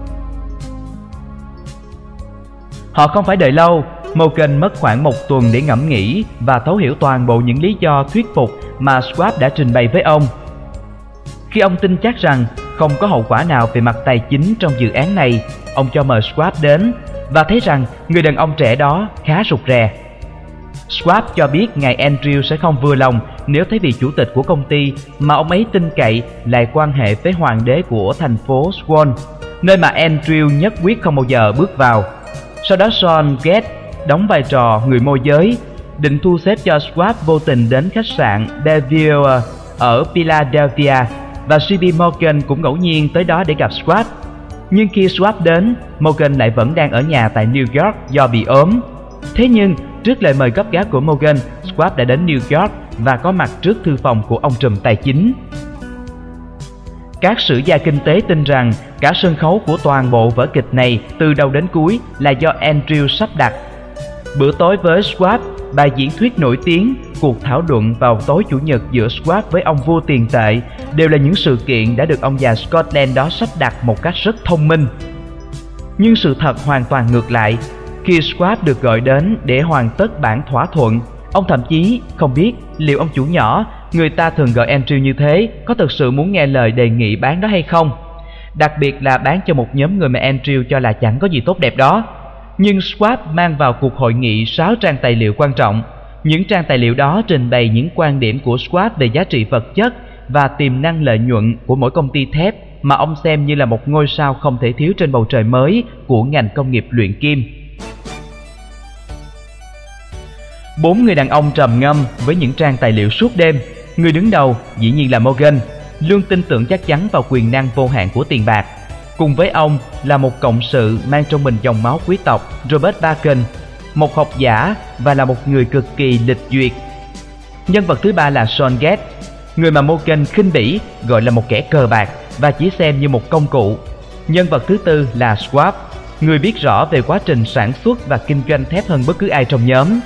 Họ không phải đợi lâu. Morgan mất khoảng một tuần để ngẫm nghĩ và thấu hiểu toàn bộ những lý do thuyết phục mà Schwab đã trình bày với ông. Khi ông tin chắc rằng không có hậu quả nào về mặt tài chính trong dự án này, ông cho mời Schwab đến và thấy rằng người đàn ông trẻ đó khá rụt rè. Schwab cho biết ngài Andrew sẽ không vừa lòng nếu thấy vị chủ tịch của công ty mà ông ấy tin cậy lại quan hệ với hoàng đế của thành phố Swan, nơi mà Andrew nhất quyết không bao giờ bước vào. Sau đó Sean Gates đóng vai trò người môi giới, định thu xếp cho Schwab vô tình đến khách sạn Bellevue ở Philadelphia, và xê pê Morgan cũng ngẫu nhiên tới đó để gặp Schwab. Nhưng khi Schwab đến, Morgan lại vẫn đang ở nhà tại New York do bị ốm. Thế nhưng, trước lời mời gấp gáp của Morgan, Schwab đã đến New York và có mặt trước thư phòng của ông trùm tài chính. Các sử gia kinh tế tin rằng cả sân khấu của toàn bộ vở kịch này từ đầu đến cuối là do Andrew sắp đặt. Bữa tối với Schwab, bài diễn thuyết nổi tiếng, cuộc thảo luận vào tối Chủ nhật giữa Schwab với ông vua tiền tệ đều là những sự kiện đã được ông già Scotland đó sắp đặt một cách rất thông minh. Nhưng sự thật hoàn toàn ngược lại. Khi Schwab được gọi đến để hoàn tất bản thỏa thuận, ông thậm chí không biết liệu ông chủ nhỏ, người ta thường gọi Andrew như thế, có thực sự muốn nghe lời đề nghị bán đó hay không. Đặc biệt là bán cho một nhóm người mà Andrew cho là chẳng có gì tốt đẹp đó. Nhưng Schwab mang vào cuộc hội nghị sáu trang tài liệu quan trọng. Những trang tài liệu đó trình bày những quan điểm của Schwab về giá trị vật chất và tiềm năng lợi nhuận của mỗi công ty thép mà ông xem như là một ngôi sao không thể thiếu trên bầu trời mới của ngành công nghiệp luyện kim. Bốn người đàn ông trầm ngâm với những trang tài liệu suốt đêm. Người đứng đầu dĩ nhiên là Morgan, luôn tin tưởng chắc chắn vào quyền năng vô hạn của tiền bạc. Cùng với ông là một cộng sự mang trong mình dòng máu quý tộc Robert Bacon, một học giả và là một người cực kỳ lịch duyệt. Nhân vật thứ ba là Sean Gates, người mà Morgan khinh bỉ gọi là một kẻ cờ bạc và chỉ xem như một công cụ. Nhân vật thứ tư là Schwab, người biết rõ về quá trình sản xuất và kinh doanh thép hơn bất cứ ai trong nhóm.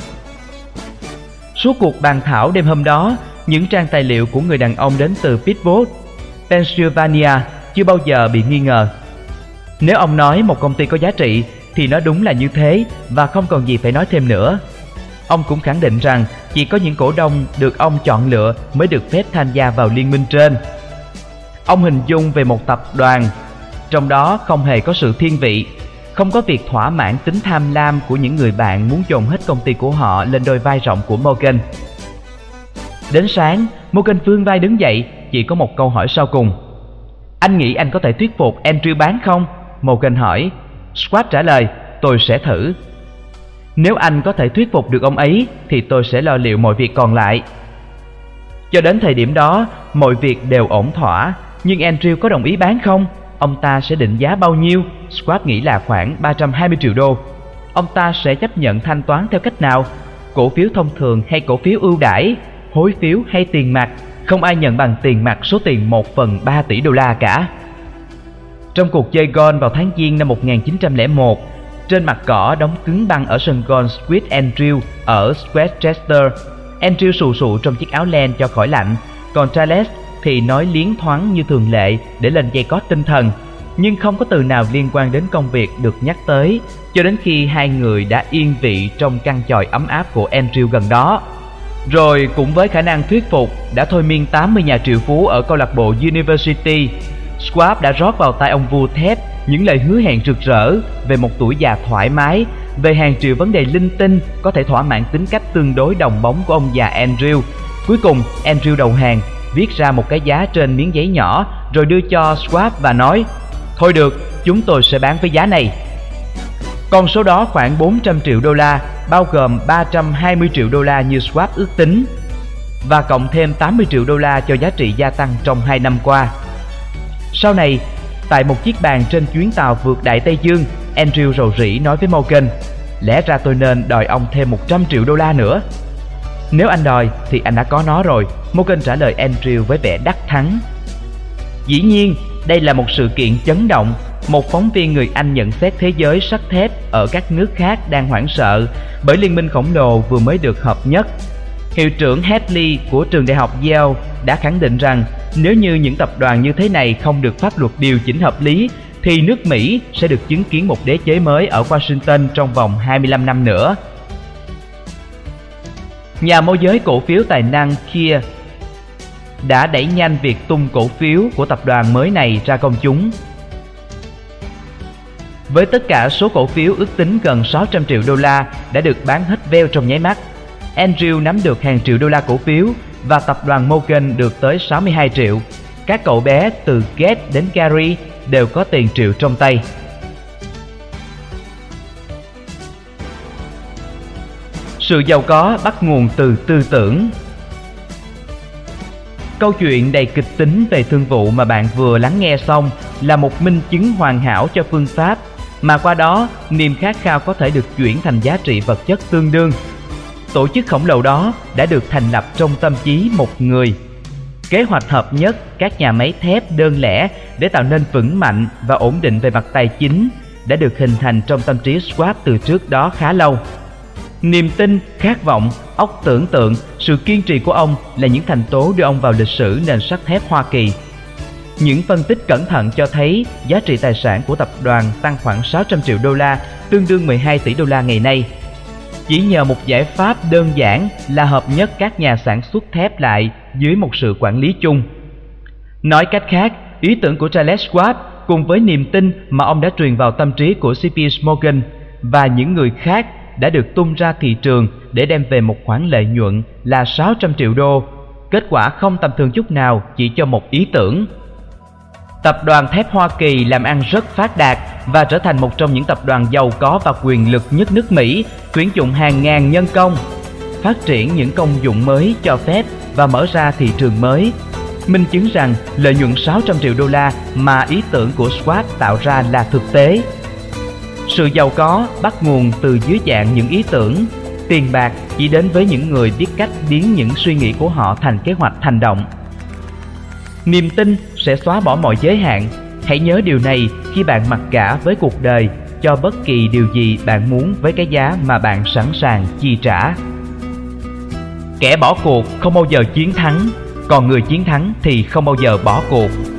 Suốt cuộc bàn thảo đêm hôm đó, những trang tài liệu của người đàn ông đến từ Pittsburgh, Pennsylvania chưa bao giờ bị nghi ngờ. Nếu ông nói một công ty có giá trị thì nó đúng là như thế và không còn gì phải nói thêm nữa. Ông cũng khẳng định rằng chỉ có những cổ đông được ông chọn lựa mới được phép tham gia vào liên minh trên. Ông hình dung về một tập đoàn, trong đó không hề có sự thiên vị, không có việc thỏa mãn tính tham lam của những người bạn muốn dồn hết công ty của họ lên đôi vai rộng của Morgan. Đến sáng, Morgan vươn vai đứng dậy, chỉ có một câu hỏi sau cùng. Anh nghĩ anh có thể thuyết phục Andrew bán không? Morgan hỏi. Schwab trả lời, tôi sẽ thử. Nếu anh có thể thuyết phục được ông ấy thì tôi sẽ lo liệu mọi việc còn lại. Cho đến thời điểm đó, mọi việc đều ổn thỏa. Nhưng Andrew có đồng ý bán không? Ông ta sẽ định giá bao nhiêu? Schwab nghĩ là khoảng ba trăm hai mươi triệu đô. Ông ta sẽ chấp nhận thanh toán theo cách nào? Cổ phiếu thông thường hay cổ phiếu ưu đãi? Hối phiếu hay tiền mặt? Không ai nhận bằng tiền mặt số tiền một phần ba tỷ đô la cả. Trong cuộc chơi golf vào tháng Giêng năm một nghìn chín trăm lẻ một, trên mặt cỏ đóng cứng băng ở sân golf Sweet Andrew ở Westchester, Andrew sù sụ trong chiếc áo len cho khỏi lạnh, còn Charles thì nói liến thoáng như thường lệ để lên dây cót tinh thần, nhưng không có từ nào liên quan đến công việc được nhắc tới, cho đến khi hai người đã yên vị trong căn chòi ấm áp của Andrew gần đó. Rồi cũng với khả năng thuyết phục đã thôi miên tám mươi nhà triệu phú ở câu lạc bộ University, Schwab đã rót vào tai ông vua thép những lời hứa hẹn rực rỡ về một tuổi già thoải mái, về hàng triệu vấn đề linh tinh có thể thỏa mãn tính cách tương đối đồng bóng của ông già Andrew. Cuối cùng, Andrew đầu hàng, viết ra một cái giá trên miếng giấy nhỏ rồi đưa cho Schwab và nói: thôi được, chúng tôi sẽ bán với giá này. Con số đó khoảng bốn trăm triệu đô la, bao gồm ba trăm hai mươi triệu đô la như Schwab ước tính, và cộng thêm tám mươi triệu đô la cho giá trị gia tăng trong hai năm qua. Sau này, tại một chiếc bàn trên chuyến tàu vượt Đại Tây Dương, Andrew rầu rĩ nói với Morgan: lẽ ra tôi nên đòi ông thêm một trăm triệu đô la nữa. Nếu anh đòi thì anh đã có nó rồi, Morgan trả lời Andrew với vẻ đắc thắng. Dĩ nhiên, đây là một sự kiện chấn động. Một phóng viên người Anh nhận xét thế giới sắt thép ở các nước khác đang hoảng sợ bởi liên minh khổng lồ vừa mới được hợp nhất. Hiệu trưởng Hadley của trường đại học Yale đã khẳng định rằng nếu như những tập đoàn như thế này không được pháp luật điều chỉnh hợp lý thì nước Mỹ sẽ được chứng kiến một đế chế mới ở Washington trong vòng hai mươi lăm năm nữa. Nhà môi giới cổ phiếu tài năng Kia đã đẩy nhanh việc tung cổ phiếu của tập đoàn mới này ra công chúng. Với tất cả số cổ phiếu ước tính gần sáu trăm triệu đô la đã được bán hết veo trong nháy mắt, Andrew nắm được hàng triệu đô la cổ phiếu và tập đoàn Morgan được tới sáu mươi hai triệu. Các cậu bé từ Gates đến Gary đều có tiền triệu trong tay. Sự giàu có bắt nguồn từ tư tưởng. Câu chuyện đầy kịch tính về thương vụ mà bạn vừa lắng nghe xong là một minh chứng hoàn hảo cho phương pháp mà qua đó niềm khát khao có thể được chuyển thành giá trị vật chất tương đương. Tổ chức khổng lồ đó đã được thành lập trong tâm trí một người. Kế hoạch hợp nhất các nhà máy thép đơn lẻ để tạo nên vững mạnh và ổn định về mặt tài chính đã được hình thành trong tâm trí Schwab từ trước đó khá lâu. Niềm tin, khát vọng, óc tưởng tượng, sự kiên trì của ông là những thành tố đưa ông vào lịch sử nền sắt thép Hoa Kỳ. Những phân tích cẩn thận cho thấy giá trị tài sản của tập đoàn tăng khoảng sáu trăm triệu đô la, tương đương mười hai tỷ đô la ngày nay. Chỉ nhờ một giải pháp đơn giản là hợp nhất các nhà sản xuất thép lại dưới một sự quản lý chung. Nói cách khác, ý tưởng của Charles Schwab cùng với niềm tin mà ông đã truyền vào tâm trí của xê pê Morgan và những người khác đã được tung ra thị trường để đem về một khoản lợi nhuận là sáu trăm triệu đô. Kết quả không tầm thường chút nào chỉ cho một ý tưởng. Tập đoàn thép Hoa Kỳ làm ăn rất phát đạt và trở thành một trong những tập đoàn giàu có và quyền lực nhất nước Mỹ, tuyển dụng hàng ngàn nhân công, phát triển những công dụng mới cho phép và mở ra thị trường mới, minh chứng rằng lợi nhuận sáu trăm triệu đô la mà ý tưởng của Schwab tạo ra là thực tế. Sự giàu có bắt nguồn từ dưới dạng những ý tưởng. Tiền bạc chỉ đến với những người biết cách biến những suy nghĩ của họ thành kế hoạch hành động. Niềm tin sẽ xóa bỏ mọi giới hạn. Hãy nhớ điều này khi bạn mặc cả với cuộc đời cho bất kỳ điều gì bạn muốn với cái giá mà bạn sẵn sàng chi trả. Kẻ bỏ cuộc không bao giờ chiến thắng, còn người chiến thắng thì không bao giờ bỏ cuộc.